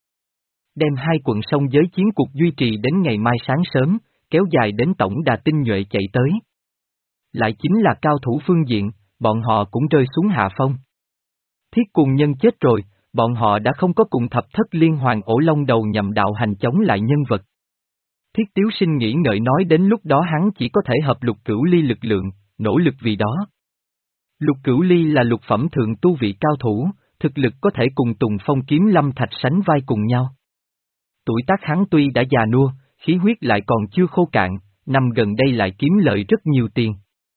Đem hai quận sông giới chiến cuộc duy trì đến ngày mai sáng sớm, kéo dài đến tổng đà tinh nhuệ chạy tới. Lại chính là cao thủ phương diện, bọn họ cũng rơi xuống hạ phong. Thiết Cuồng Nhân chết rồi, bọn họ đã không có cùng thập thất liên hoàng ổ long đầu nhằm đạo hành chống lại nhân vật. Thiết Tiếu Sinh nghĩ ngợi nói đến lúc đó hắn chỉ có thể hợp Lục Cửu Ly lực lượng, nỗ lực vì đó. Lục Cửu Ly là lục phẩm thượng tu vị cao thủ, thực lực có thể cùng Tùng Phong Kiếm Lâm Thạch sánh vai cùng nhau. Tuổi tác hắn tuy đã già nua, khí huyết lại còn chưa khô cạn, năm gần đây lại kiếm lợi rất nhiều tiền.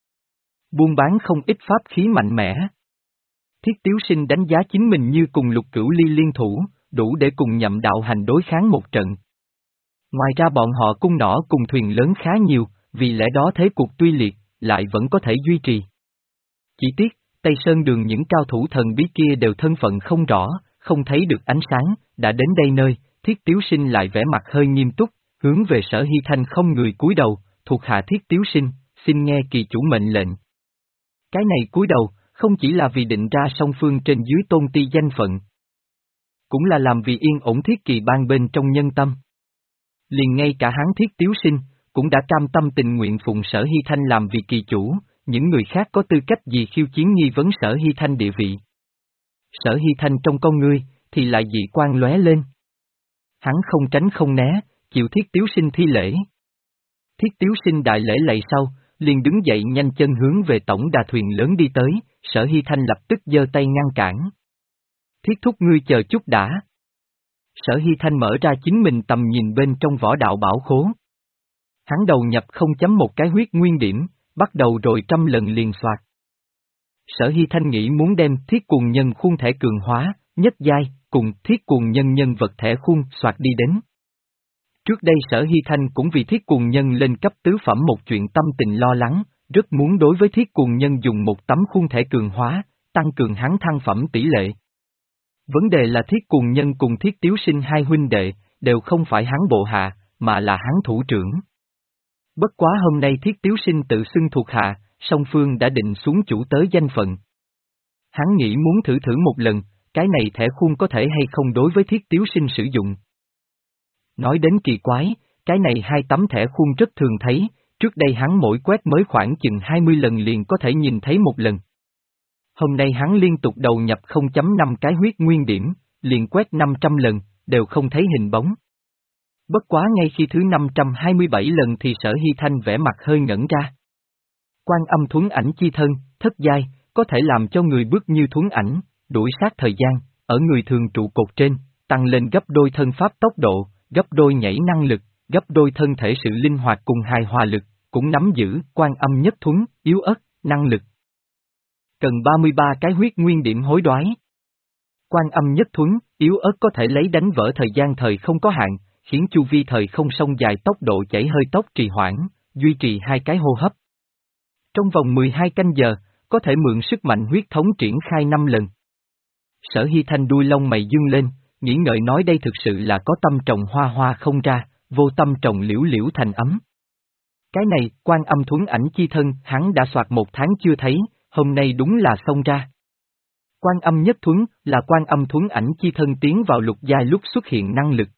Buôn bán không ít pháp khí mạnh mẽ. Thiết Tiếu Sinh đánh giá chính mình như cùng Lục Cửu Ly liên thủ, đủ để cùng Nhậm Đạo Hành đối kháng một trận. Ngoài ra bọn họ cung nỏ cùng thuyền lớn khá nhiều, vì lẽ đó thế cuộc tuy liệt, lại vẫn có thể duy trì. Chỉ tiếc, Tây Sơn Đường những cao thủ thần bí kia đều thân phận không rõ, không thấy được ánh sáng, đã đến đây nơi, Thiết Tiếu Sinh lại vẻ mặt hơi nghiêm túc, hướng về Sở Hy Thanh không người cúi đầu, thuộc hạ Thiết Tiếu Sinh, xin nghe kỳ chủ mệnh lệnh. Cái này cúi đầu, không chỉ là vì định ra song phương trên dưới tôn ti danh phận, cũng là làm vì yên ổn Thiết Kỵ bang bên trong nhân tâm. Liền ngay cả hắn Thiết Tiếu Sinh, cũng đã cam tâm tình nguyện phụng Sở Hy Thanh làm vì kỳ chủ, những người khác có tư cách gì khiêu chiến nghi vấn Sở Hy Thanh địa vị. Sở Hy Thanh trong con ngươi, thì lại dị quang lóe lên. Hắn không tránh không né, chịu Thiết Tiếu Sinh thi lễ. Thiết Tiếu Sinh đại lễ lạy sau, liền đứng dậy nhanh chân hướng về tổng đà thuyền lớn đi tới, Sở Hy Thanh lập tức giơ tay ngăn cản. Thiết thúc ngươi chờ chút đã. Sở Hy Thanh mở ra chính mình tầm nhìn bên trong võ đạo bảo khố. Hắn đầu nhập không chấm một cái huyết nguyên điểm, bắt đầu rồi trăm lần liền soạt. Sở Hy Thanh nghĩ muốn đem Thiết Cuồng Nhân khuôn thể cường hóa, nhất giai, cùng Thiết Cuồng Nhân nhân vật thể khuôn soạt đi đến. Trước đây Sở Hy Thanh cũng vì Thiết Cuồng Nhân lên cấp tứ phẩm một chuyện tâm tình lo lắng, rất muốn đối với Thiết Cuồng Nhân dùng một tấm khuôn thể cường hóa, tăng cường hắn thăng phẩm tỷ lệ. Vấn đề là Thiết Cuồng Nhân cùng Thiết Tiếu Sinh hai huynh đệ, đều không phải hắn bộ hạ, mà là hắn thủ trưởng. Bất quá hôm nay Thiết Tiếu Sinh tự xưng thuộc hạ, song phương đã định xuống chủ tới danh phận. Hắn nghĩ muốn thử thử một lần, cái này thẻ khuôn có thể hay không đối với Thiết Tiếu Sinh sử dụng. Nói đến kỳ quái, cái này hai tấm thẻ khuôn rất thường thấy, trước đây hắn mỗi quét mới khoảng chừng hai mươi lần liền có thể nhìn thấy một lần. Hôm nay hắn liên tục đầu nhập không chấm năm cái huyết nguyên điểm, liền quét năm trăm lần, đều không thấy hình bóng. Bất quá ngay khi thứ năm trăm hai mươi bảy lần thì Sở Hy Thanh vẻ mặt hơi ngẩn ra. Quan âm thuấn ảnh chi thân, thất giai, có thể làm cho người bước như thuấn ảnh, đuổi sát thời gian, ở người thường trụ cột trên, tăng lên gấp đôi thân pháp tốc độ, gấp đôi nhảy năng lực, gấp đôi thân thể sự linh hoạt cùng hài hòa lực, cũng nắm giữ quan âm nhất thuấn, yếu ớt, năng lực. Cần ba mươi ba cái huyết nguyên điểm hối đoái. Quan âm nhất thuấn, yếu ớt có thể lấy đánh vỡ thời gian thời không có hạn, khiến chu vi thời không sông dài tốc độ chảy hơi tốc trì hoãn, duy trì hai cái hô hấp. Trong vòng mười hai canh giờ, có thể mượn sức mạnh huyết thống triển khai năm lần. Sở Hy Thanh đuôi lông mày dương lên, nghĩ ngợi nói đây thực sự là có tâm trồng hoa hoa không ra, vô tâm trồng liễu liễu thành ấm. Cái này, quan âm thuấn ảnh chi thân, hắn đã soạt một tháng chưa thấy, hôm nay đúng là xông ra. Quan Âm Nhất Thuấn là Quan Âm Thuấn ảnh chi thân tiến vào lục giai lúc xuất hiện năng lực.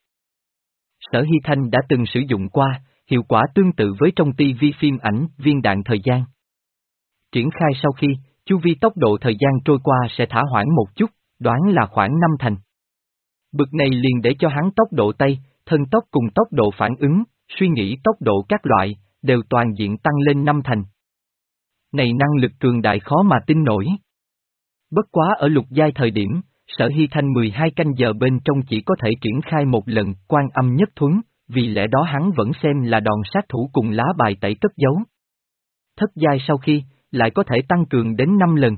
Sở Hy Thanh đã từng sử dụng qua, hiệu quả tương tự với trong ti vi phim ảnh viên đạn thời gian. Triển khai sau khi, chu vi tốc độ thời gian trôi qua sẽ thả hoãn một chút, đoán là khoảng năm thành. Bực này liền để cho hắn tốc độ tay, thân tốc cùng tốc độ phản ứng, suy nghĩ tốc độ các loại, đều toàn diện tăng lên năm thành. Này năng lực cường đại khó mà tin nổi. Bất quá ở lục giai thời điểm, Sở Hy Thanh mười hai canh giờ bên trong chỉ có thể triển khai một lần Quan Âm Nhất Thuấn, vì lẽ đó hắn vẫn xem là đòn sát thủ cùng lá bài tẩy cất giấu. Thất giai sau khi, lại có thể tăng cường đến năm lần.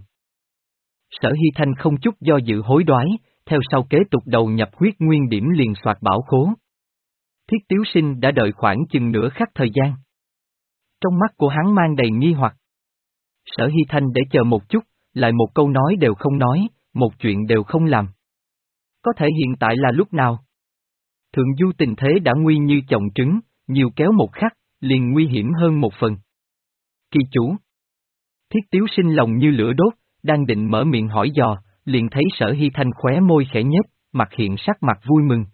Sở Hy Thanh không chút do dự hối đoái, theo sau kế tục đầu nhập huyết nguyên điểm liền soạt bảo khố. Thiết Tiếu Sinh đã đợi khoảng chừng nửa khắc thời gian. Trong mắt của hắn mang đầy nghi hoặc. Sở Hy Thanh để chờ một chút, lại một câu nói đều không nói, một chuyện đều không làm. Có thể hiện tại là lúc nào? Thượng du tình thế đã nguy như chồng trứng, nhiều kéo một khắc, liền nguy hiểm hơn một phần. Kỳ chủ. Thiết Tiếu Sinh lòng như lửa đốt, đang định mở miệng hỏi dò, liền thấy Sở Hy Thanh khóe môi khẽ nhếch, mặt hiện sắc mặt vui mừng.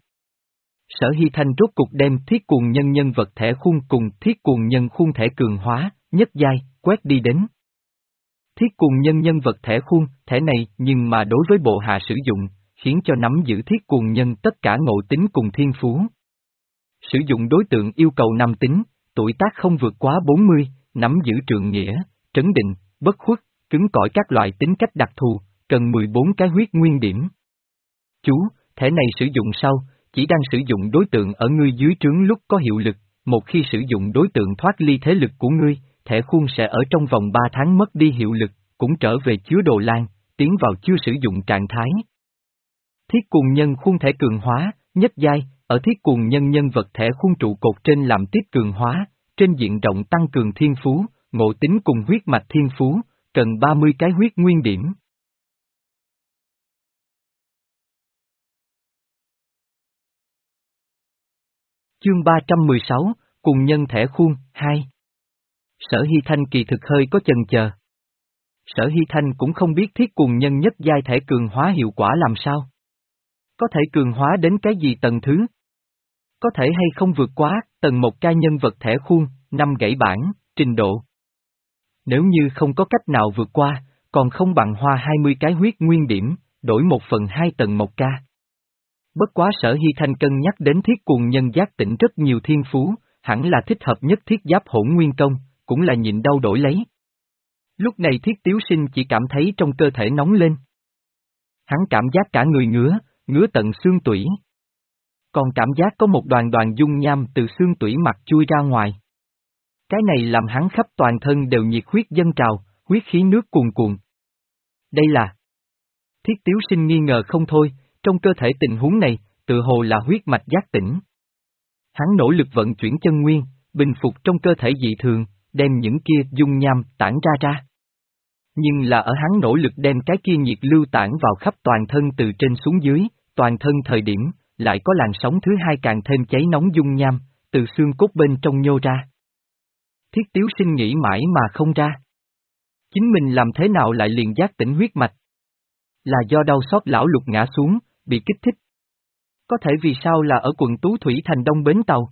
Sở Hy Thanh rốt cục đem thiết cuồng nhân nhân vật thẻ khuôn cùng thiết cuồng nhân khuôn thẻ cường hóa, nhất giai, quét đi đến. Thiết cuồng nhân nhân vật thẻ khuôn, thẻ này nhưng mà đối với bộ hạ sử dụng, khiến cho nắm giữ thiết cuồng nhân tất cả ngộ tính cùng thiên phú. Sử dụng đối tượng yêu cầu nam tính, tuổi tác không vượt quá bốn mươi, nắm giữ trượng nghĩa, trấn định, bất khuất, cứng cỏi các loại tính cách đặc thù, cần mười bốn cái huyết nguyên điểm. Chú, thẻ này sử dụng sau, chỉ đang sử dụng đối tượng ở ngươi dưới trướng lúc có hiệu lực, một khi sử dụng đối tượng thoát ly thế lực của ngươi, thẻ khuôn sẽ ở trong vòng ba tháng mất đi hiệu lực, cũng trở về chứa đồ lan, tiến vào chưa sử dụng trạng thái. Thiết cuồng nhân khuôn thẻ cường hóa, nhất giai, ở thiết cuồng nhân nhân vật thẻ khuôn trụ cột trên làm tiếp cường hóa, trên diện rộng tăng cường thiên phú, ngộ tính cùng huyết mạch thiên phú, cần ba mươi cái huyết nguyên điểm. Chương ba trăm mười sáu, cùng nhân thẻ khuôn, hai. Sở Hy Thanh kỳ thực hơi có chần chờ. Sở Hy Thanh cũng không biết thiết cuồng nhân nhất giai thẻ cường hóa hiệu quả làm sao. Có thể cường hóa đến cái gì tầng thứ? Có thể hay không vượt quá, tầng một ca nhân vật thẻ khuôn, năm gãy bản, trình độ. Nếu như không có cách nào vượt qua, còn không bằng hoa hai mươi cái huyết nguyên điểm, đổi một phần hai tầng một ca. Bất quá Sở Hy Thanh cân nhắc đến thiết cuồng nhân giác tỉnh rất nhiều thiên phú, hẳn là thích hợp nhất thiết giáp hỗn nguyên công, cũng là nhịn đau đổi lấy. Lúc này Thiết Tiếu Sinh chỉ cảm thấy trong cơ thể nóng lên. Hắn cảm giác cả người ngứa, ngứa tận xương tủy. Còn cảm giác có một đoàn đoàn dung nham từ xương tủy mặt chui ra ngoài. Cái này làm hắn khắp toàn thân đều nhiệt huyết dâng trào, huyết khí nước cuồn cuộn. Đây là... Thiết Tiếu Sinh nghi ngờ không thôi, trong cơ thể tình huống này, tự hồ là huyết mạch giác tỉnh. Hắn nỗ lực vận chuyển chân nguyên, bình phục trong cơ thể dị thường, đem những kia dung nham tản ra ra. Nhưng là ở hắn nỗ lực đem cái kia nhiệt lưu tản vào khắp toàn thân từ trên xuống dưới, toàn thân thời điểm, lại có làn sóng thứ hai càng thêm cháy nóng dung nham, từ xương cốt bên trong nhô ra. Thiết Tiếu Sinh nghĩ mãi mà không ra. Chính mình làm thế nào lại liền giác tỉnh huyết mạch? Là do đau xót lão lục ngã xuống, bị kích thích. Có thể vì sao là ở quận Tú Thủy thành Đông Bến Tàu?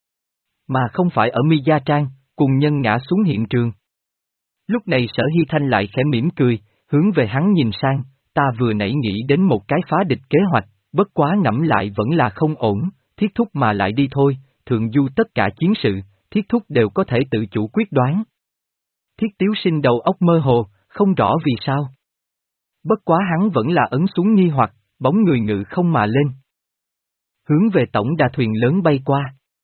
Mà không phải ở Mi Gia Trang, cùng nhân ngã xuống hiện trường. Lúc này Sở Hy Thanh lại khẽ mỉm cười, hướng về hắn nhìn sang, ta vừa nãy nghĩ đến một cái phá địch kế hoạch, bất quá ngẫm lại vẫn là không ổn, Thiết Thúc mà lại đi thôi, thượng du tất cả chiến sự, Thiết Thúc đều có thể tự chủ quyết đoán. Thiết Tiếu Sinh đầu óc mơ hồ, không rõ vì sao. Bất quá hắn vẫn là ấn xuống nghi hoặc, bóng người ngự không mà lên. Hướng về tổng đà thuyền lớn bay qua.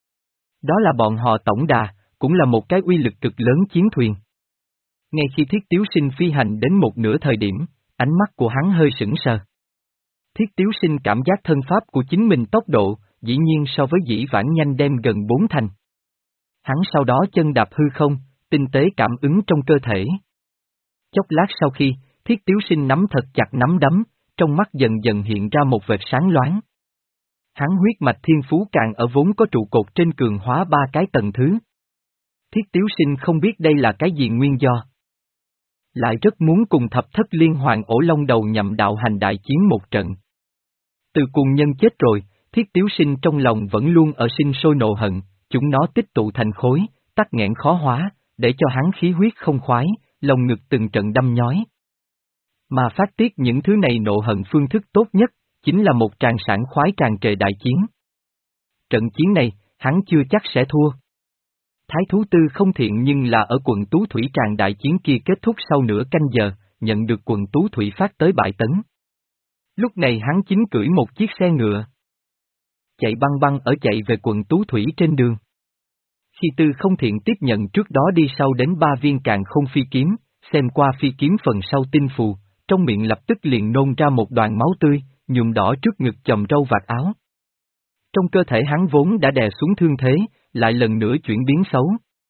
Đó là bọn họ tổng đà, cũng là một cái uy lực cực lớn chiến thuyền. Ngay khi Thiết Tiếu Sinh phi hành đến một nửa thời điểm, ánh mắt của hắn hơi sững sờ. Thiết Tiếu Sinh cảm giác thân pháp của chính mình tốc độ, dĩ nhiên so với dĩ vãng nhanh đem gần bốn thành. Hắn sau đó chân đạp hư không, tinh tế cảm ứng trong cơ thể. Chốc lát sau khi, Thiết Tiếu Sinh nắm thật chặt nắm đấm, trong mắt dần dần hiện ra một vệt sáng loáng. Hắn huyết mạch thiên phú càng ở vốn có trụ cột trên cường hóa ba cái tầng thứ. Thiết Tiếu Sinh không biết đây là cái gì nguyên do. Lại rất muốn cùng thập thất liên hoàng ổ long đầu nhậm đạo hành đại chiến một trận. Từ cuồng nhân chết rồi, Thiết Tiếu Sinh trong lòng vẫn luôn ở sinh sôi nộ hận, chúng nó tích tụ thành khối, tắc nghẽn khó hóa, để cho hắn khí huyết không khoái, lòng ngực từng trận đâm nhói. Mà phát tiết những thứ này nộ hận phương thức tốt nhất, chính là một tràng sảng khoái tràn trề đại chiến. Trận chiến này, hắn chưa chắc sẽ thua. Thái thú Tư Không Thiện nhưng là ở quận Tú Thủy tràng đại chiến kia kết thúc sau nửa canh giờ, nhận được quận Tú Thủy phát tới bại tấn. Lúc này hắn chính cưỡi một chiếc xe ngựa. Chạy băng băng ở chạy về quận Tú Thủy trên đường. Khi Tư Không Thiện tiếp nhận trước đó đi sau đến ba viên càn không phi kiếm, xem qua phi kiếm phần sau tinh phù, trong miệng lập tức liền nôn ra một đoàn máu tươi, nhuộm đỏ trước ngực chồng râu vạt áo. Trong cơ thể hắn vốn đã đè xuống thương thế, lại lần nữa chuyển biến xấu.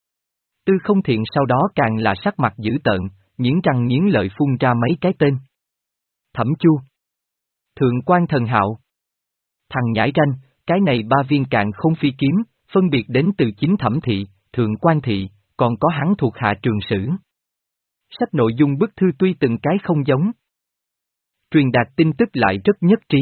Tư Không Thiện sau đó càng là sắc mặt dữ tợn, nghiến răng nghiến lợi phun ra mấy cái tên. Thẩm Chu, Thượng Quan Thần Hạo, thằng nhãi ranh, cái này ba viên càn không phi kiếm, phân biệt đến từ chính Thẩm Thị, Thượng Quan Thị, còn có hắn thuộc hạ Trường Sử. Sách nội dung bức thư tuy từng cái không giống, truyền đạt tin tức lại rất nhất trí.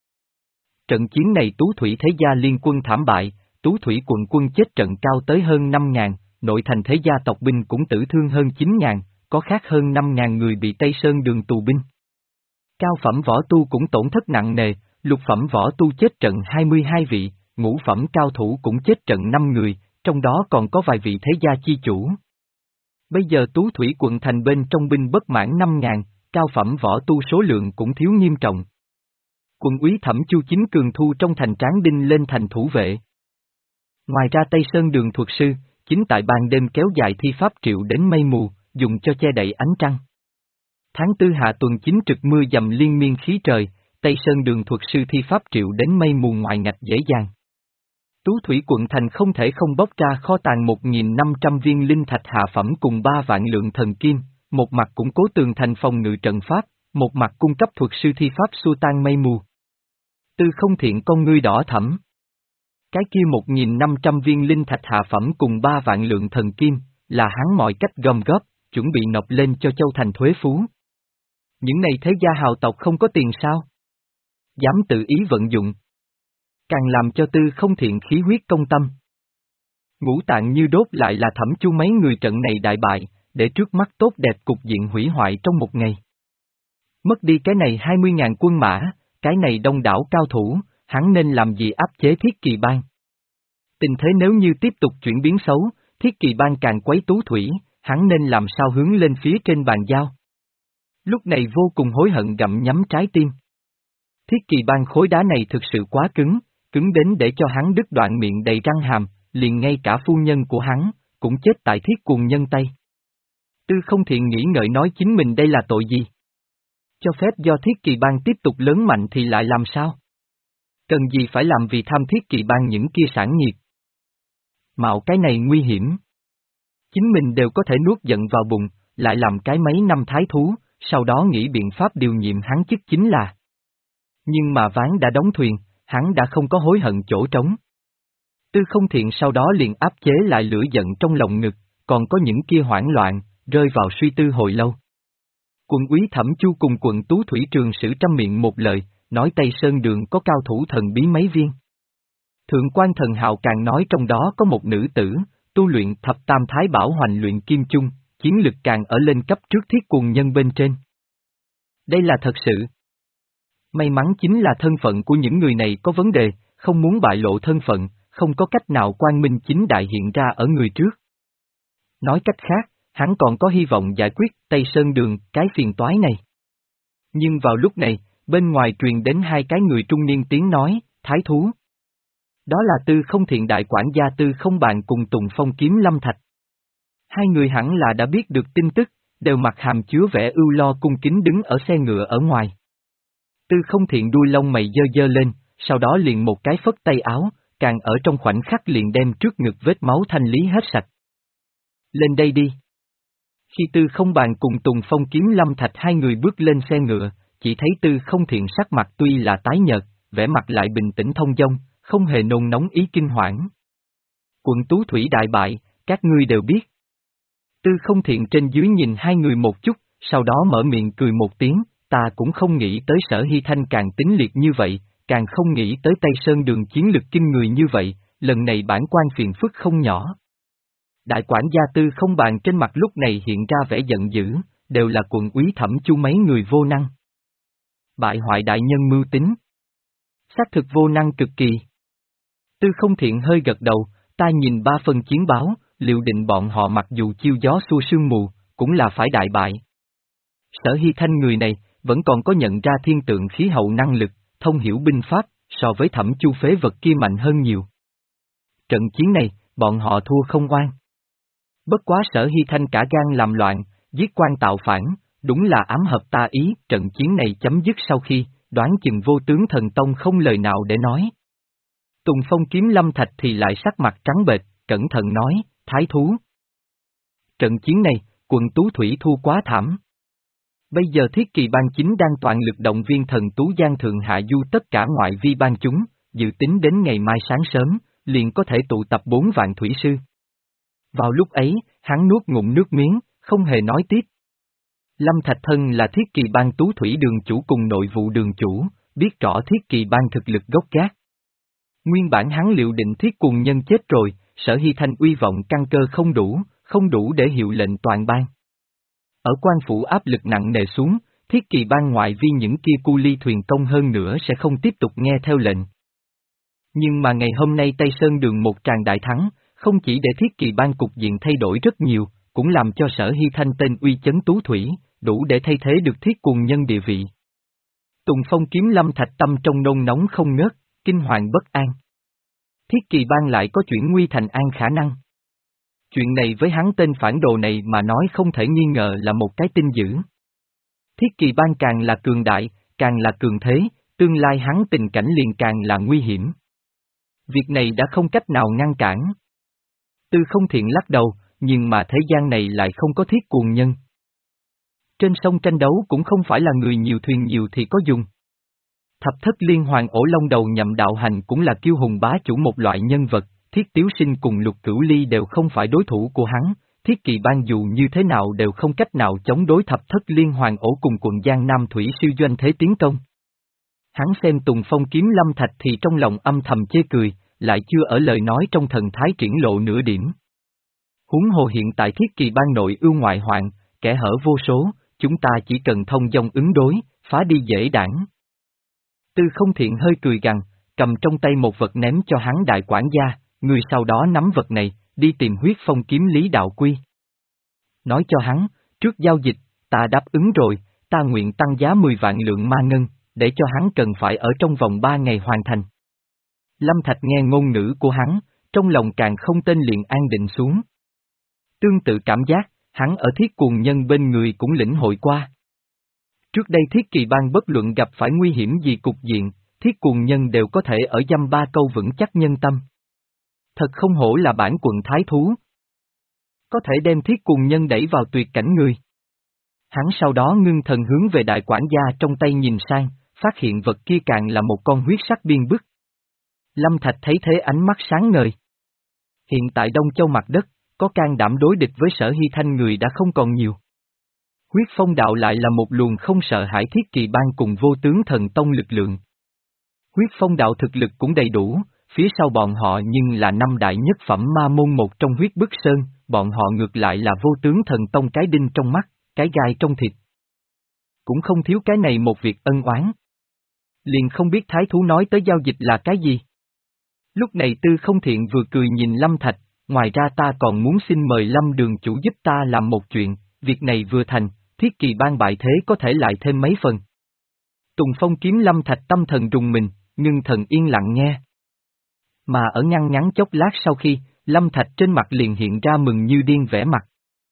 Trận chiến này Tú Thủy Thế Gia liên quân thảm bại, Tú Thủy quận quân chết trận cao tới hơn năm ngàn, nội thành Thế Gia tộc binh cũng tử thương hơn chín ngàn, có khác hơn năm ngàn người bị Tây Sơn đường tù binh. Cao phẩm võ tu cũng tổn thất nặng nề, lục phẩm võ tu chết trận hai mươi hai vị, ngũ phẩm cao thủ cũng chết trận năm người, trong đó còn có vài vị Thế Gia chi chủ. Bây giờ Tú Thủy quận thành bên trong binh bất mãn năm ngàn, cao phẩm võ tu số lượng cũng thiếu nghiêm trọng. Quận úy Thẩm Chu chính cường thu trong thành tráng đinh lên thành thủ vệ. Ngoài ra Tây Sơn đường thuật sư, chính tại ban đêm kéo dài thi pháp triệu đến mây mù, dùng cho che đậy ánh trăng. Tháng tư hạ tuần chính trực mưa dầm liên miên khí trời, Tây Sơn đường thuật sư thi pháp triệu đến mây mù ngoại ngạch dễ dàng. Tú Thủy quận thành không thể không bóc ra kho tàng một nghìn năm trăm viên linh thạch hạ phẩm cùng ba vạn lượng thần kim, một mặt củng cố tường thành phòng ngự trận pháp, một mặt cung cấp thuật sư thi pháp xua tan mây mù. Tư Không Thiện con ngươi đỏ thẫm. Cái kia một nghìn năm trăm viên linh thạch hạ phẩm cùng ba vạn lượng thần kim, là hắn mọi cách gom góp, chuẩn bị nộp lên cho Châu Thành thuế phú. Những này thế gia hào tộc không có tiền sao? Dám tự ý vận dụng. Càng làm cho Tư Không Thiện khí huyết công tâm. Ngũ tạng như đốt lại là Thẩm Chu mấy người trận này đại bại, để trước mắt tốt đẹp cục diện hủy hoại trong một ngày. Mất đi cái này hai mươi ngàn quân mã, cái này đông đảo cao thủ, hắn nên làm gì áp chế Thiết Kỳ Bang? Tình thế nếu như tiếp tục chuyển biến xấu, Thiết Kỳ Bang càng quấy Tú Thủy, hắn nên làm sao hướng lên phía trên bàn giao? Lúc này vô cùng hối hận gặm nhắm trái tim. Thiết Kỳ Bang khối đá này thực sự quá cứng, cứng đến để cho hắn đứt đoạn miệng đầy răng hàm, liền ngay cả phu nhân của hắn, cũng chết tại Thiết Cuồng Nhân tay. Tư Không Thiện nghĩ ngợi nói chính mình đây là tội gì? Cho phép do Thiết Kỳ Bang tiếp tục lớn mạnh thì lại làm sao? Cần gì phải làm vì tham Thiết Kỳ Bang những kia sản nghiệp? Mạo cái này nguy hiểm. Chính mình đều có thể nuốt giận vào bụng, lại làm cái mấy năm thái thú, sau đó nghĩ biện pháp điều nhiệm hắn chức chính là. Nhưng mà ván đã đóng thuyền, hắn đã không có hối hận chỗ trống. Tư Không Thiện sau đó liền áp chế lại lửa giận trong lòng ngực, còn có những kia hoảng loạn, rơi vào suy tư hồi lâu. Quận úy Thẩm Chu cùng quận Tú Thủy Trường Sử trăm miệng một lời, nói Tây Sơn đường có cao thủ thần bí mấy viên. Thượng Quan Thần Hạo càng nói trong đó có một nữ tử, tu luyện thập tam thái bảo hoành luyện kim chung, chiến lực càng ở lên cấp trước Thiết Cuồng Nhân bên trên. Đây là thật sự. May mắn chính là thân phận của những người này có vấn đề, không muốn bại lộ thân phận, không có cách nào quang minh chính đại hiện ra ở người trước. Nói cách khác, hắn còn có hy vọng giải quyết Tây Sơn đường cái phiền toái này. Nhưng vào lúc này, bên ngoài truyền đến hai cái người trung niên tiếng nói, thái thú. Đó là Tư Không Thiện đại quản gia Tư Không Bàn cùng Tùng Phong Kiếm Lâm Thạch. Hai người hẳn là đã biết được tin tức, đều mặt hàm chứa vẻ ưu lo cung kính đứng ở xe ngựa ở ngoài. Tư Không Thiện đuôi lông mày dơ dơ lên, sau đó liền một cái phất tay áo, càng ở trong khoảnh khắc liền đem trước ngực vết máu thanh lý hết sạch. Lên đây đi. Khi Tư Không Bàn cùng Tùng Phong Kiếm Lâm Thạch hai người bước lên xe ngựa, chỉ thấy Tư Không Thiện sắc mặt tuy là tái nhợt, vẻ mặt lại bình tĩnh thông dong, không hề nôn nóng ý kinh hoảng. Quận Tú Thủy đại bại, các ngươi đều biết. Tư Không Thiện trên dưới nhìn hai người một chút, sau đó mở miệng cười một tiếng, ta cũng không nghĩ tới Sở Hy Thanh càng tính liệt như vậy, càng không nghĩ tới Tây Sơn Đường chiến lực kinh người như vậy, lần này bản quan phiền phức không nhỏ. Đại quản gia Tư Không Bàn trên mặt lúc này hiện ra vẻ giận dữ, đều là quận úy Thẩm Chu mấy người vô năng. Bại hoại đại nhân mưu tính. Xác thực vô năng cực kỳ. Tư Không Thiện hơi gật đầu, ta nhìn ba phần chiến báo, liệu định bọn họ mặc dù chiêu gió xua sương mù, cũng là phải đại bại. Sở Hy Thanh người này, vẫn còn có nhận ra thiên tượng khí hậu năng lực, thông hiểu binh pháp, so với Thẩm Chu phế vật kia mạnh hơn nhiều. Trận chiến này, bọn họ thua không oan. Bất quá Sở Hy Thanh cả gan làm loạn, giết quan tạo phản, đúng là ám hợp ta ý, trận chiến này chấm dứt sau khi, đoán chừng vô tướng thần tông không lời nào để nói. Tùng Phong Kiếm Lâm Thạch thì lại sắc mặt trắng bệch, cẩn thận nói, thái thú. Trận chiến này, quận Tú Thủy thua quá thảm. Bây giờ Thiết Kỳ Bang chính đang toàn lực động viên thần Tú Giang Thượng Hạ Du tất cả ngoại vi bang chúng, dự tính đến ngày mai sáng sớm, liền có thể tụ tập bốn vạn thủy sư. Vào lúc ấy, hắn nuốt ngụm nước miếng, không hề nói tiếp. Lâm Thạch Thân là Thiết Kỳ Bang Tú Thủy đường chủ cùng nội vụ đường chủ, biết rõ Thiết Kỳ Bang thực lực gốc gác. Nguyên bản hắn liệu định Thiết Cuồng Nhân chết rồi, Sở Hy Thanh uy vọng căn cơ không đủ, không đủ để hiệu lệnh toàn bang. Ở quan phủ áp lực nặng nề xuống, Thiết Kỳ Bang ngoại vi những kia cu ly thuyền công hơn nữa sẽ không tiếp tục nghe theo lệnh. Nhưng mà ngày hôm nay Tây Sơn Đường một tràng đại thắng, không chỉ để Thiết Kỳ Bang cục diện thay đổi rất nhiều, cũng làm cho Sở Hy Thanh tên uy chấn Tú Thủy, đủ để thay thế được Thiết Cuồng Nhân địa vị. Tùng Phong Kiếm Lâm Thạch tâm trong nôn nóng không ngớt, kinh hoàng bất an. Thiết Kỳ Bang lại có chuyển nguy thành an khả năng. Chuyện này với hắn tên phản đồ này mà nói không thể nghi ngờ là một cái tin dữ. Thiết Kỳ Bang càng là cường đại, càng là cường thế, tương lai hắn tình cảnh liền càng là nguy hiểm. Việc này đã không cách nào ngăn cản. Tư Không Thiện lắc đầu, nhưng mà thế gian này lại không có Thiết Cuồng Nhân. Trên sông tranh đấu cũng không phải là người nhiều thuyền nhiều thì có dùng. Thập thất liên hoàng ổ long đầu nhậm đạo hành cũng là kiêu hùng bá chủ một loại nhân vật, Thiết Tiếu Sinh cùng Lục Cửu Ly đều không phải đối thủ của hắn, Thiết Kỳ Bang dù như thế nào đều không cách nào chống đối thập thất liên hoàng ổ cùng quận Giang Nam Thủy siêu doanh thế tiến công. Hắn xem Tùng Phong Kiếm Lâm Thạch thì trong lòng âm thầm chê cười, lại chưa ở lời nói trong thần thái triển lộ nửa điểm. Huống hồ hiện tại Thiết Kỳ Bang nội ưu ngoại hoạn, kẻ hở vô số, chúng ta chỉ cần thông dong ứng đối, phá đi dễ đảng. Tư Không Thiện hơi cười gằn, cầm trong tay một vật ném cho hắn đại quản gia, người sau đó nắm vật này, đi tìm huyết phong kiếm Lý Đạo Quy. Nói cho hắn, trước giao dịch, ta đáp ứng rồi, ta nguyện tăng giá mười vạn lượng ma ngân, để cho hắn cần phải ở trong vòng ba ngày hoàn thành. Lâm Thạch nghe ngôn ngữ của hắn, trong lòng càng không tên liền an định xuống. Tương tự cảm giác, hắn ở Thiết Cuồng Nhân bên người cũng lĩnh hội qua. Trước đây Thiết Kỳ Bang bất luận gặp phải nguy hiểm gì cục diện, Thiết Cuồng Nhân đều có thể ở dăm ba câu vững chắc nhân tâm. Thật không hổ là bản quận thái thú. Có thể đem Thiết Cuồng Nhân đẩy vào tuyệt cảnh người. Hắn sau đó ngưng thần hướng về đại quản gia trong tay nhìn sang, phát hiện vật kia càng là một con huyết sắc biên bức. Lâm Thạch thấy thế ánh mắt sáng ngời. Hiện tại Đông Châu mặt đất, có can đảm đối địch với Sở Hy Thanh người đã không còn nhiều. Huyết Phong Đạo lại là một luồng không sợ hãi Thiết Kỳ Bang cùng vô tướng thần tông lực lượng. Huyết Phong Đạo thực lực cũng đầy đủ, phía sau bọn họ nhưng là năm đại nhất phẩm ma môn một trong Huyết Bức Sơn, bọn họ ngược lại là vô tướng thần tông cái đinh trong mắt, cái gai trong thịt. Cũng không thiếu cái này một việc ân oán. Liền không biết thái thú nói tới giao dịch là cái gì. Lúc này Tư Không Thiện vừa cười nhìn Lâm Thạch, ngoài ra ta còn muốn xin mời Lâm đường chủ giúp ta làm một chuyện, việc này vừa thành, Thiết Kỳ Bang bại thế có thể lại thêm mấy phần. Tùng Phong Kiếm Lâm Thạch tâm thần rùng mình, ngưng thần yên lặng nghe. Mà ở ngăn ngắn chốc lát sau khi, Lâm Thạch trên mặt liền hiện ra mừng như điên vẻ mặt.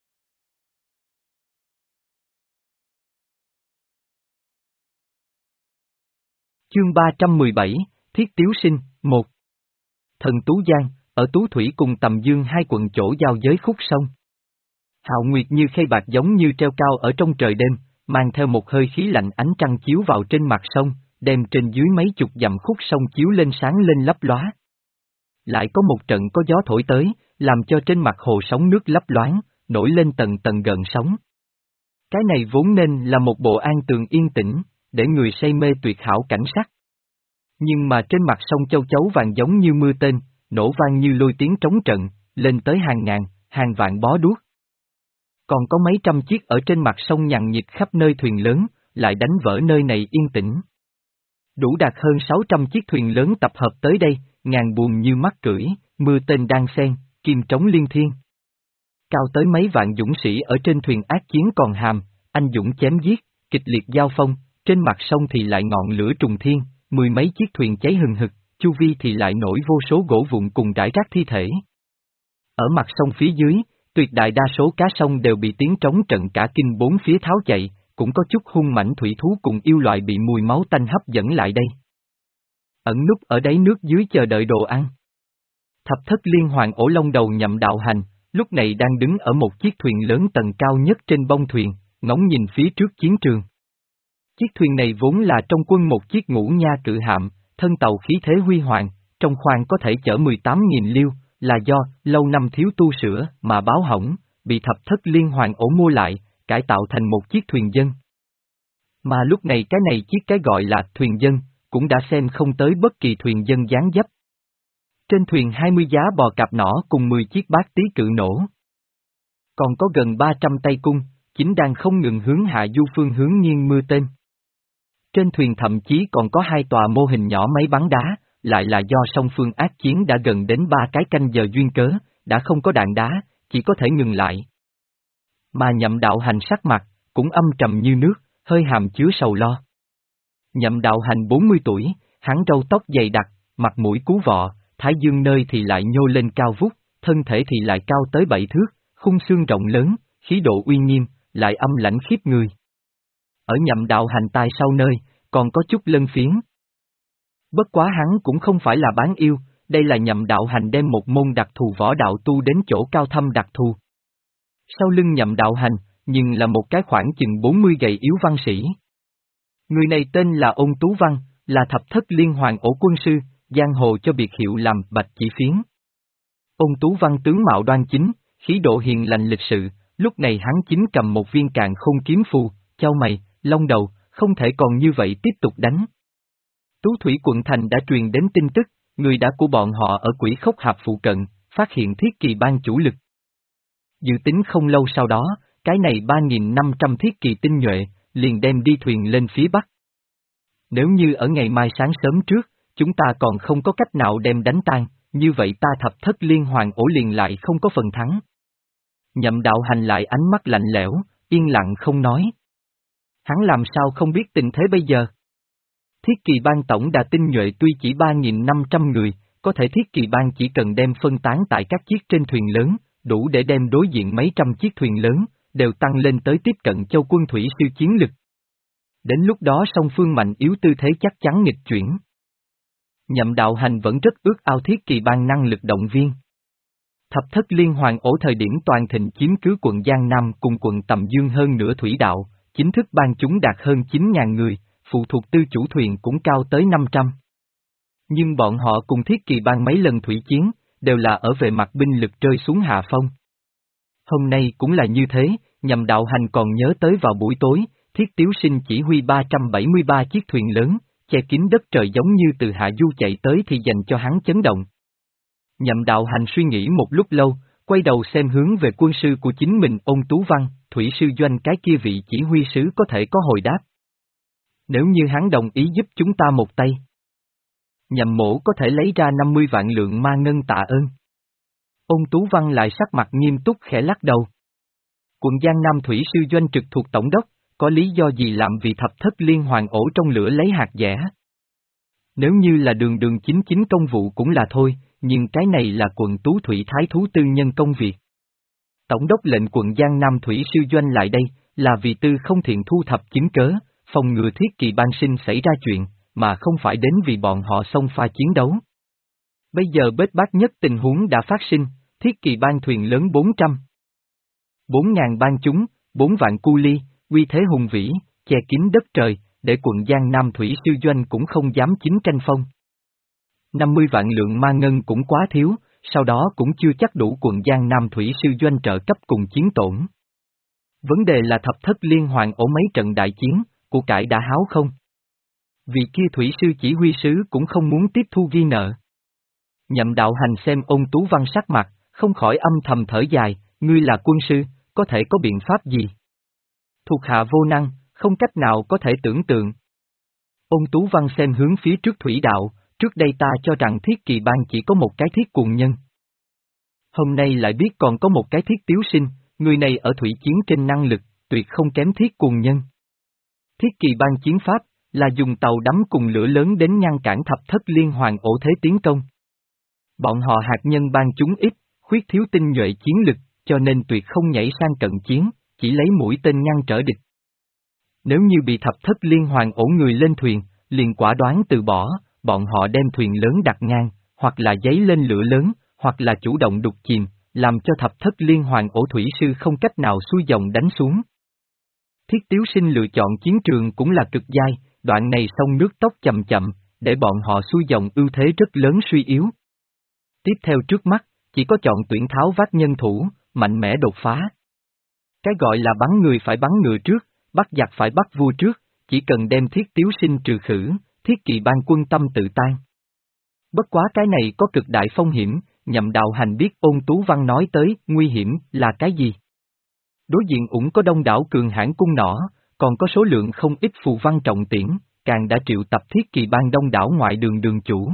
Chương ba trăm mười bảy, Thiết Tiếu Sinh, một. Thần Tú Giang, ở Tú Thủy cùng Tầm Dương hai quận chỗ giao giới khúc sông. Hạo nguyệt như khay bạc giống như treo cao ở trong trời đêm, mang theo một hơi khí lạnh ánh trăng chiếu vào trên mặt sông, đem trên dưới mấy chục dặm khúc sông chiếu lên sáng lên lấp lóa. Lại có một trận có gió thổi tới, làm cho trên mặt hồ sóng nước lấp loáng, nổi lên tầng tầng gợn sóng. Cái này vốn nên là một bộ an tường yên tĩnh, để người say mê tuyệt hảo cảnh sắc. Nhưng mà trên mặt sông châu chấu vàng giống như mưa tên, nổ vang như lôi tiếng trống trận, lên tới hàng ngàn, hàng vạn bó đuốc. Còn có mấy trăm chiếc ở trên mặt sông nhằng nhịt khắp nơi thuyền lớn, lại đánh vỡ nơi này yên tĩnh. Đủ đạt hơn sáu trăm chiếc thuyền lớn tập hợp tới đây, ngàn buồm như mắt cưỡi, mưa tên đan xen, kim trống liên thiên. Cao tới mấy vạn dũng sĩ ở trên thuyền ác chiến còn hàm, anh dũng chém giết, kịch liệt giao phong, trên mặt sông thì lại ngọn lửa trùng thiên, mười mấy chiếc thuyền cháy hừng hực, chu vi thì lại nổi vô số gỗ vụn cùng rải rác thi thể. Ở mặt sông phía dưới, tuyệt đại đa số cá sông đều bị tiếng trống trận cả kinh bốn phía tháo chạy, cũng có chút hung mãnh thủy thú cùng yêu loại bị mùi máu tanh hấp dẫn lại đây. Ẩn núp ở đáy nước dưới chờ đợi đồ ăn. Thập thất liên hoàng ổ lông đầu Nhậm Đạo Hành, lúc này đang đứng ở một chiếc thuyền lớn tầng cao nhất trên bông thuyền, ngóng nhìn phía trước chiến trường. Chiếc thuyền này vốn là trong quân một chiếc ngũ nha cự hạm, thân tàu khí thế huy hoàng, trong khoang có thể chở mười tám nghìn liêu, là do lâu năm thiếu tu sửa mà báo hỏng, bị thập thất liên hoàng ổ mua lại, cải tạo thành một chiếc thuyền dân. Mà lúc này cái này chiếc cái gọi là thuyền dân, cũng đã xem không tới bất kỳ thuyền dân dáng dấp. Trên thuyền hai mươi giá bò cạp nỏ cùng mười chiếc bát tí cự nổ. Còn có gần ba trăm tay cung, chính đang không ngừng hướng hạ du phương hướng nghiêng mưa tên. Trên thuyền thậm chí còn có hai tòa mô hình nhỏ máy bắn đá, lại là do song phương ác chiến đã gần đến ba cái canh giờ duyên cớ, đã không có đạn đá, chỉ có thể ngừng lại. Mà Nhậm Đạo Hành sắc mặt, cũng âm trầm như nước, hơi hàm chứa sầu lo. Nhậm Đạo Hành bốn mươi tuổi, hắn râu tóc dày đặc, mặt mũi cú vọ, thái dương nơi thì lại nhô lên cao vút, thân thể thì lại cao tới bảy thước, khung xương rộng lớn, khí độ uy nghiêm, lại âm lãnh khiếp người. Ở Nhậm Đạo Hành tai sau nơi, còn có chút lân phiến. Bất quá hắn cũng không phải là bán yêu, đây là Nhậm Đạo Hành đem một môn đặc thù võ đạo tu đến chỗ cao thâm đặc thù. Sau lưng Nhậm Đạo Hành, nhưng là một cái khoảng chừng bốn mươi gầy yếu văn sĩ. Người này tên là Ôn Tú Văn, là thập thất liên hoàng ổ quân sư, giang hồ cho biệt hiệu làm Bạch Chỉ Phiến. Ôn Tú Văn tướng mạo đoan chính, khí độ hiền lành lịch sự, lúc này hắn chính cầm một viên càn khôn kiếm phù, chau mày, lông đầu, không thể còn như vậy tiếp tục đánh. Tú Thủy quận thành đã truyền đến tin tức, người đã của bọn họ ở Quỷ Khốc Hạp phụ cận, phát hiện thiết kỳ ban chủ lực. Dự tính không lâu sau đó, cái này ba nghìn năm trăm thiết kỳ tinh nhuệ, liền đem đi thuyền lên phía bắc. Nếu như ở ngày mai sáng sớm trước, chúng ta còn không có cách nào đem đánh tan, như vậy ta thập thất liên hoàng ổ liền lại không có phần thắng. Nhậm Đạo Hành lại ánh mắt lạnh lẽo, yên lặng không nói. Hắn làm sao không biết tình thế bây giờ? Thiết kỳ ban tổng đà tinh nhuệ tuy chỉ ba nghìn năm trăm người, có thể thiết kỳ ban chỉ cần đem phân tán tại các chiếc trên thuyền lớn, đủ để đem đối diện mấy trăm chiếc thuyền lớn, đều tăng lên tới tiếp cận châu quân thủy siêu chiến lực. Đến lúc đó song phương mạnh yếu tư thế chắc chắn nghịch chuyển. Nhậm Đạo Hành vẫn rất ước ao thiết kỳ ban năng lực động viên. Thập thất liên hoàng ổ thời điểm toàn thịnh chiếm cứ quận Giang Nam cùng quận Tầm Dương hơn nửa thủy đạo, chính thức ban chúng đạt hơn chín nghìn người, phụ thuộc tư chủ thuyền cũng cao tới năm trăm. Nhưng bọn họ cùng thiết kỳ ban mấy lần thủy chiến, đều là ở về mặt binh lực rơi xuống hạ phong. Hôm nay cũng là như thế, Nhậm Đạo Hành còn nhớ tới vào buổi tối, Thiết Tiếu Sinh chỉ huy ba trăm bảy mươi ba chiếc thuyền lớn, che kín đất trời giống như từ hạ du chạy tới thì dành cho hắn chấn động. Nhậm Đạo Hành suy nghĩ một lúc lâu, quay đầu xem hướng về quân sư của chính mình Ôn Tú Văn, thủy sư doanh cái kia vị chỉ huy sứ có thể có hồi đáp. Nếu như hắn đồng ý giúp chúng ta một tay, Nhậm mỗ có thể lấy ra năm mươi vạn lượng ma ngân tạ ơn. Ôn Tú Văn lại sắc mặt nghiêm túc khẽ lắc đầu. Quận Giang Nam thủy sư doanh trực thuộc tổng đốc, có lý do gì làm vì thập thất liên hoàng ổ trong lửa lấy hạt dẻ? Nếu như là đường đường chính chính công vụ cũng là thôi, nhưng cái này là quận Tú Thủy Thái Thú tư nhân công việc. Tổng đốc lệnh quận Giang Nam thủy sư doanh lại đây, là vì tư không thiện thu thập chứng cớ, phòng ngừa thiết kỳ ban sinh xảy ra chuyện, mà không phải đến vì bọn họ xông pha chiến đấu. Bây giờ bết bát nhất tình huống đã phát sinh, thiết kỳ ban thuyền lớn bốn trăm. Bốn ngàn ban chúng, bốn vạn cu ly, uy thế hùng vĩ, che kín đất trời, để quận Giang Nam thủy sư doanh cũng không dám chính tranh phong. năm mươi vạn lượng ma ngân cũng quá thiếu, sau đó cũng chưa chắc đủ quận Giang Nam thủy sư doanh trợ cấp cùng chiến tổn. Vấn đề là thập thất liên hoàn ổ mấy trận đại chiến, của cải đã háo không? Vị kia thủy sư chỉ huy sứ cũng không muốn tiếp thu ghi nợ. Nhậm đạo hành xem Ôn Tú Văn sắc mặt, không khỏi âm thầm thở dài, ngươi là quân sư, có thể có biện pháp gì? Thuộc hạ vô năng, không cách nào có thể tưởng tượng. Ôn Tú Văn xem hướng phía trước thủy đạo, trước đây ta cho rằng thiết kỳ bang chỉ có một cái thiết cuồng nhân. Hôm nay lại biết còn có một cái thiết tiếu sinh, người này ở thủy chiến trên năng lực, tuyệt không kém thiết cuồng nhân. Thiết kỳ bang chiến pháp, là dùng tàu đắm cùng lửa lớn đến ngăn cản thập thất liên hoàn ổ thế tiến công. Bọn họ hạt nhân bang chúng ít, khuyết thiếu tinh nhuệ chiến lực, cho nên tuyệt không nhảy sang cận chiến, chỉ lấy mũi tên ngăn trở địch. Nếu như bị thập thất liên hoàn ổ người lên thuyền, liền quả đoán từ bỏ, bọn họ đem thuyền lớn đặt ngang, hoặc là giấy lên lửa lớn, hoặc là chủ động đục chìm, làm cho thập thất liên hoàn ổ thủy sư không cách nào xuôi dòng đánh xuống. Thiết Tiếu Sinh lựa chọn chiến trường cũng là cực dai, đoạn này sông nước tốc chậm chậm, để bọn họ xuôi dòng ưu thế rất lớn suy yếu. Tiếp theo trước mắt, chỉ có chọn tuyển tháo vát nhân thủ, mạnh mẽ đột phá. Cái gọi là bắn người phải bắn ngựa trước, bắt giặc phải bắt vua trước, chỉ cần đem Thiết Tiếu Sinh trừ khử, thiết kỳ ban quân tâm tự tan. Bất quá cái này có cực đại phong hiểm, Nhậm đạo hành biết Ôn Tú Văn nói tới, nguy hiểm, là cái gì? Đối diện ủng có đông đảo cường hãn cung nỏ, còn có số lượng không ít phù văn trọng tiễn, càng đã triệu tập thiết kỳ ban đông đảo ngoại đường đường chủ.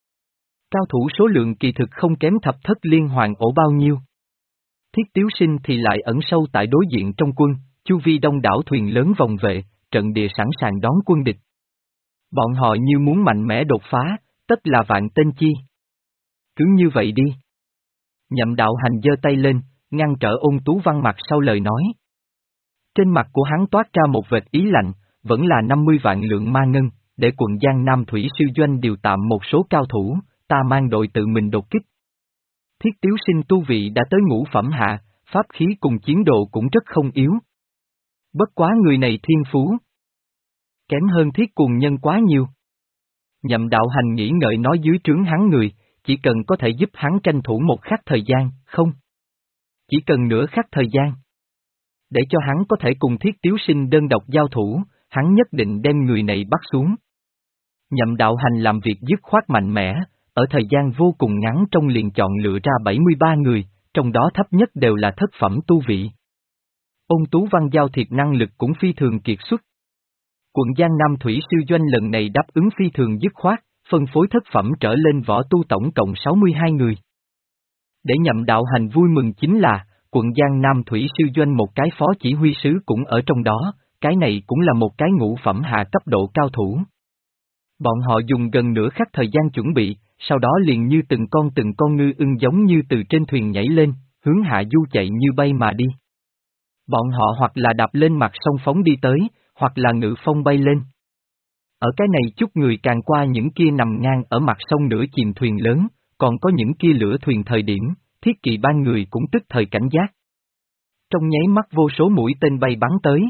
Cao thủ số lượng kỳ thực không kém thập thất liên hoàn ổ bao nhiêu. Thiết Tiếu Sinh thì lại ẩn sâu tại đối diện trong quân, chu vi đông đảo thuyền lớn vòng vệ, trận địa sẵn sàng đón quân địch. Bọn họ như muốn mạnh mẽ đột phá, tất là vạn tên chi. Cứ như vậy đi. Nhậm đạo hành giơ tay lên, ngăn trở Ôn Tú Văn mặt sau lời nói. Trên mặt của hắn toát ra một vệt ý lạnh, vẫn là năm mươi vạn lượng ma ngân, để quận Giang Nam Thủy Sư Doanh điều tạm một số cao thủ, ta mang đội tự mình đột kích. Thiết Tiếu Sinh tu vị đã tới ngũ phẩm hạ, pháp khí cùng chiến độ cũng rất không yếu. Bất quá người này thiên phú kém hơn thiết cuồng nhân quá nhiều. Nhậm đạo hành nghĩ ngợi nói dưới trướng hắn người, chỉ cần có thể giúp hắn tranh thủ một khắc thời gian, không? Chỉ cần nửa khắc thời gian. Để cho hắn có thể cùng Thiết Tiếu Sinh đơn độc giao thủ, hắn nhất định đem người này bắt xuống. Nhậm đạo hành làm việc dứt khoát mạnh mẽ, ở thời gian vô cùng ngắn trong liền chọn lựa ra bảy mươi ba người, trong đó thấp nhất đều là thất phẩm tu vị. Ôn Tú Văn giao thiệt năng lực cũng phi thường kiệt xuất. Quận Giang Nam Thủy Sư Doanh lần này đáp ứng phi thường dứt khoát, phân phối thất phẩm trở lên võ tu tổng cộng sáu mươi hai người. Để Nhậm đạo hành vui mừng chính là, quận Giang Nam Thủy Sư Doanh một cái phó chỉ huy sứ cũng ở trong đó, cái này cũng là một cái ngũ phẩm hạ cấp độ cao thủ. Bọn họ dùng gần nửa khắc thời gian chuẩn bị, sau đó liền như từng con từng con ngư ưng giống như từ trên thuyền nhảy lên, hướng hạ du chạy như bay mà đi. Bọn họ hoặc là đạp lên mặt sông phóng đi tới, hoặc là ngự phong bay lên. Ở cái này chút người càng qua những kia nằm ngang ở mặt sông nửa chìm thuyền lớn, còn có những kia lửa thuyền thời điểm, thiết kỳ ban người cũng tức thời cảnh giác. Trong nháy mắt vô số mũi tên bay bắn tới.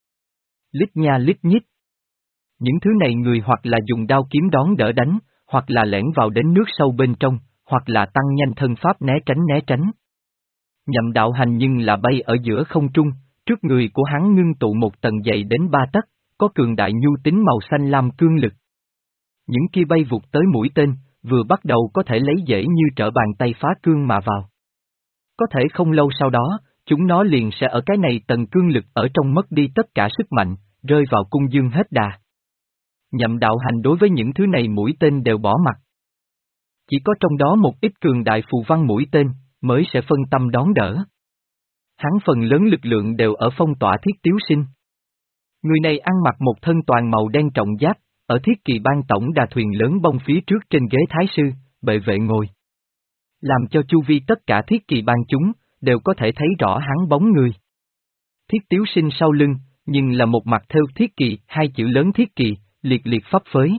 Lít nha lít nhít. Những thứ này người hoặc là dùng đao kiếm đón đỡ đánh, hoặc là lẻn vào đến nước sâu bên trong, hoặc là tăng nhanh thân pháp né tránh né tránh. Nhậm đạo hành nhưng là bay ở giữa không trung, trước người của hắn ngưng tụ một tầng dày đến ba tấc, có cường đại nhu tính màu xanh lam cương lực. Những kia bay vụt tới mũi tên, vừa bắt đầu có thể lấy dễ như trở bàn tay phá cương mà vào. Có thể không lâu sau đó, chúng nó liền sẽ ở cái này tầng cương lực ở trong mất đi tất cả sức mạnh, rơi vào cung dương hết đà. Nhậm đạo hành đối với những thứ này mũi tên đều bỏ mặt. Chỉ có trong đó một ít cường đại phù văn mũi tên, mới sẽ phân tâm đón đỡ. Hắn phần lớn lực lượng đều ở phong tỏa Thiết Tiếu Sinh. Người này ăn mặc một thân toàn màu đen trọng giáp, ở thiết kỳ ban tổng đà thuyền lớn bông phía trước trên ghế thái sư, bệ vệ ngồi. Làm cho chu vi tất cả thiết kỳ ban chúng, đều có thể thấy rõ hắn bóng người. Thiết Tiếu Sinh sau lưng, nhưng là một mặt theo thiết kỳ, hai chữ lớn thiết kỳ, liệt liệt phấp phới.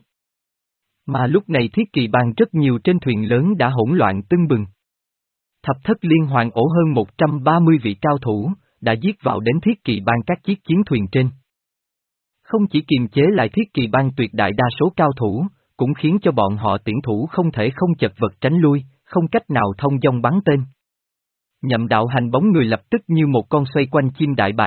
Mà lúc này thiết kỳ ban rất nhiều trên thuyền lớn đã hỗn loạn tưng bừng. Thập thất liên hoàn ổ hơn một trăm ba mươi vị cao thủ, đã giết vào đến thiết kỳ ban các chiếc chiến thuyền trên. Không chỉ kiềm chế lại thiết kỳ ban tuyệt đại đa số cao thủ, cũng khiến cho bọn họ tiễn thủ không thể không chật vật tránh lui, không cách nào thông dong bắn tên. Nhậm đạo hành bóng người lập tức như một con xoay quanh chim đại bàng,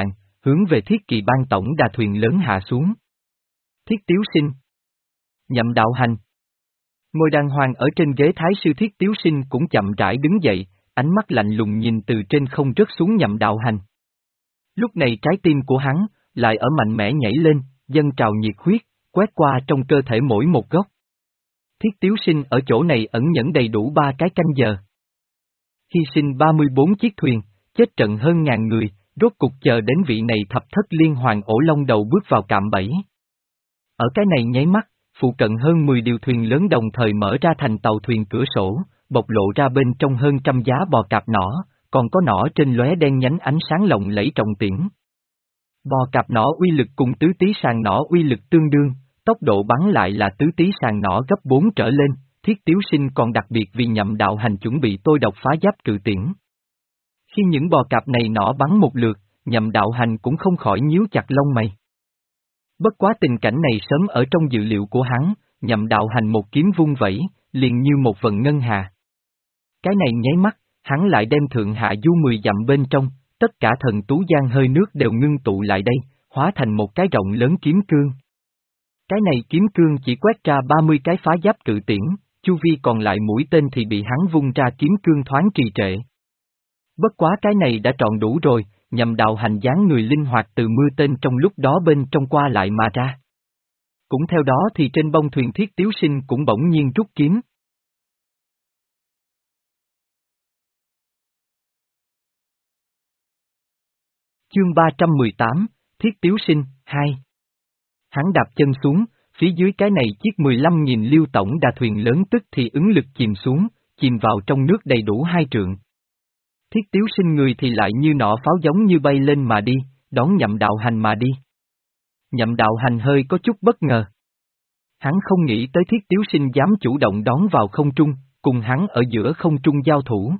hướng về thiết kỳ ban tổng đà thuyền lớn hạ xuống. Thiết Tiếu Sinh. Nhậm Đạo Hành. Ngồi đàng hoàng ở trên ghế thái sư Thiết Tiếu Sinh cũng chậm rãi đứng dậy, ánh mắt lạnh lùng nhìn từ trên không rớt xuống Nhậm Đạo Hành. Lúc này trái tim của hắn, lại ở mạnh mẽ nhảy lên, dâng trào nhiệt huyết, quét qua trong cơ thể mỗi một góc. Thiết Tiếu Sinh ở chỗ này ẩn nhẫn đầy đủ ba cái canh giờ. Hy sinh ba mươi bốn chiếc thuyền, chết trận hơn ngàn người, rốt cục chờ đến vị này thập thất liên hoàng ổ long đầu bước vào cạm bẫy. Ở cái này nháy mắt, phụ cận hơn mười điều thuyền lớn đồng thời mở ra thành tàu thuyền cửa sổ, bộc lộ ra bên trong hơn trăm giá bò cạp nỏ, còn có nỏ trên lóe đen nhánh ánh sáng lộng lẫy trọng tiễn. Bò cạp nỏ uy lực cùng tứ tí sàn nỏ uy lực tương đương, tốc độ bắn lại là tứ tí sàn nỏ gấp bốn trở lên, Thiết Tiếu Sinh còn đặc biệt vì Nhậm Đạo Hành chuẩn bị tôi độc phá giáp cự tiễn. Khi những bò cạp này nỏ bắn một lượt, Nhậm Đạo Hành cũng không khỏi nhíu chặt lông mày. Bất quá tình cảnh này sớm ở trong dự liệu của hắn, Nhậm Đạo Hành một kiếm vung vẩy, liền như một vận ngân hà. Cái này nháy mắt, hắn lại đem thượng hạ du mười dặm bên trong, tất cả thần tú giang hơi nước đều ngưng tụ lại đây, hóa thành một cái rộng lớn kiếm cương. Cái này kiếm cương chỉ quét ra ba mươi cái phá giáp cự tiễn, chu vi còn lại mũi tên thì bị hắn vung ra kiếm cương thoáng trì trệ. Bất quá cái này đã trọn đủ rồi, Nhậm Đạo Hành dáng người linh hoạt từ mưa tên trong lúc đó bên trong qua lại mà ra. Cũng theo đó thì trên bông thuyền Thiết Tiếu Sinh cũng bỗng nhiên rút kiếm. Chương ba trăm mười tám, Thiết Tiếu Sinh, hai. Hắn đạp chân xuống, phía dưới cái này chiếc mười lăm nghìn liêu tổng đà thuyền lớn tức thì ứng lực chìm xuống, chìm vào trong nước đầy đủ hai trượng. Thiết Tiếu Sinh người thì lại như nỏ pháo giống như bay lên mà đi, đón Nhậm Đạo Hành mà đi. Nhậm Đạo Hành hơi có chút bất ngờ. Hắn không nghĩ tới Thiết Tiếu Sinh dám chủ động đón vào không trung, cùng hắn ở giữa không trung giao thủ.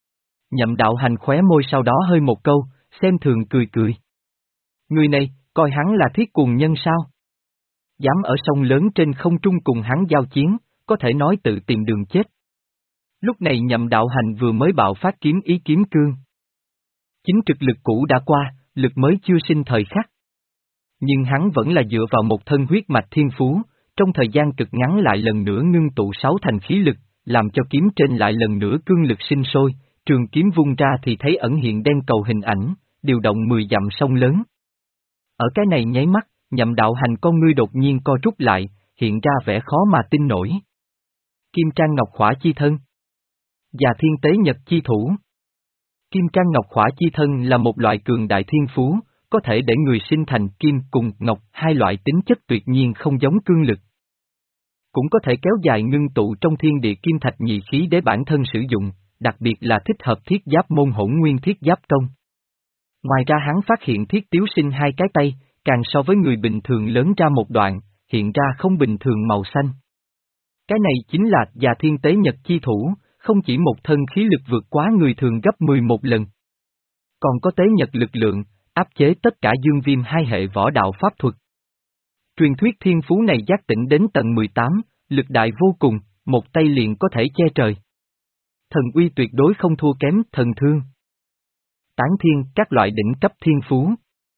Nhậm Đạo Hành khóe môi sau đó hơi một câu, xem thường cười cười. Người này, coi hắn là thiết cuồng nhân sao? Dám ở sông lớn trên không trung cùng hắn giao chiến, có thể nói tự tìm đường chết. Lúc này Nhậm Đạo Hành vừa mới bạo phát kiếm ý kiếm cương. Chính trực lực cũ đã qua, lực mới chưa sinh thời khắc. Nhưng hắn vẫn là dựa vào một thân huyết mạch thiên phú, trong thời gian cực ngắn lại lần nữa ngưng tụ sáu thành khí lực, làm cho kiếm trên lại lần nữa cương lực sinh sôi, trường kiếm vung ra thì thấy ẩn hiện đen cầu hình ảnh, điều động mười dặm sông lớn. Ở cái này nháy mắt, Nhậm Đạo Hành con ngươi đột nhiên co rút lại, hiện ra vẻ khó mà tin nổi. Kim Trang Ngọc Khỏa Chi Thân và Thiên Tế Nhật Chi Thủ. Kim Trang Ngọc Khỏa Chi Thân là một loại cường đại thiên phú, có thể để người sinh thành kim cùng ngọc hai loại tính chất tuyệt nhiên không giống cương lực. Cũng có thể kéo dài ngưng tụ trong thiên địa kim thạch nhị khí để bản thân sử dụng, đặc biệt là thích hợp thiết giáp môn hỗn nguyên thiết giáp công. Ngoài ra hắn phát hiện Thiết Tiếu Sinh hai cái tay, càng so với người bình thường lớn ra một đoạn, hiện ra không bình thường màu xanh. Cái này chính là Già Thiên Tế Nhật Chi Thủ, không chỉ một thân khí lực vượt quá người thường gấp mười một lần. Còn có tế nhật lực lượng, áp chế tất cả dương viêm hai hệ võ đạo pháp thuật. Truyền thuyết thiên phú này giác tỉnh đến tầng mười tám, lực đại vô cùng, một tay liền có thể che trời. Thần uy tuyệt đối không thua kém thần thương. Tán thiên các loại đỉnh cấp thiên phú.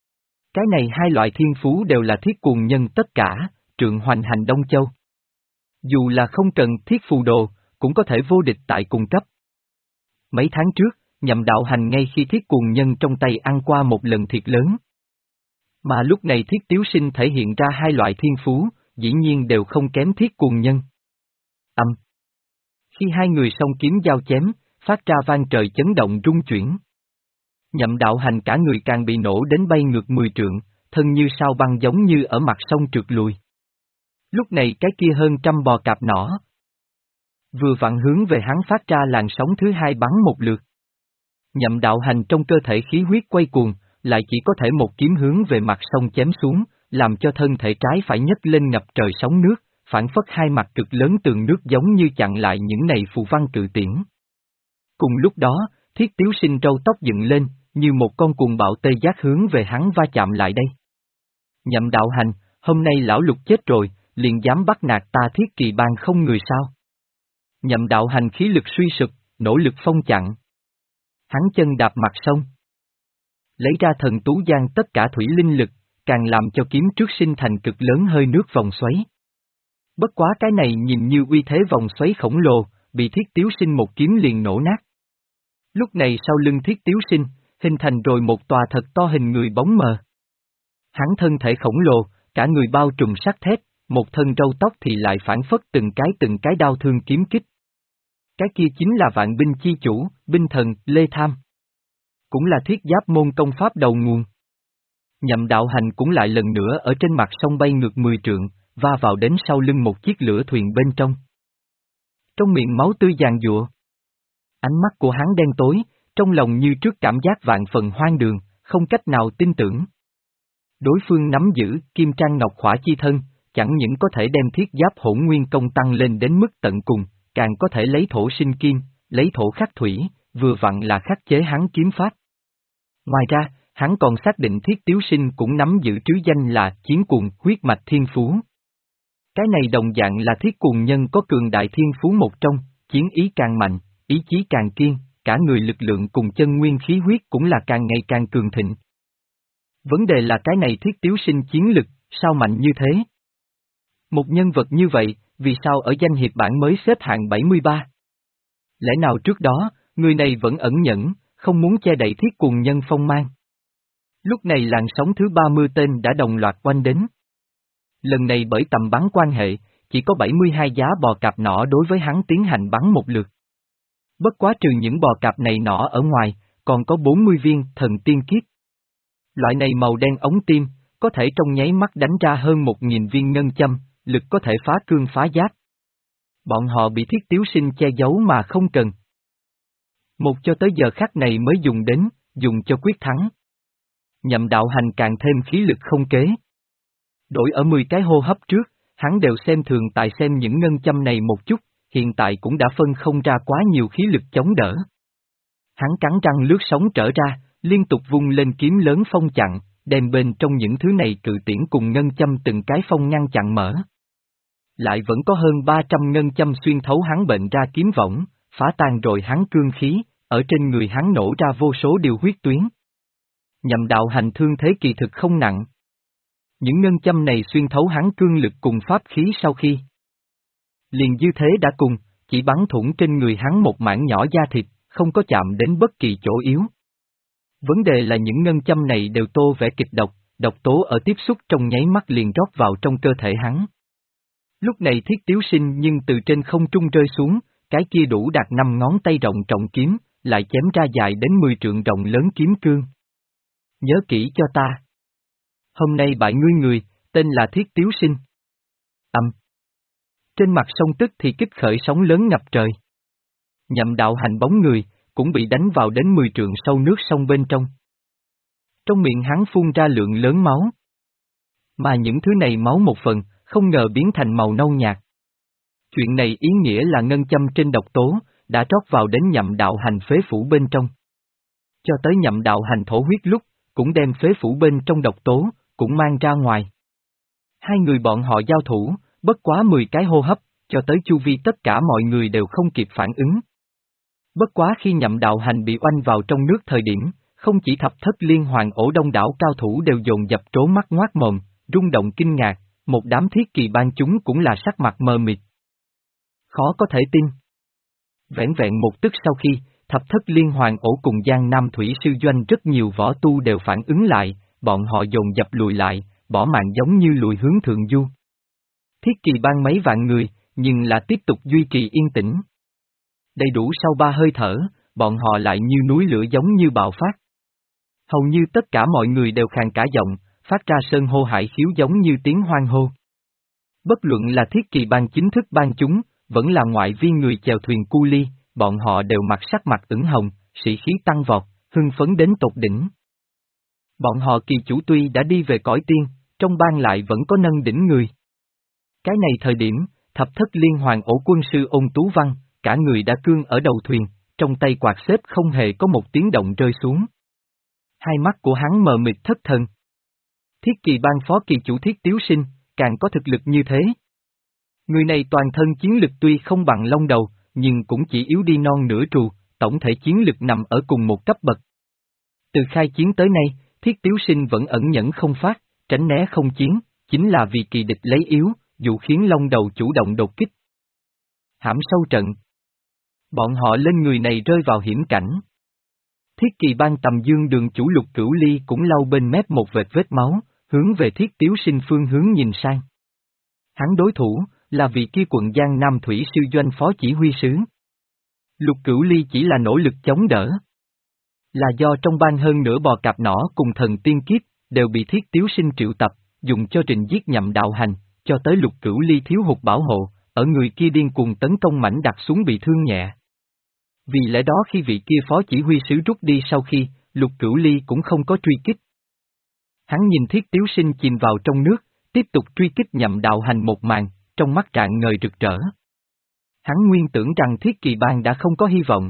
Cái này hai loại thiên phú đều là thiết cuồng nhân tất cả, trượng hoành hành Đông Châu. Dù là không cần thiết phù đồ, cũng có thể vô địch tại cùng cấp. Mấy tháng trước, Nhậm Đạo Hành ngay khi thiết cuồng nhân trong tay ăn qua một lần thiệt lớn. Mà lúc này Thiết Tiếu Sinh thể hiện ra hai loại thiên phú, dĩ nhiên đều không kém thiết cuồng nhân. Âm. Khi hai người song kiếm giao chém, phát ra vang trời chấn động rung chuyển. Nhậm Đạo Hành cả người càng bị nổ đến bay ngược mười trượng, thân như sao băng giống như ở mặt sông trượt lùi. Lúc này cái kia hơn trăm bò cạp nỏ vừa vặn hướng về hắn phát ra làn sóng thứ hai bắn một lượt. Nhậm Đạo Hành trong cơ thể khí huyết quay cuồng, lại chỉ có thể một kiếm hướng về mặt sông chém xuống, làm cho thân thể trái phải nhấc lên ngập trời sóng nước, phản phất hai mặt cực lớn tường nước giống như chặn lại những này phù văn cự tiễn. Cùng lúc đó, Thiết Tiếu Sinh râu tóc dựng lên, như một con cuồng bạo tê giác hướng về hắn va chạm lại đây. Nhậm Đạo Hành, hôm nay lão Lục chết rồi, liền dám bắt nạt ta Thiết Kỳ Bang không người sao? Nhậm Đạo Hành khí lực suy sụp, nỗ lực phong chặn. Hắn chân đạp mặt sông. lấy ra thần tú giang tất cả thủy linh lực, càng làm cho kiếm trước sinh thành cực lớn hơi nước vòng xoáy. Bất quá cái này nhìn như uy thế vòng xoáy khổng lồ, bị Thiết Tiếu Sinh một kiếm liền nổ nát. Lúc này sau lưng Thiết Tiếu Sinh, hình thành rồi một tòa thật to hình người bóng mờ. Hắn thân thể khổng lồ, cả người bao trùm sắt thép, một thân râu tóc thì lại phản phất từng cái từng cái đao thương kiếm kích. Cái kia chính là vạn binh chi chủ, binh thần, Lê Tham. Cũng là thiết giáp môn công pháp đầu nguồn. Nhậm Đạo Hành cũng lại lần nữa ở trên mặt sông bay ngược mười trượng, va vào đến sau lưng một chiếc lửa thuyền bên trong. Trong miệng máu tươi giàn giụa. Ánh mắt của hắn đen tối, trong lòng như trước cảm giác vạn phần hoang đường, không cách nào tin tưởng. Đối phương nắm giữ Kim Trang Ngọc Khỏa chi thân, chẳng những có thể đem thiết giáp hỗn nguyên công tăng lên đến mức tận cùng, càng có thể lấy thổ sinh kim, lấy thổ khắc thủy, vừa vặn là khắc chế hắn kiếm pháp. Ngoài ra, hắn còn xác định Thiết Tiếu Sinh cũng nắm giữ trứ danh là Chiến Cuồng huyết mạch thiên phú. Cái này đồng dạng là thiết cuồng nhân có cường đại thiên phú một trong, chiến ý càng mạnh, ý chí càng kiên, cả người lực lượng cùng chân nguyên khí huyết cũng là càng ngày càng cường thịnh. Vấn đề là cái này Thiết Tiếu Sinh chiến lực, sao mạnh như thế? Một nhân vật như vậy, vì sao ở danh hiệp bảng mới xếp hạng bảy mươi ba? Lẽ nào trước đó, người này vẫn ẩn nhẫn, không muốn che đậy thiết cuồng nhân phong mang? Lúc này làn sóng thứ ba mươi tên đã đồng loạt quanh đến. Lần này bởi tầm bắn quan hệ, chỉ có bảy mươi hai giá bò cạp nỏ đối với hắn tiến hành bắn một lượt. Bất quá trừ những bò cạp này nỏ ở ngoài, còn có bốn mươi viên thần tiên kiếp. Loại này màu đen ống tim, có thể trong nháy mắt đánh ra hơn một nghìn viên ngân châm, lực có thể phá cương phá giáp. Bọn họ bị Thiết Tiếu Sinh che giấu mà không cần. Một cho tới giờ khắc này mới dùng đến, dùng cho quyết thắng. Nhậm Đạo Hành càng thêm khí lực không kế. Đổi ở mười cái hô hấp trước, hắn đều xem thường tại xem những ngân châm này một chút, hiện tại cũng đã phân không ra quá nhiều khí lực chống đỡ. Hắn cắn răng lướt sóng trở ra, liên tục vung lên kiếm lớn phong chặn, đem bên trong những thứ này cự tiễn cùng ngân châm từng cái phong ngăn chặn mở. Lại vẫn có hơn ba trăm ngân châm xuyên thấu hắn bệnh ra kiếm võng, phá tan rồi hắn cương khí, ở trên người hắn nổ ra vô số điều huyết tuyến. Nhậm Đạo Hành thương thế kỳ thực không nặng. Những ngân châm này xuyên thấu hắn cương lực cùng pháp khí sau khi. Liền dư thế đã cùng, chỉ bắn thủng trên người hắn một mảng nhỏ da thịt, không có chạm đến bất kỳ chỗ yếu. Vấn đề là những ngân châm này đều tô vẽ kịch độc, độc tố ở tiếp xúc trong nháy mắt liền rót vào trong cơ thể hắn. Lúc này Thiết Tiếu Sinh nhưng từ trên không trung rơi xuống, cái kia đủ đạt năm ngón tay rộng trọng kiếm, lại chém ra dài đến mười trượng rộng lớn kiếm cương. Nhớ kỹ cho ta. Hôm nay bại ngươi người, tên là Thiết Tiếu Sinh. Âm. Trên mặt sông tức thì kích khởi sóng lớn ngập trời. Nhậm Đạo Hành bóng người, cũng bị đánh vào đến mười trượng sâu nước sông bên trong. Trong miệng hắn phun ra lượng lớn máu. Mà những thứ này máu một phần, không ngờ biến thành màu nâu nhạt. Chuyện này ý nghĩa là ngân châm trên độc tố, đã trót vào đến Nhậm Đạo Hành phế phủ bên trong. Cho tới Nhậm Đạo Hành thổ huyết lúc, cũng đem phế phủ bên trong độc tố, cũng mang ra ngoài. Hai người bọn họ giao thủ, bất quá mười cái hô hấp, cho tới chu vi tất cả mọi người đều không kịp phản ứng. Bất quá khi Nhậm Đạo Hành bị oanh vào trong nước thời điểm, không chỉ thập thất liên hoàng ổ đông đảo cao thủ đều dồn dập trố mắt ngoác mồm, rung động kinh ngạc, một đám thiết kỳ ban chúng cũng là sắc mặt mờ mịt. Khó có thể tin. Vẻn vẹn một tức sau khi, thập thất liên hoàng ổ cùng Giang Nam Thủy Sư Doanh rất nhiều võ tu đều phản ứng lại, bọn họ dồn dập lùi lại, bỏ mạng giống như lùi hướng thượng du. Thiết kỳ ban mấy vạn người, nhưng là tiếp tục duy trì yên tĩnh. Đầy đủ sau ba hơi thở, bọn họ lại như núi lửa giống như bạo phát. Hầu như tất cả mọi người đều khàn cả giọng, phát ra sơn hô hải khiếu giống như tiếng hoang hô. Bất luận là thiết kỳ ban chính thức ban chúng, vẫn là ngoại viên người chèo thuyền cu ly, bọn họ đều mặt sắc mặt ửng hồng, sĩ khí tăng vọt, hưng phấn đến tột đỉnh. Bọn họ kỳ chủ tuy đã đi về cõi tiên, trong ban lại vẫn có nâng đỉnh người. Cái này thời điểm, thập thất liên hoàng ổ quân sư Ôn Tú Văn, cả người đã cương ở đầu thuyền, trong tay quạt xếp không hề có một tiếng động rơi xuống. Hai mắt của hắn mờ mịt thất thần. Thiết kỳ ban phó kỳ chủ Thiết Tiếu Sinh, càng có thực lực như thế. Người này toàn thân chiến lực tuy không bằng Long Đầu, nhưng cũng chỉ yếu đi non nửa trù, tổng thể chiến lực nằm ở cùng một cấp bậc. Từ khai chiến tới nay, Thiết Tiếu Sinh vẫn ẩn nhẫn không phát, tránh né không chiến, chính là vì kỳ địch lấy yếu, dụ khiến Long Đầu chủ động đột kích. Hãm sâu trận. Bọn họ lên người này rơi vào hiểm cảnh. Thiết Kỳ Bang Tầm Dương Đường chủ Lục Cửu Ly cũng lau bên mép một vệt vết máu, hướng về Thiết Tiếu Sinh phương hướng nhìn sang. Hắn đối thủ, là vị kia quận Giang Nam Thủy Sư Doanh phó chỉ huy sứ. Lục Cửu Ly chỉ là nỗ lực chống đỡ. Là do trong bang hơn nửa bò cạp nỏ cùng thần tiên kiếp, đều bị Thiết Tiếu Sinh triệu tập, dùng cho trình giết Nhậm Đạo Hành, cho tới Lục Cửu Ly thiếu hụt bảo hộ, ở người kia điên cuồng tấn công mảnh đặt xuống bị thương nhẹ. Vì lẽ đó khi vị kia phó chỉ huy sứ rút đi sau khi, Lục Cửu Ly cũng không có truy kích. Hắn nhìn Thiết Tiếu Sinh chìm vào trong nước, tiếp tục truy kích Nhậm Đạo Hành một màn, trong mắt rạng ngời rực rỡ. Hắn nguyên tưởng rằng Thiết Kỳ Bang đã không có hy vọng.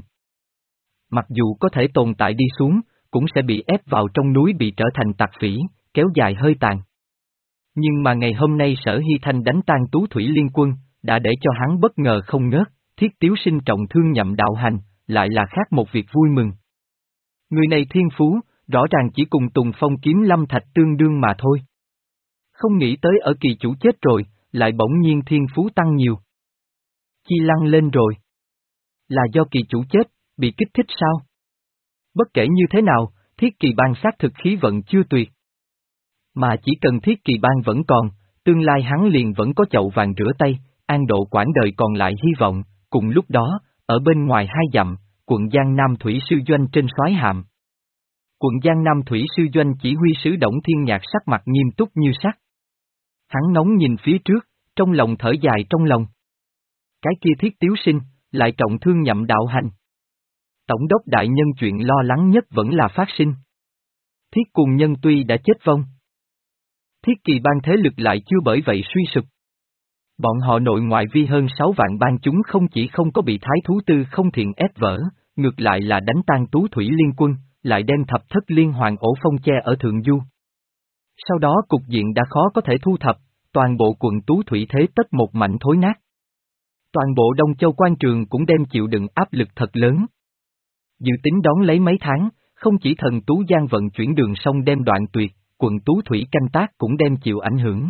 Mặc dù có thể tồn tại đi xuống, cũng sẽ bị ép vào trong núi bị trở thành tặc phỉ, kéo dài hơi tàn. Nhưng mà ngày hôm nay Sở Hy Thanh đánh tan Tú Thủy Liên Quân, đã để cho hắn bất ngờ không ngớt, Thiết Tiếu Sinh trọng thương Nhậm Đạo Hành, lại là khác một việc vui mừng. Người này thiên phú, rõ ràng chỉ cùng Tùng Phong kiếm lâm thạch tương đương mà thôi. Không nghĩ tới ở kỳ chủ chết rồi, lại bỗng nhiên thiên phú tăng nhiều. Chi lăng lên rồi. Là do kỳ chủ chết, bị kích thích sao? Bất kể như thế nào, Thiết Kỳ Bang xác thực khí vận chưa tuyệt. Mà chỉ cần Thiết Kỳ Bang vẫn còn, tương lai hắn liền vẫn có chậu vàng rửa tay, an độ quãng đời còn lại hy vọng, cùng lúc đó, ở bên ngoài hai dặm, quận Giang Nam Thủy Sư Doanh trên soái hạm. Quận Giang Nam Thủy Sư Doanh chỉ huy sứ Đổng Thiên Nhạc sắc mặt nghiêm túc như sắt. Hắn nóng nhìn phía trước, trong lòng thở dài trong lòng. Cái kia Thiết Tiếu Sinh, lại trọng thương Nhậm Đạo Hành. Tổng đốc đại nhân chuyện lo lắng nhất vẫn là phát sinh. Thiết Cùng Nhân tuy đã chết vong. Thiết Kỳ Bang thế lực lại chưa bởi vậy suy sụp. Bọn họ nội ngoại vi hơn sáu vạn bang chúng không chỉ không có bị thái thú tư không thiện ép vỡ, ngược lại là đánh tan Tú Thủy Liên Quân, lại đem thập thất liên hoàng ổ phong che ở Thượng Du. Sau đó cục diện đã khó có thể thu thập, toàn bộ quận Tú Thủy thế tất một mảnh thối nát. Toàn bộ Đông Châu quan trường cũng đem chịu đựng áp lực thật lớn. Dự tính đón lấy mấy tháng, không chỉ thần Tú Giang vận chuyển đường sông đem đoạn tuyệt, quận Tú Thủy canh tác cũng đem chịu ảnh hưởng.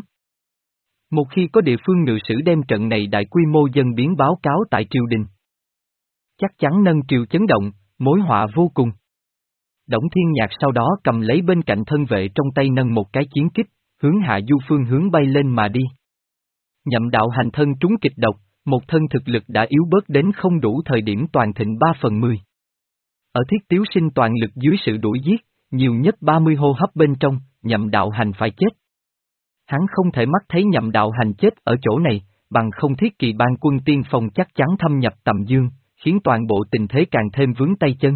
Một khi có địa phương ngự sử đem trận này đại quy mô dân biến báo cáo tại triều đình, chắc chắn nâng triều chấn động, mối họa vô cùng. Đổng Thiên Nhạc sau đó cầm lấy bên cạnh thân vệ trong tay nâng một cái chiến kích, hướng hạ du phương hướng bay lên mà đi. Nhậm Đạo Hành thân trúng kịch độc, một thân thực lực đã yếu bớt đến không đủ thời điểm toàn thịnh ba phần mười. Ở Thiết Tiếu Sinh toàn lực dưới sự đuổi giết, nhiều nhất ba mươi hô hấp bên trong, Nhậm Đạo Hành phải chết. Hắn không thể mắt thấy Nhậm Đạo Hành chết ở chỗ này, bằng không Thiết Kỳ Bang quân tiên phong chắc chắn thâm nhập Tầm Dương, khiến toàn bộ tình thế càng thêm vướng tay chân.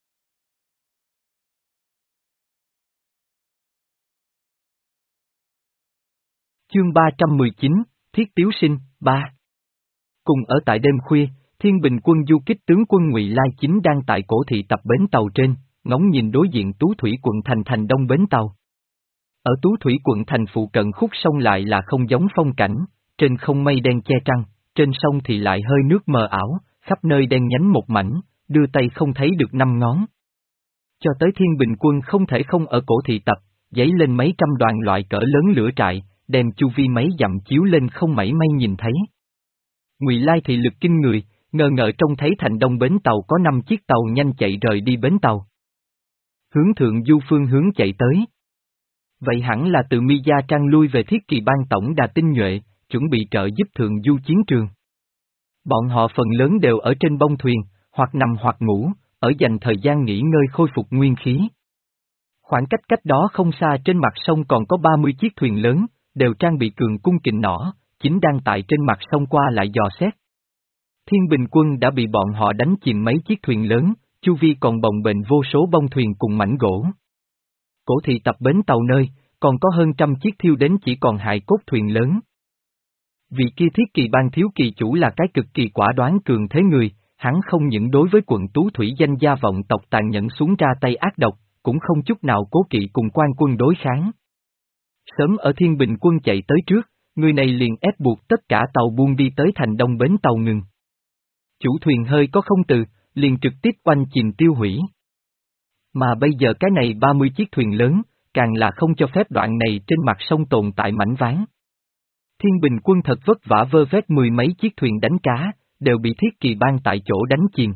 Chương ba trăm mười chín, Thiết Tiếu Sinh, ba. Cùng ở tại đêm khuya, Thiên Bình quân du kích tướng quân Ngụy Lai Chính đang tại cổ thị tập bến tàu trên, ngóng nhìn đối diện Tú Thủy quận thành thành đông bến tàu. Ở Tú Thủy quận thành phụ cận khúc sông lại là không giống phong cảnh, trên không mây đen che trăng, trên sông thì lại hơi nước mờ ảo, khắp nơi đen nhánh một mảnh, đưa tay không thấy được năm ngón. Cho tới Thiên Bình quân không thể không ở cổ thị tập, giấy lên mấy trăm đoàn loại cỡ lớn lửa trại, đem chu vi mấy dặm chiếu lên không mảy may nhìn thấy. Ngụy Lai thị lực kinh người, ngờ ngợ trông thấy thành đông bến tàu có năm chiếc tàu nhanh chạy rời đi bến tàu. Hướng thượng du phương hướng chạy tới. Vậy hẳn là từ Mi Gia Trang lui về Thiết Kỳ Bang tổng đà tinh nhuệ, chuẩn bị trợ giúp thượng du chiến trường. Bọn họ phần lớn đều ở trên bông thuyền, hoặc nằm hoặc ngủ, ở dành thời gian nghỉ ngơi khôi phục nguyên khí. Khoảng cách cách đó không xa trên mặt sông còn có ba mươi chiếc thuyền lớn, đều trang bị cường cung kình nỏ, chính đang tại trên mặt sông qua lại dò xét. Thiên Bình quân đã bị bọn họ đánh chìm mấy chiếc thuyền lớn, chu vi còn bồng bềnh vô số bông thuyền cùng mảnh gỗ. Cổ thị tập bến tàu nơi, còn có hơn trăm chiếc thiêu đến chỉ còn hài cốt thuyền lớn. Vị kia Thiết Kỳ Bang thiếu kỳ chủ là cái cực kỳ quả đoán cường thế người, hắn không những đối với quận Tú Thủy danh gia vọng tộc tàn nhẫn xuống ra tay ác độc, cũng không chút nào cố kỵ cùng quan quân đối kháng. Sớm ở Thiên Bình quân chạy tới trước, người này liền ép buộc tất cả tàu buôn đi tới thành đông bến tàu ngừng. Chủ thuyền hơi có không từ, liền trực tiếp oanh chìm tiêu hủy. Mà bây giờ cái này ba mươi chiếc thuyền lớn, càng là không cho phép đoạn này trên mặt sông tồn tại mảnh ván. Thiên Bình quân thật vất vả vơ vét mười mấy chiếc thuyền đánh cá, đều bị Thiết Kỳ Bang tại chỗ đánh chìm.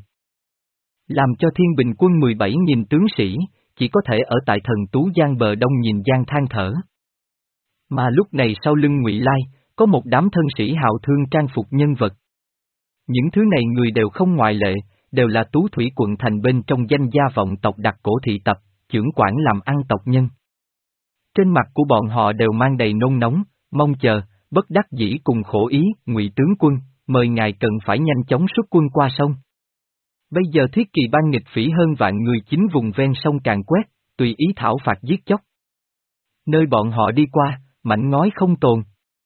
Làm cho Thiên Bình quân mười bảy nghìn tướng sĩ, chỉ có thể ở tại Thần Tú Giang bờ đông nhìn gian than thở. Mà lúc này sau lưng Ngụy Lai, có một đám thân sĩ hào thương trang phục nhân vật. Những thứ này người đều không ngoại lệ, đều là Tú Thủy quận thành bên trong danh gia vọng tộc đặc cổ thị tập, chưởng quản làm ăn tộc nhân. Trên mặt của bọn họ đều mang đầy nôn nóng, mong chờ, bất đắc dĩ cùng khổ ý. Ngụy tướng quân, mời ngài cần phải nhanh chóng xuất quân qua sông. Bây giờ Thiết Kỳ Bang nghịch phỉ hơn vạn người chính vùng ven sông càn quét, tùy ý thảo phạt giết chóc. Nơi bọn họ đi qua, mảnh ngói không tồn.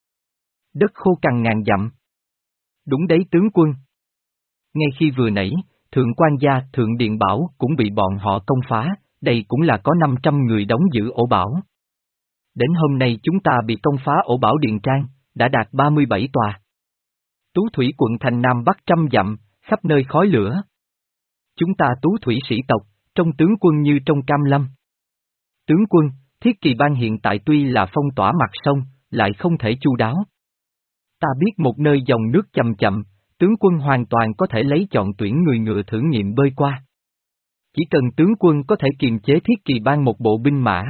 Đất khô cằn ngàn dặm. Đúng đấy tướng quân. Ngay khi vừa nãy, Thượng Quan Gia, Thượng Điện Bảo cũng bị bọn họ công phá, đây cũng là có năm trăm người đóng giữ ổ bảo. Đến hôm nay chúng ta bị công phá ổ bảo Điện Trang, đã đạt ba mươi bảy tòa. Tú Thủy quận thành Nam Bắc trăm dặm, khắp nơi khói lửa. Chúng ta Tú Thủy sĩ tộc, trong tướng quân như trong cam lâm. Tướng quân, Thiết Kỳ Bang hiện tại tuy là phong tỏa mặt sông, lại không thể chu đáo. Ta biết một nơi dòng nước chậm chậm, tướng quân hoàn toàn có thể lấy chọn tuyển người ngựa thử nghiệm bơi qua. Chỉ cần tướng quân có thể kiềm chế Thiết Kỳ Bang một bộ binh mã,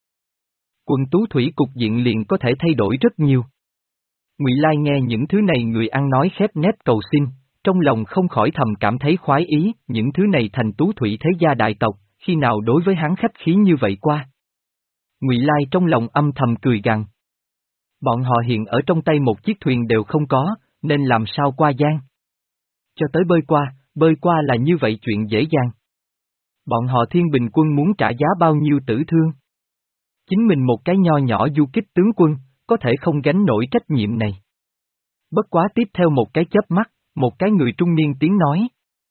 quân Tú Thủy cục diện liền có thể thay đổi rất nhiều. Ngụy Lai nghe những thứ này người ăn nói khép nép cầu xin, trong lòng không khỏi thầm cảm thấy khoái ý, những thứ này thành Tú Thủy thế gia đại tộc, khi nào đối với hắn khách khí như vậy qua. Ngụy Lai trong lòng âm thầm cười gằn. Bọn họ hiện ở trong tay một chiếc thuyền đều không có, nên làm sao qua giang. Cho tới bơi qua, bơi qua là như vậy chuyện dễ dàng. Bọn họ Thiên Bình quân muốn trả giá bao nhiêu tử thương. Chính mình một cái nho nhỏ du kích tướng quân, có thể không gánh nổi trách nhiệm này. Bất quá tiếp theo một cái chớp mắt, một cái người trung niên tiếng nói.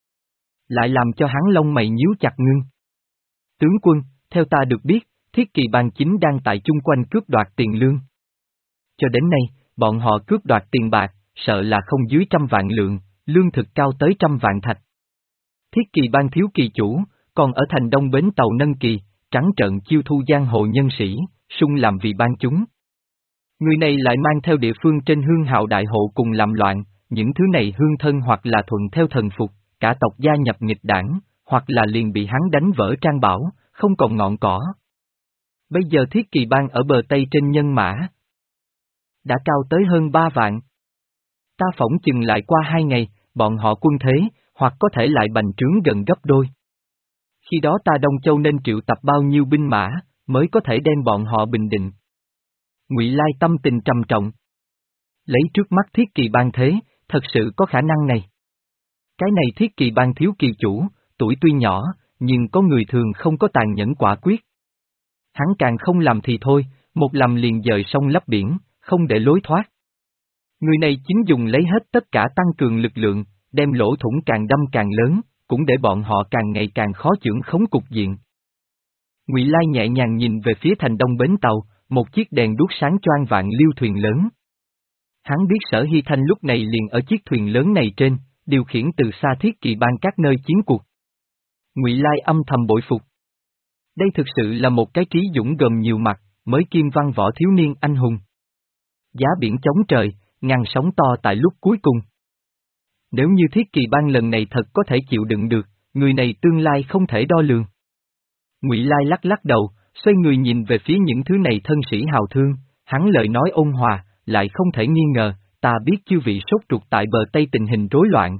Lại làm cho hắn lông mày nhíu chặt ngưng. Tướng quân, theo ta được biết, Thiết Kỳ Bang chính đang tại chung quanh cướp đoạt tiền lương. Cho đến nay, bọn họ cướp đoạt tiền bạc, sợ là không dưới trăm vạn lượng, lương thực cao tới trăm vạn thạch. Thiết Kỳ Bang thiếu kỳ chủ, còn ở thành đông bến tàu Nâng Kỳ, trắng trợn chiêu thu giang hồ nhân sĩ, sung làm vì ban chúng. Người này lại mang theo địa phương trên hương hào đại hộ cùng làm loạn, những thứ này hương thân hoặc là thuận theo thần phục, cả tộc gia nhập nghịch đảng, hoặc là liền bị hắn đánh vỡ trang bảo, không còn ngọn cỏ. Bây giờ Thiết Kỳ Bang ở bờ Tây trên nhân mã đã cao tới hơn ba vạn. Ta phỏng chừng lại qua hai ngày, bọn họ quân thế, hoặc có thể lại bành trướng gần gấp đôi. Khi đó ta Đông Châu nên triệu tập bao nhiêu binh mã, mới có thể đem bọn họ bình định. Ngụy Lai tâm tình trầm trọng. Lấy trước mắt Thiết Kỳ Bang thế, thật sự có khả năng này. Cái này Thiết Kỳ Bang thiếu kỳ chủ, tuổi tuy nhỏ, nhưng có người thường không có tàn nhẫn quả quyết. Hắn càng không làm thì thôi, một làm liền dời sông lấp biển, không để lối thoát. Người này chính dùng lấy hết tất cả tăng cường lực lượng, đem lỗ thủng càng đâm càng lớn, cũng để bọn họ càng ngày càng khó chưởng khống cục diện. Ngụy Lai nhẹ nhàng nhìn về phía thành đông bến tàu, một chiếc đèn đuốc sáng choang vạn liêu thuyền lớn. Hắn biết Sở Hy Thanh lúc này liền ở chiếc thuyền lớn này trên, điều khiển từ xa Thiết Kỳ Bang các nơi chiến cuộc. Ngụy Lai âm thầm bội phục. Đây thực sự là một cái trí dũng gồm nhiều mặt, mới kim văn võ thiếu niên anh hùng. Giá biển chống trời, ngàn sóng to tại lúc cuối cùng. Nếu như Thiết Kỳ Bang lần này thật có thể chịu đựng được, người này tương lai không thể đo lường. Ngụy Lai lắc lắc đầu, xoay người nhìn về phía những thứ này thân sĩ hào thương, hắn lời nói ôn hòa, lại không thể nghi ngờ, ta biết chư vị sốt ruột tại bờ Tây tình hình rối loạn.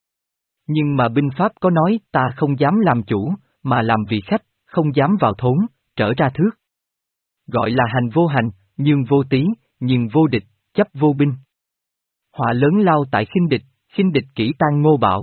Nhưng mà binh pháp có nói ta không dám làm chủ, mà làm vị khách, không dám vào thốn, trở ra thước. Gọi là hành vô hành, nhường vô tí, nhưng vô địch, chấp vô binh. Họa lớn lao tại khinh địch, khinh địch kỹ tan ngô bảo.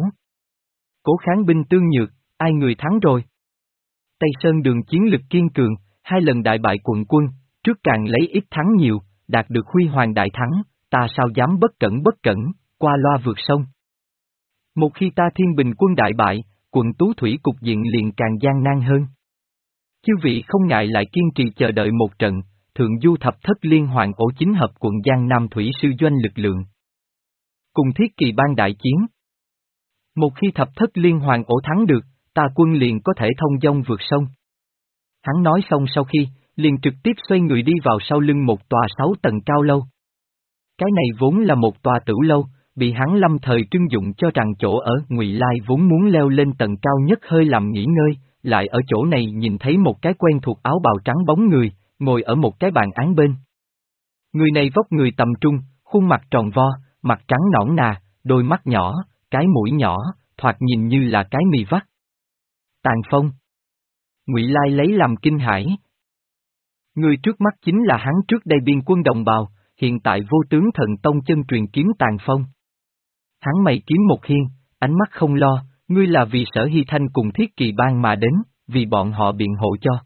Cố kháng binh tương nhược, ai người thắng rồi. Tây Sơn đường chiến lực kiên cường, hai lần đại bại quận quân, trước càng lấy ít thắng nhiều, đạt được huy hoàng đại thắng, ta sao dám bất cẩn bất cẩn, qua loa vượt sông. Một khi ta Thiên Bình quân đại bại, quận Tú Thủy cục diện liền càng gian nan hơn. Chư vị không ngại lại kiên trì chờ đợi một trận, thượng du thập thất liên hoàn ổ chính hợp quận Giang Nam Thủy sư doanh lực lượng. Cùng Thiết Kỳ Bang đại chiến. Một khi thập thất liên hoàn ổ thắng được, ta quân liền có thể thông dong vượt sông. Hắn nói xong sau khi, liền trực tiếp xoay người đi vào sau lưng một tòa sáu tầng cao lâu. Cái này vốn là một tòa tửu lâu, bị hắn lâm thời trưng dụng cho rằng chỗ ở. Ngụy Lai vốn muốn leo lên tầng cao nhất hơi làm nghỉ ngơi, lại ở chỗ này nhìn thấy một cái quen thuộc áo bào trắng bóng người, ngồi ở một cái bàn án bên. Người này vóc người tầm trung, khuôn mặt tròn vo, mặt trắng nõn nà, đôi mắt nhỏ, cái mũi nhỏ, thoạt nhìn như là cái mì vắt. Tàn Phong. Ngụy Lai lấy làm kinh hãi. Người trước mắt chính là hắn trước đây biên quân đồng bào, hiện tại vô tướng thần tông chân truyền kiếm Tàn Phong. Hắn mày kiếm một hiên, ánh mắt không lo, ngươi là vì Sở Hy Thanh cùng Thiết Kỳ Bang mà đến, vì bọn họ biện hộ cho.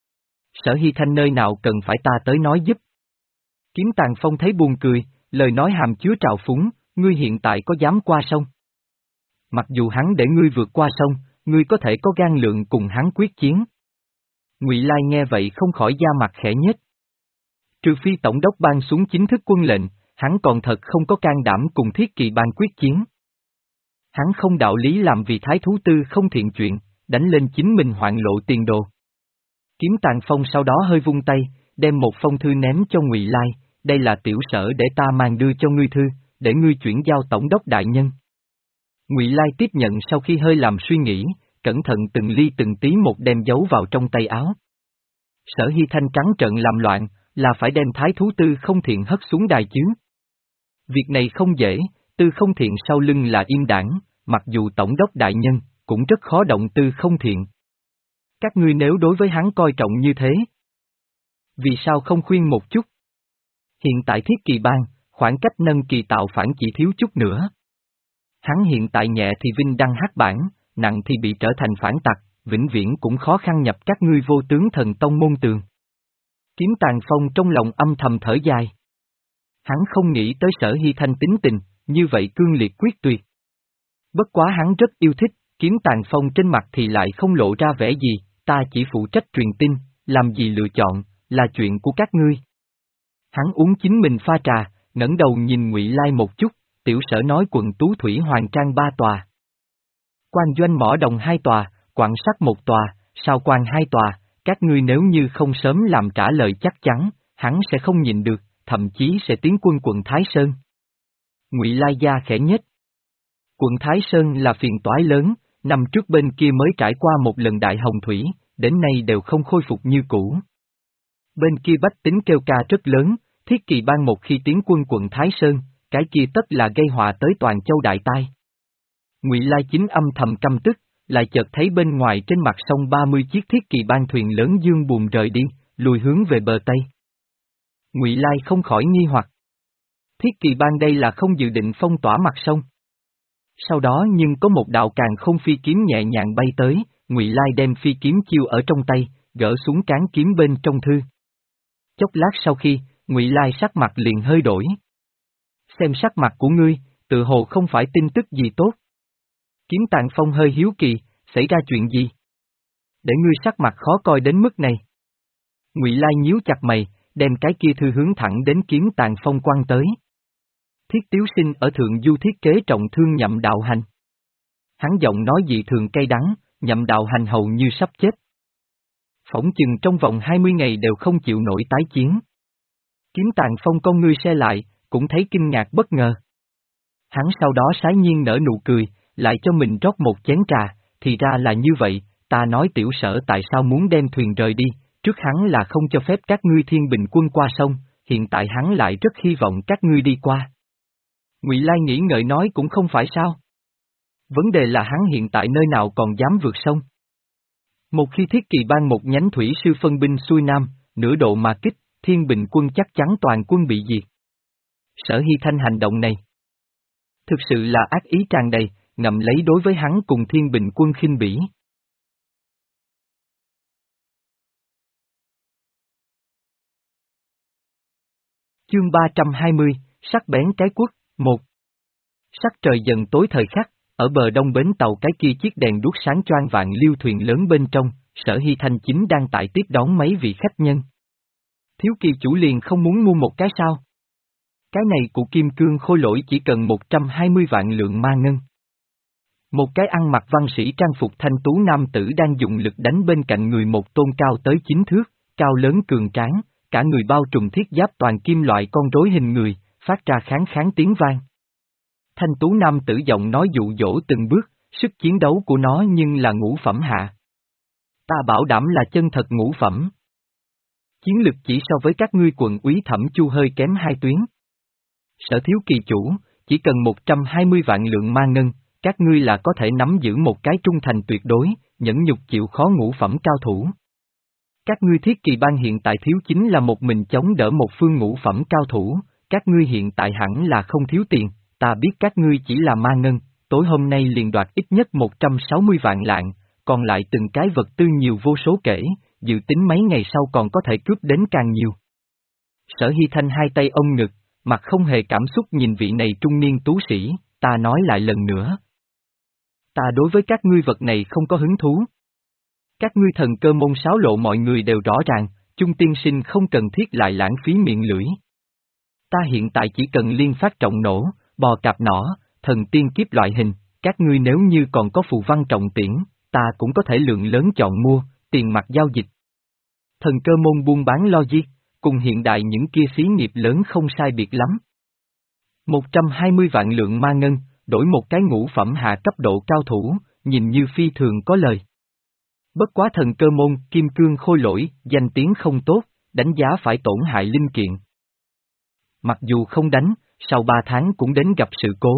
Sở Hy Thanh nơi nào cần phải ta tới nói giúp. Kiếm Tàn Phong thấy buồn cười, lời nói hàm chứa trào phúng, ngươi hiện tại có dám qua sông? Mặc dù hắn để ngươi vượt qua sông, ngươi có thể có gan lượng cùng hắn quyết chiến. Ngụy Lai nghe vậy không khỏi da mặt khẽ nhếch. Trừ phi tổng đốc ban xuống chính thức quân lệnh, hắn còn thật không có can đảm cùng Thiết Kỳ Bang quyết chiến. Hắn không đạo lý làm vì thái thú tư không thiện chuyện, đánh lên chính mình hoạn lộ tiền đồ. Kiếm Tàn Phong sau đó hơi vung tay, đem một phong thư ném cho Ngụy Lai, đây là tiểu sở để ta mang đưa cho ngươi thư, để ngươi chuyển giao tổng đốc đại nhân. Ngụy Lai tiếp nhận sau khi hơi làm suy nghĩ, cẩn thận từng ly từng tí một đem giấu vào trong tay áo. Sở Hy Thanh trắng trợn làm loạn, là phải đem thái thú tư không thiện hất xuống đài chứ. Việc này không dễ, tư không thiện sau lưng là Yên Đảng, mặc dù tổng đốc đại nhân, cũng rất khó động tư không thiện. Các ngươi nếu đối với hắn coi trọng như thế, vì sao không khuyên một chút? Hiện tại Thiết Kỳ Bang, khoảng cách nâng kỳ tạo phản chỉ thiếu chút nữa. Hắn hiện tại nhẹ thì vinh đăng hắc bản, nặng thì bị trở thành phản tặc, vĩnh viễn cũng khó khăn nhập các ngươi vô tướng thần tông môn tường. Kiếm Tàn Phong trong lòng âm thầm thở dài. Hắn không nghĩ tới Sở Hy Thanh tính tình, như vậy cương liệt quyết tuyệt. Bất quá hắn rất yêu thích, Kiếm Tàn Phong trên mặt thì lại không lộ ra vẻ gì, ta chỉ phụ trách truyền tin, làm gì lựa chọn, là chuyện của các ngươi. Hắn uống chính mình pha trà, ngẩng đầu nhìn Ngụy Lai một chút, tiểu sở nói quận Tú Thủy Hoàng Trang ba tòa. Quan Doanh Mỏ Đồng hai tòa, Quặng Sắt một tòa, Sao Quan hai tòa, các ngươi nếu như không sớm làm trả lời chắc chắn, hắn sẽ không nhịn được, thậm chí sẽ tiến quân quận Thái Sơn. Ngụy Lai gia khẽ nhếch. Quận Thái Sơn là phiền toái lớn, năm trước bên kia mới trải qua một lần đại hồng thủy, đến nay đều không khôi phục như cũ. Bên kia bách tính kêu ca rất lớn, Thiết Kỳ Bang một khi tiến quân quận Thái Sơn, cái kia tất là gây họa tới toàn châu đại tai. Ngụy Lai chính âm thầm căm tức, lại chợt thấy bên ngoài trên mặt sông ba mươi chiếc Thiết Kỳ Bang thuyền lớn dương buồm rời đi, lùi hướng về bờ Tây. Ngụy Lai không khỏi nghi hoặc. Thiết Kỳ Bang đây là không dự định phong tỏa mặt sông. Sau đó nhưng có một đạo càn không phi kiếm nhẹ nhàng bay tới, Ngụy Lai đem phi kiếm chiêu ở trong tay, gỡ xuống cán kiếm bên trong thư. Chốc lát sau khi, Ngụy Lai sắc mặt liền hơi đổi. Xem sắc mặt của ngươi, tự hồ không phải tin tức gì tốt. Kiếm Tàn Phong hơi hiếu kỳ, xảy ra chuyện gì? Để ngươi sắc mặt khó coi đến mức này. Ngụy Lai nhíu chặt mày, đem cái kia thư hướng thẳng đến Kiếm Tàn Phong quăng tới. Thiết Tiếu Sinh ở Thượng Du thiết kế trọng thương Nhậm Đạo Hành. Hắn giọng nói dị thường cay đắng, Nhậm Đạo Hành hầu như sắp chết. Phỏng chừng trong vòng hai mươi ngày đều không chịu nổi tái chiến. Kiếm Tàn Phong con ngươi se lại, cũng thấy kinh ngạc bất ngờ. Hắn sau đó sái nhiên nở nụ cười, lại cho mình rót một chén trà, thì ra là như vậy, ta nói tiểu sở tại sao muốn đem thuyền rời đi, trước hắn là không cho phép các ngươi Thiên Bình quân qua sông, hiện tại hắn lại rất hy vọng các ngươi đi qua. Ngụy Lai nghĩ ngợi nói cũng không phải sao. Vấn đề là hắn hiện tại nơi nào còn dám vượt sông. Một khi Thiết Kỳ Bang một nhánh thủy sư phân binh xuôi nam, nửa độ mà kích, Thiên Bình quân chắc chắn toàn quân bị diệt. Sở Hy Thanh hành động này thực sự là ác ý tràn đầy, ngầm lấy đối với hắn cùng Thiên Bình quân khinh bỉ. Chương ba trăm hai mươi, sắc bén cái quất, một. Sắc trời dần tối thời khắc, ở bờ đông bến tàu cái kia chiếc đèn đuốc sáng choang vạn liêu thuyền lớn bên trong, Sở Hy Thanh chính đang tại tiếp đón mấy vị khách nhân. Thiếu kỳ chủ liền không muốn mua một cái sao? Cái này của Kim Cương Khôi Lỗi chỉ cần một trăm hai mươi vạn lượng ma ngân. Một cái ăn mặc văn sĩ trang phục thanh tú nam tử đang dùng lực đánh bên cạnh người một tôn cao tới chín thước, cao lớn cường tráng, cả người bao trùm thiết giáp toàn kim loại con rối hình người, phát ra kháng kháng tiếng vang. Thanh tú nam tử giọng nói dụ dỗ từng bước, sức chiến đấu của nó nhưng là ngũ phẩm hạ. Ta bảo đảm là chân thật ngũ phẩm. Chiến lực chỉ so với các ngươi quận úy Thẩm Chu hơi kém hai tuyến. Sở thiếu kỳ chủ, chỉ cần một trăm hai mươi vạn lượng ma ngân, các ngươi là có thể nắm giữ một cái trung thành tuyệt đối, nhẫn nhục chịu khó ngũ phẩm cao thủ. Các ngươi thiết kỳ bang hiện tại thiếu chính là một mình chống đỡ một phương ngũ phẩm cao thủ, các ngươi hiện tại hẳn là không thiếu tiền, ta biết các ngươi chỉ là ma ngân, tối hôm nay liền đoạt ít nhất một trăm sáu mươi vạn lạng, còn lại từng cái vật tư nhiều vô số kể, dự tính mấy ngày sau còn có thể cướp đến càng nhiều. Sở Hy Thanh hai tay ôm ngực, mặt không hề cảm xúc nhìn vị này trung niên tú sĩ, ta nói lại lần nữa. Ta đối với các ngươi vật này không có hứng thú. Các ngươi thần cơ môn sáo lộ mọi người đều rõ ràng, chung tiên sinh không cần thiết lại lãng phí miệng lưỡi. Ta hiện tại chỉ cần liên phát trọng nổ, bò cạp nỏ, thần tiên kiếp loại hình, các ngươi nếu như còn có phù văn trọng tiễn, ta cũng có thể lượng lớn chọn mua, tiền mặt giao dịch. Thần cơ môn buôn bán logic, cùng hiện đại những kia xí nghiệp lớn không sai biệt lắm. một trăm hai mươi vạn lượng ma ngân, đổi một cái ngũ phẩm hạ cấp độ cao thủ, nhìn như phi thường có lời. Bất quá thần cơ môn, kim cương khôi lỗi, danh tiếng không tốt, đánh giá phải tổn hại linh kiện. Mặc dù không đánh, sau ba tháng cũng đến gặp sự cố.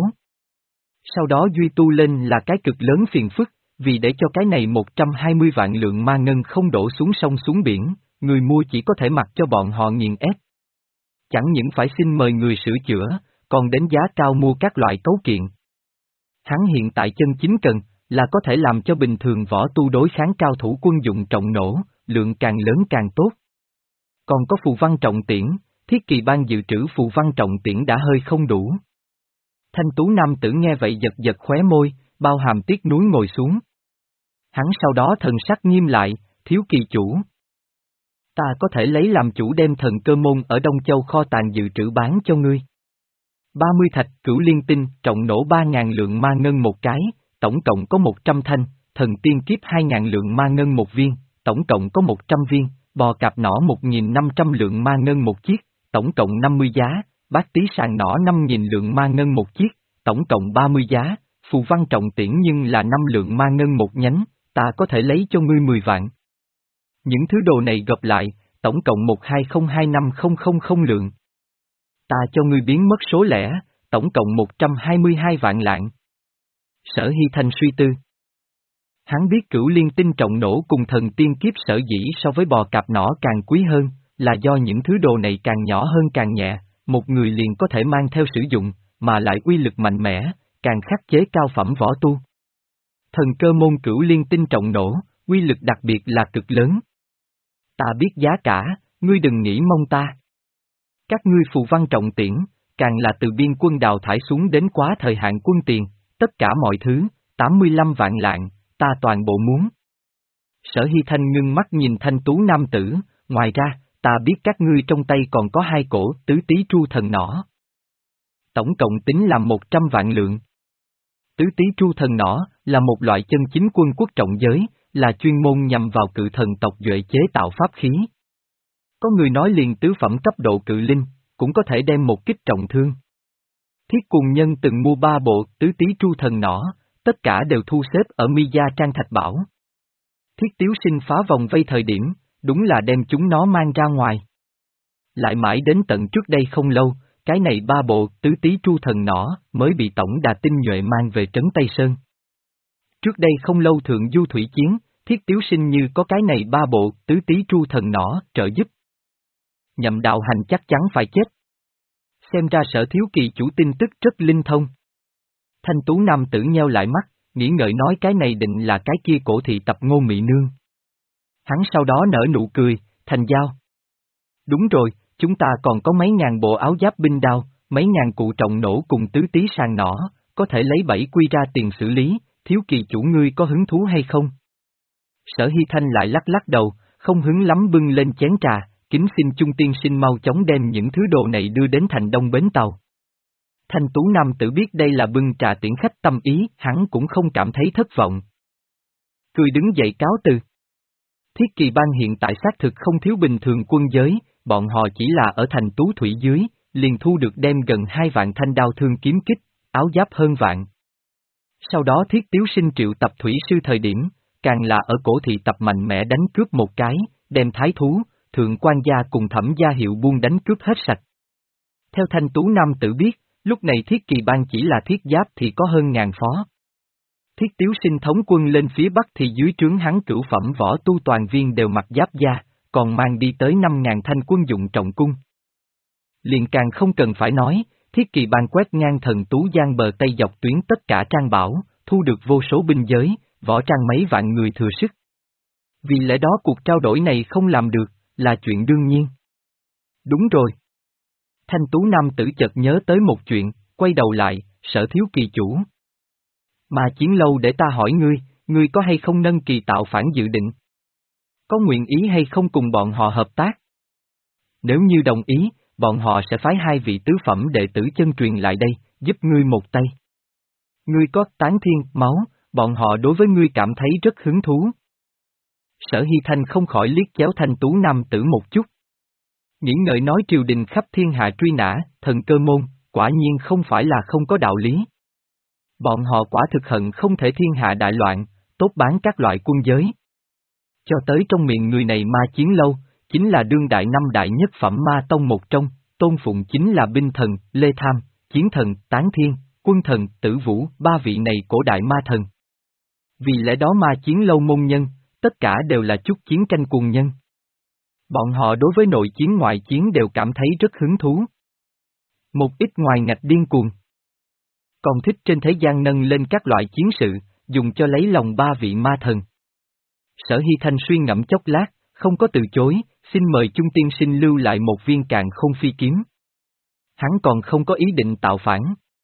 Sau đó duy tu lên là cái cực lớn phiền phức, vì để cho cái này một trăm hai mươi vạn lượng ma ngân không đổ xuống sông xuống biển, người mua chỉ có thể mặc cho bọn họ nghiền ép. Chẳng những phải xin mời người sửa chữa, còn đến giá cao mua các loại cấu kiện. Hắn hiện tại chân chính cần, là có thể làm cho bình thường võ tu đối kháng cao thủ quân dụng trọng nổ, lượng càng lớn càng tốt. Còn có phù văn trọng tiễn, thiết kỳ ban dự trữ phù văn trọng tiễn đã hơi không đủ. Thanh tú nam tử nghe vậy giật giật khóe môi, bao hàm tiếc nuối ngồi xuống. Hắn sau đó thần sắc nghiêm lại, thiếu kỳ chủ. Ta có thể lấy làm chủ đem thần cơ môn ở Đông Châu kho tàng dự trữ bán cho ngươi. ba mươi thạch cửu liên tinh, trọng nổ ba ngàn lượng ma ngân một cái, tổng cộng có một trăm thanh, thần tiên kiếp hai ngàn lượng ma ngân một viên, tổng cộng có một trăm viên, bò cạp nỏ một nghìn năm trăm lượng ma ngân một chiếc, tổng cộng năm mươi giá, bát tí sàng nỏ năm nghìn lượng ma ngân một chiếc, tổng cộng ba mươi giá, phù văn trọng tiễn nhưng là năm lượng ma ngân một nhánh, ta có thể lấy cho ngươi mười vạn. Những thứ đồ này gộp lại, tổng cộng một hai không hai năm không không không lượng. Ta cho ngươi biến mất số lẻ, tổng cộng một trăm hai mươi hai vạn lạng. Sở Hy Thanh suy tư. Hắn biết cửu liên tinh trọng nổ cùng thần tiên kiếp sở dĩ so với bò cạp nỏ càng quý hơn, là do những thứ đồ này càng nhỏ hơn càng nhẹ, một người liền có thể mang theo sử dụng, mà lại uy lực mạnh mẽ, càng khắc chế cao phẩm võ tu. Thần cơ môn cửu liên tinh trọng nổ, uy lực đặc biệt là cực lớn. Ta biết giá cả, ngươi đừng nghĩ mong ta. Các ngươi phù văn trọng tiễn, càng là từ biên quân đào thải xuống đến quá thời hạn quân tiền, tất cả mọi thứ, tám mươi lăm vạn lạng, ta toàn bộ muốn. Sở Hy Thanh ngưng mắt nhìn thanh tú nam tử, ngoài ra, ta biết các ngươi trong tay còn có hai cổ tứ tí tru thần nỏ. Tổng cộng tính là một trăm vạn lượng. Tứ tí tru thần nỏ, là một loại chân chính quân quốc trọng giới, là chuyên môn nhằm vào cự thần tộc duệ chế tạo pháp khí. Có người nói liền tứ phẩm cấp độ cự linh, cũng có thể đem một kích trọng thương. Thiết cùng nhân từng mua ba bộ tứ tí tru thần nỏ, tất cả đều thu xếp ở mi gia trang thạch bảo. Thiết Tiếu Sinh phá vòng vây thời điểm, đúng là đem chúng nó mang ra ngoài. Lại mãi đến tận trước đây không lâu, cái này ba bộ tứ tí tru thần nỏ mới bị tổng đà tinh nhuệ mang về trấn Tây Sơn. Trước đây không lâu thượng du thủy chiến, Thiết Tiếu Sinh như có cái này ba bộ tứ tí tru thần nỏ trợ giúp. Nhậm đạo hành chắc chắn phải chết. Xem ra Sở thiếu kỳ chủ tin tức rất linh thông. Thanh tú nam tử nheo lại mắt, nghĩ ngợi nói cái này định là cái kia cổ thị tập Ngô Mị Nương. Hắn sau đó nở nụ cười, thành giao. Đúng rồi, chúng ta còn có mấy ngàn bộ áo giáp binh đao, mấy ngàn cụ trọng nổ cùng tứ tí sàng nỏ, có thể lấy bảy quy ra tiền xử lý, thiếu kỳ chủ ngươi có hứng thú hay không? Sở Hy Thanh lại lắc lắc đầu, không hứng lắm bưng lên chén trà, kính xin Trung tiên sinh mau chóng đem những thứ đồ này đưa đến thành Đông bến tàu. Thanh tú nam tử biết đây là bưng trà tiễn khách tâm ý, hắn cũng không cảm thấy thất vọng. Cười đứng dậy cáo từ. Thiết Kỳ Bang hiện tại xác thực không thiếu bình thường quân giới, bọn họ chỉ là ở thành Tú Thủy dưới, liền thu được đem gần hai vạn thanh đao thương kiếm kích, áo giáp hơn vạn. Sau đó Thiết Tiếu Sinh triệu tập thủy sư thời điểm, càng là ở cổ thị tập mạnh mẽ đánh cướp một cái, đem thái thú, thượng quan gia cùng thẩm gia hiệu buôn đánh cướp hết sạch. Theo Thanh tú nam tử biết, lúc này Thiết Kỳ Bang chỉ là thiết giáp thì có hơn ngàn phó. Thiết Tiếu Sinh thống quân lên phía bắc thì dưới trướng hắn cửu phẩm võ tu toàn viên đều mặc giáp da, còn mang đi tới năm ngàn thanh quân dụng trọng cung. Liền càng không cần phải nói, Thiết Kỳ Bang quét ngang thần tú giang bờ Tây dọc tuyến tất cả trang bảo, thu được vô số binh giới, võ trang mấy vạn người thừa sức. Vì lẽ đó cuộc trao đổi này không làm được, là chuyện đương nhiên. Đúng rồi. Thanh tú nam tử chợt nhớ tới một chuyện, quay đầu lại, Sở thiếu kỳ chủ. Mà chiến lâu để ta hỏi ngươi, ngươi có hay không nâng kỳ tạo phản dự định? Có nguyện ý hay không cùng bọn họ hợp tác? Nếu như đồng ý, bọn họ sẽ phái hai vị tứ phẩm đệ tử chân truyền lại đây, giúp ngươi một tay. Ngươi có tán thiên, máu, bọn họ đối với ngươi cảm thấy rất hứng thú. Sở Hy Thanh không khỏi liếc chéo Thanh tú nam tử một chút. Nghĩ ngợi nói triều đình khắp thiên hạ truy nã, thần cơ môn, quả nhiên không phải là không có đạo lý. Bọn họ quả thực hận không thể thiên hạ đại loạn, tốt bán các loại quân giới. Cho tới trong miệng người này Ma Chiến Lâu, chính là đương đại năm đại nhất phẩm ma tông một trong, tôn phụng chính là binh thần, Lê Tham, chiến thần, Tán Thiên, quân thần, Tử Vũ, ba vị này cổ đại ma thần. Vì lẽ đó Ma Chiến Lâu môn nhân, tất cả đều là chút chiến tranh cuồng nhân. Bọn họ đối với nội chiến ngoại chiến đều cảm thấy rất hứng thú. Một ít ngoài ngạch điên cuồng. Còn thích trên thế gian nâng lên các loại chiến sự, dùng cho lấy lòng ba vị ma thần. Sở Hy Thanh suy ngẫm chốc lát, không có từ chối, xin mời Chung tiên sinh lưu lại một viên càn khôn phi kiếm. Hắn còn không có ý định tạo phản.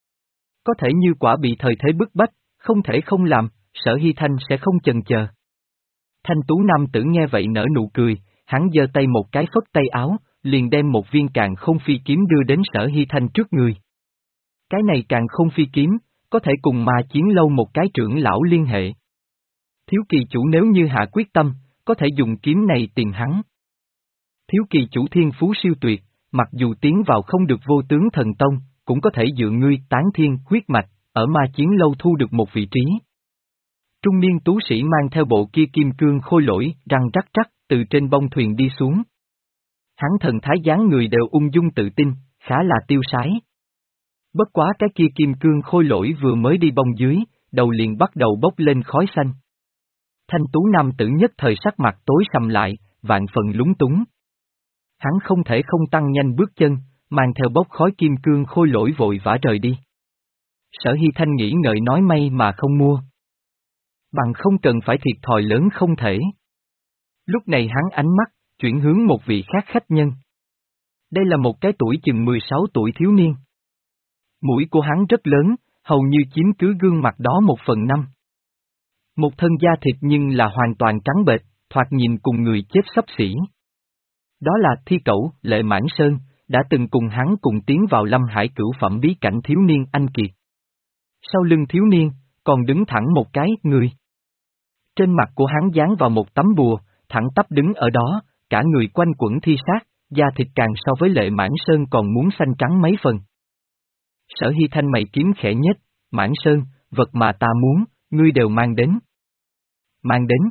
Có thể như quả bị thời thế bức bách, không thể không làm, Sở Hy Thanh sẽ không chần chờ. Thanh tú nam tử nghe vậy nở nụ cười, hắn giơ tay một cái phất tay áo, liền đem một viên càn khôn phi kiếm đưa đến Sở Hy Thanh trước người. Cái này càn khôn phi kiếm, có thể cùng Ma Chiến Lâu một cái trưởng lão liên hệ. Thiếu kỳ chủ nếu như hạ quyết tâm, có thể dùng kiếm này tìm hắn. Thiếu kỳ chủ thiên phú siêu tuyệt, mặc dù tiến vào không được vô tướng thần tông, cũng có thể dựa ngươi Tán Thiên huyết mạch, ở Ma Chiến Lâu thu được một vị trí. Trung niên tú sĩ mang theo bộ kia kim cương khôi lỗi, răng rắc rắc, từ trên bông thuyền đi xuống. Hắn thần thái dáng người đều ung dung tự tin, khá là tiêu sái. Bất quá cái kia kim cương khôi lỗi vừa mới đi bông dưới, đầu liền bắt đầu bốc lên khói xanh. Thanh tú nam tử nhất thời sắc mặt tối sầm lại, vạn phần lúng túng. Hắn không thể không tăng nhanh bước chân, mang theo bốc khói kim cương khôi lỗi vội vã rời đi. Sở Hy Thanh nghĩ ngợi nói may mà không mua. Bằng không cần phải thiệt thòi lớn không thể. Lúc này hắn ánh mắt, chuyển hướng một vị khác khách nhân. Đây là một cái tuổi chừng mười sáu tuổi thiếu niên. Mũi của hắn rất lớn, hầu như chiếm cứ gương mặt đó một phần năm. Một thân da thịt nhưng là hoàn toàn trắng bệch, thoạt nhìn cùng người chết xấp xỉ. Đó là Thi Cẩu, Lệ Mãn Sơn, đã từng cùng hắn cùng tiến vào Lâm Hải cửu phẩm bí cảnh thiếu niên anh kiệt. Sau lưng thiếu niên, còn đứng thẳng một cái người. Trên mặt của hắn dán vào một tấm bùa, thẳng tắp đứng ở đó, cả người quanh quẩn thi sát, da thịt càng so với Lệ Mãn Sơn còn muốn xanh trắng mấy phần. Sở Hy Thanh mày kiếm khẽ nhếch, Mãn Sơn, vật mà ta muốn, ngươi đều mang đến. Mang đến.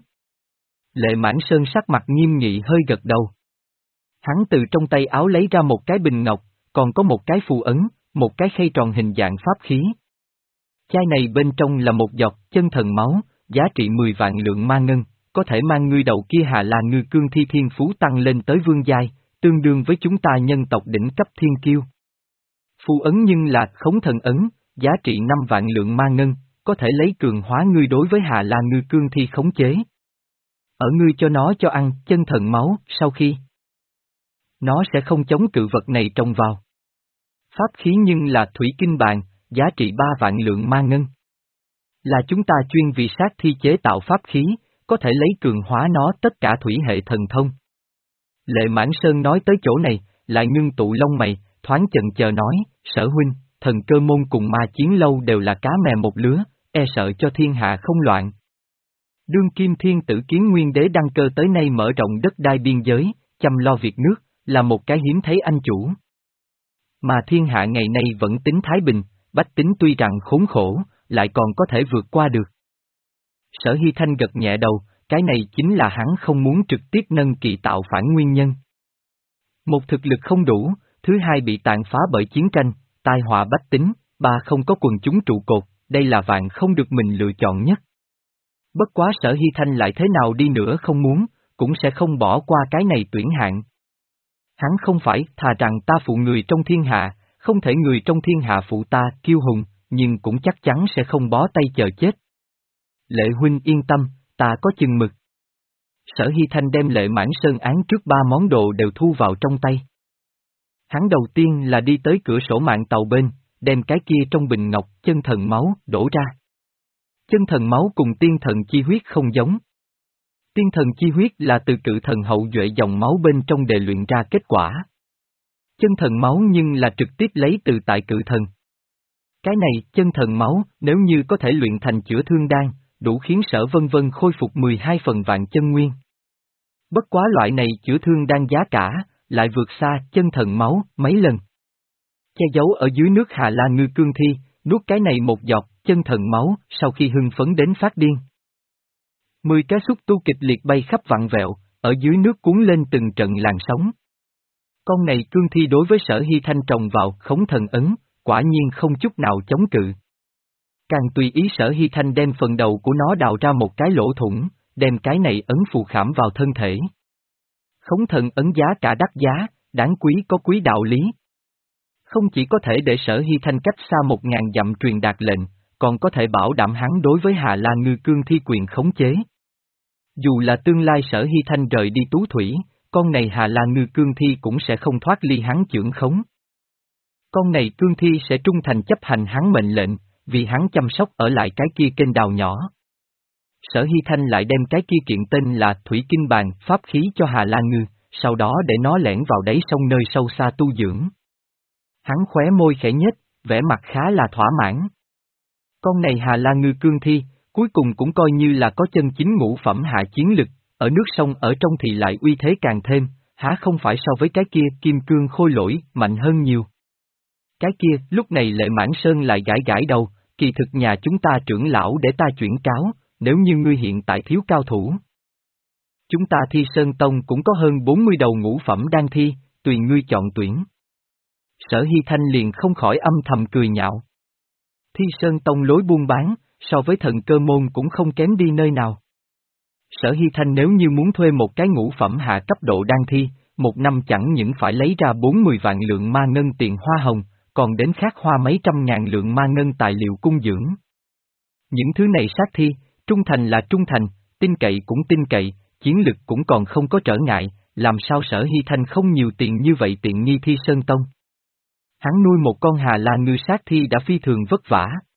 Lệ Mãn Sơn sắc mặt nghiêm nghị hơi gật đầu. Hắn từ trong tay áo lấy ra một cái bình ngọc, còn có một cái phù ấn, một cái khay tròn hình dạng pháp khí. Chai này bên trong là một giọt chân thần máu, giá trị mười vạn lượng ma ngân, có thể mang ngươi đầu kia Hà La Ngư Cương Thi thiên phú tăng lên tới vương giai, tương đương với chúng ta nhân tộc đỉnh cấp thiên kiêu. Phù ấn nhưng là khống thần ấn, giá trị năm vạn lượng ma ngân, có thể lấy cường hóa ngươi đối với Hà La Ngư Cương Thi khống chế. Ở ngươi cho nó cho ăn chân thần máu, sau khi nó sẽ không chống cự vật này trồng vào. Pháp khí nhưng là thủy kinh bàn, giá trị ba vạn lượng ma ngân. Là chúng ta chuyên vì sát thi chế tạo pháp khí, có thể lấy cường hóa nó tất cả thủy hệ thần thông. Lệ Mãn Sơn nói tới chỗ này, lại ngưng tụ lông mày, thoáng chần chờ nói, Sở huynh, thần cơ môn cùng ma chiến lâu đều là cá mè một lứa, e sợ cho thiên hạ không loạn. Đương kim thiên tử Kiến Nguyên Đế đăng cơ tới nay mở rộng đất đai biên giới, chăm lo việc nước, là một cái hiếm thấy anh chủ. Mà thiên hạ ngày nay vẫn tính thái bình, bách tính tuy rằng khốn khổ, lại còn có thể vượt qua được. Sở Hy Thanh gật nhẹ đầu, cái này chính là hắn không muốn trực tiếp nâng kỵ tạo phản nguyên nhân. Một thực lực không đủ, thứ hai bị tàn phá bởi chiến tranh, tai họa bách tính, ba không có quần chúng trụ cột, đây là vạn không được mình lựa chọn nhất. Bất quá Sở Hy Thanh lại thế nào đi nữa không muốn, cũng sẽ không bỏ qua cái này tuyển hạng. Hắn không phải thà rằng ta phụ người trong thiên hạ, không thể người trong thiên hạ phụ ta kiêu hùng, nhưng cũng chắc chắn sẽ không bó tay chờ chết. Lệ huynh yên tâm, ta có chừng mực. Sở Hy Thanh đem Lệ Mãn Sơn án trước ba món đồ đều thu vào trong tay. Hắn đầu tiên là đi tới cửa sổ mạng tàu bên, đem cái kia trong bình ngọc chân thần máu đổ ra. Chân thần máu cùng tiên thần chi huyết không giống. Tiên thần chi huyết là từ cự thần hậu duệ dòng máu bên trong đề luyện ra kết quả. Chân thần máu nhưng là trực tiếp lấy từ tại cự thần. Cái này, chân thần máu, nếu như có thể luyện thành chữa thương đan, đủ khiến Sở Vân Vân khôi phục mười hai phần vạn chân nguyên. Bất quá loại này chữa thương đan giá cả, lại vượt xa chân thần máu mấy lần. Che giấu ở dưới nước Hà La Ngư Cương Thi, nuốt cái này một giọt chân thần máu sau khi hưng phấn đến phát điên. Mười cái xúc tu kịch liệt bay khắp vặn vẹo, ở dưới nước cuốn lên từng trận làn sóng. Con này Cương Thi đối với Sở Hy Thanh trồng vào khống thần ấn, quả nhiên không chút nào chống cự. Càng tùy ý Sở Hy Thanh đem phần đầu của nó đào ra một cái lỗ thủng, đem cái này ấn phù khảm vào thân thể. Khống thần ấn giá cả đắt giá, đáng quý có quý đạo lý. Không chỉ có thể để Sở Hy Thanh cách xa một ngàn dặm truyền đạt lệnh, còn có thể bảo đảm hắn đối với Hà La Ngư Cương Thi quyền khống chế. Dù là tương lai Sở Hy Thanh rời đi Tú Thủy, con này Hà La Ngư Cương Thi cũng sẽ không thoát ly hắn chưởng khống. Con này Cương Thi sẽ trung thành chấp hành hắn mệnh lệnh, vì hắn chăm sóc ở lại cái kia kênh đào nhỏ. Sở Hy Thanh lại đem cái kia kiện tên là Thủy Kinh Bàn pháp khí cho Hà La Ngư, sau đó để nó lẻn vào đáy sông nơi sâu xa tu dưỡng. Hắn khóe môi khẽ nhếch, vẻ mặt khá là thỏa mãn. Con này Hà La Ngư Cương Thi, cuối cùng cũng coi như là có chân chính ngũ phẩm hạ chiến lực, ở nước sông ở trong thì lại uy thế càng thêm, há không phải so với cái kia Kim Cương Khôi Lỗi mạnh hơn nhiều. Cái kia, lúc này Lệ Mãn Sơn lại gãi gãi đầu, kỳ thực nhà chúng ta trưởng lão để ta chuyển cáo, nếu như ngươi hiện tại thiếu cao thủ. Chúng ta Thi Sơn Tông cũng có hơn bốn mươi đầu ngũ phẩm đan thi, tùy ngươi chọn tuyển. Sở Hy Thanh liền không khỏi âm thầm cười nhạo. Thi Sơn Tông lối buôn bán, so với thần cơ môn cũng không kém đi nơi nào. Sở Hy Thanh nếu như muốn thuê một cái ngũ phẩm hạ cấp độ đan thi, một năm chẳng những phải lấy ra bốn mươi vạn lượng ma ngân tiền hoa hồng, còn đến khác hoa mấy trăm ngàn lượng ma ngân tài liệu cung dưỡng. Những thứ này sát thi, trung thành là trung thành, tin cậy cũng tin cậy, chiến lực cũng còn không có trở ngại, làm sao Sở Hy Thanh không nhiều tiền như vậy tiện nghi Thi Sơn Tông. Hắn nuôi một con Hà La Ngư sát thi đã phi thường vất vả.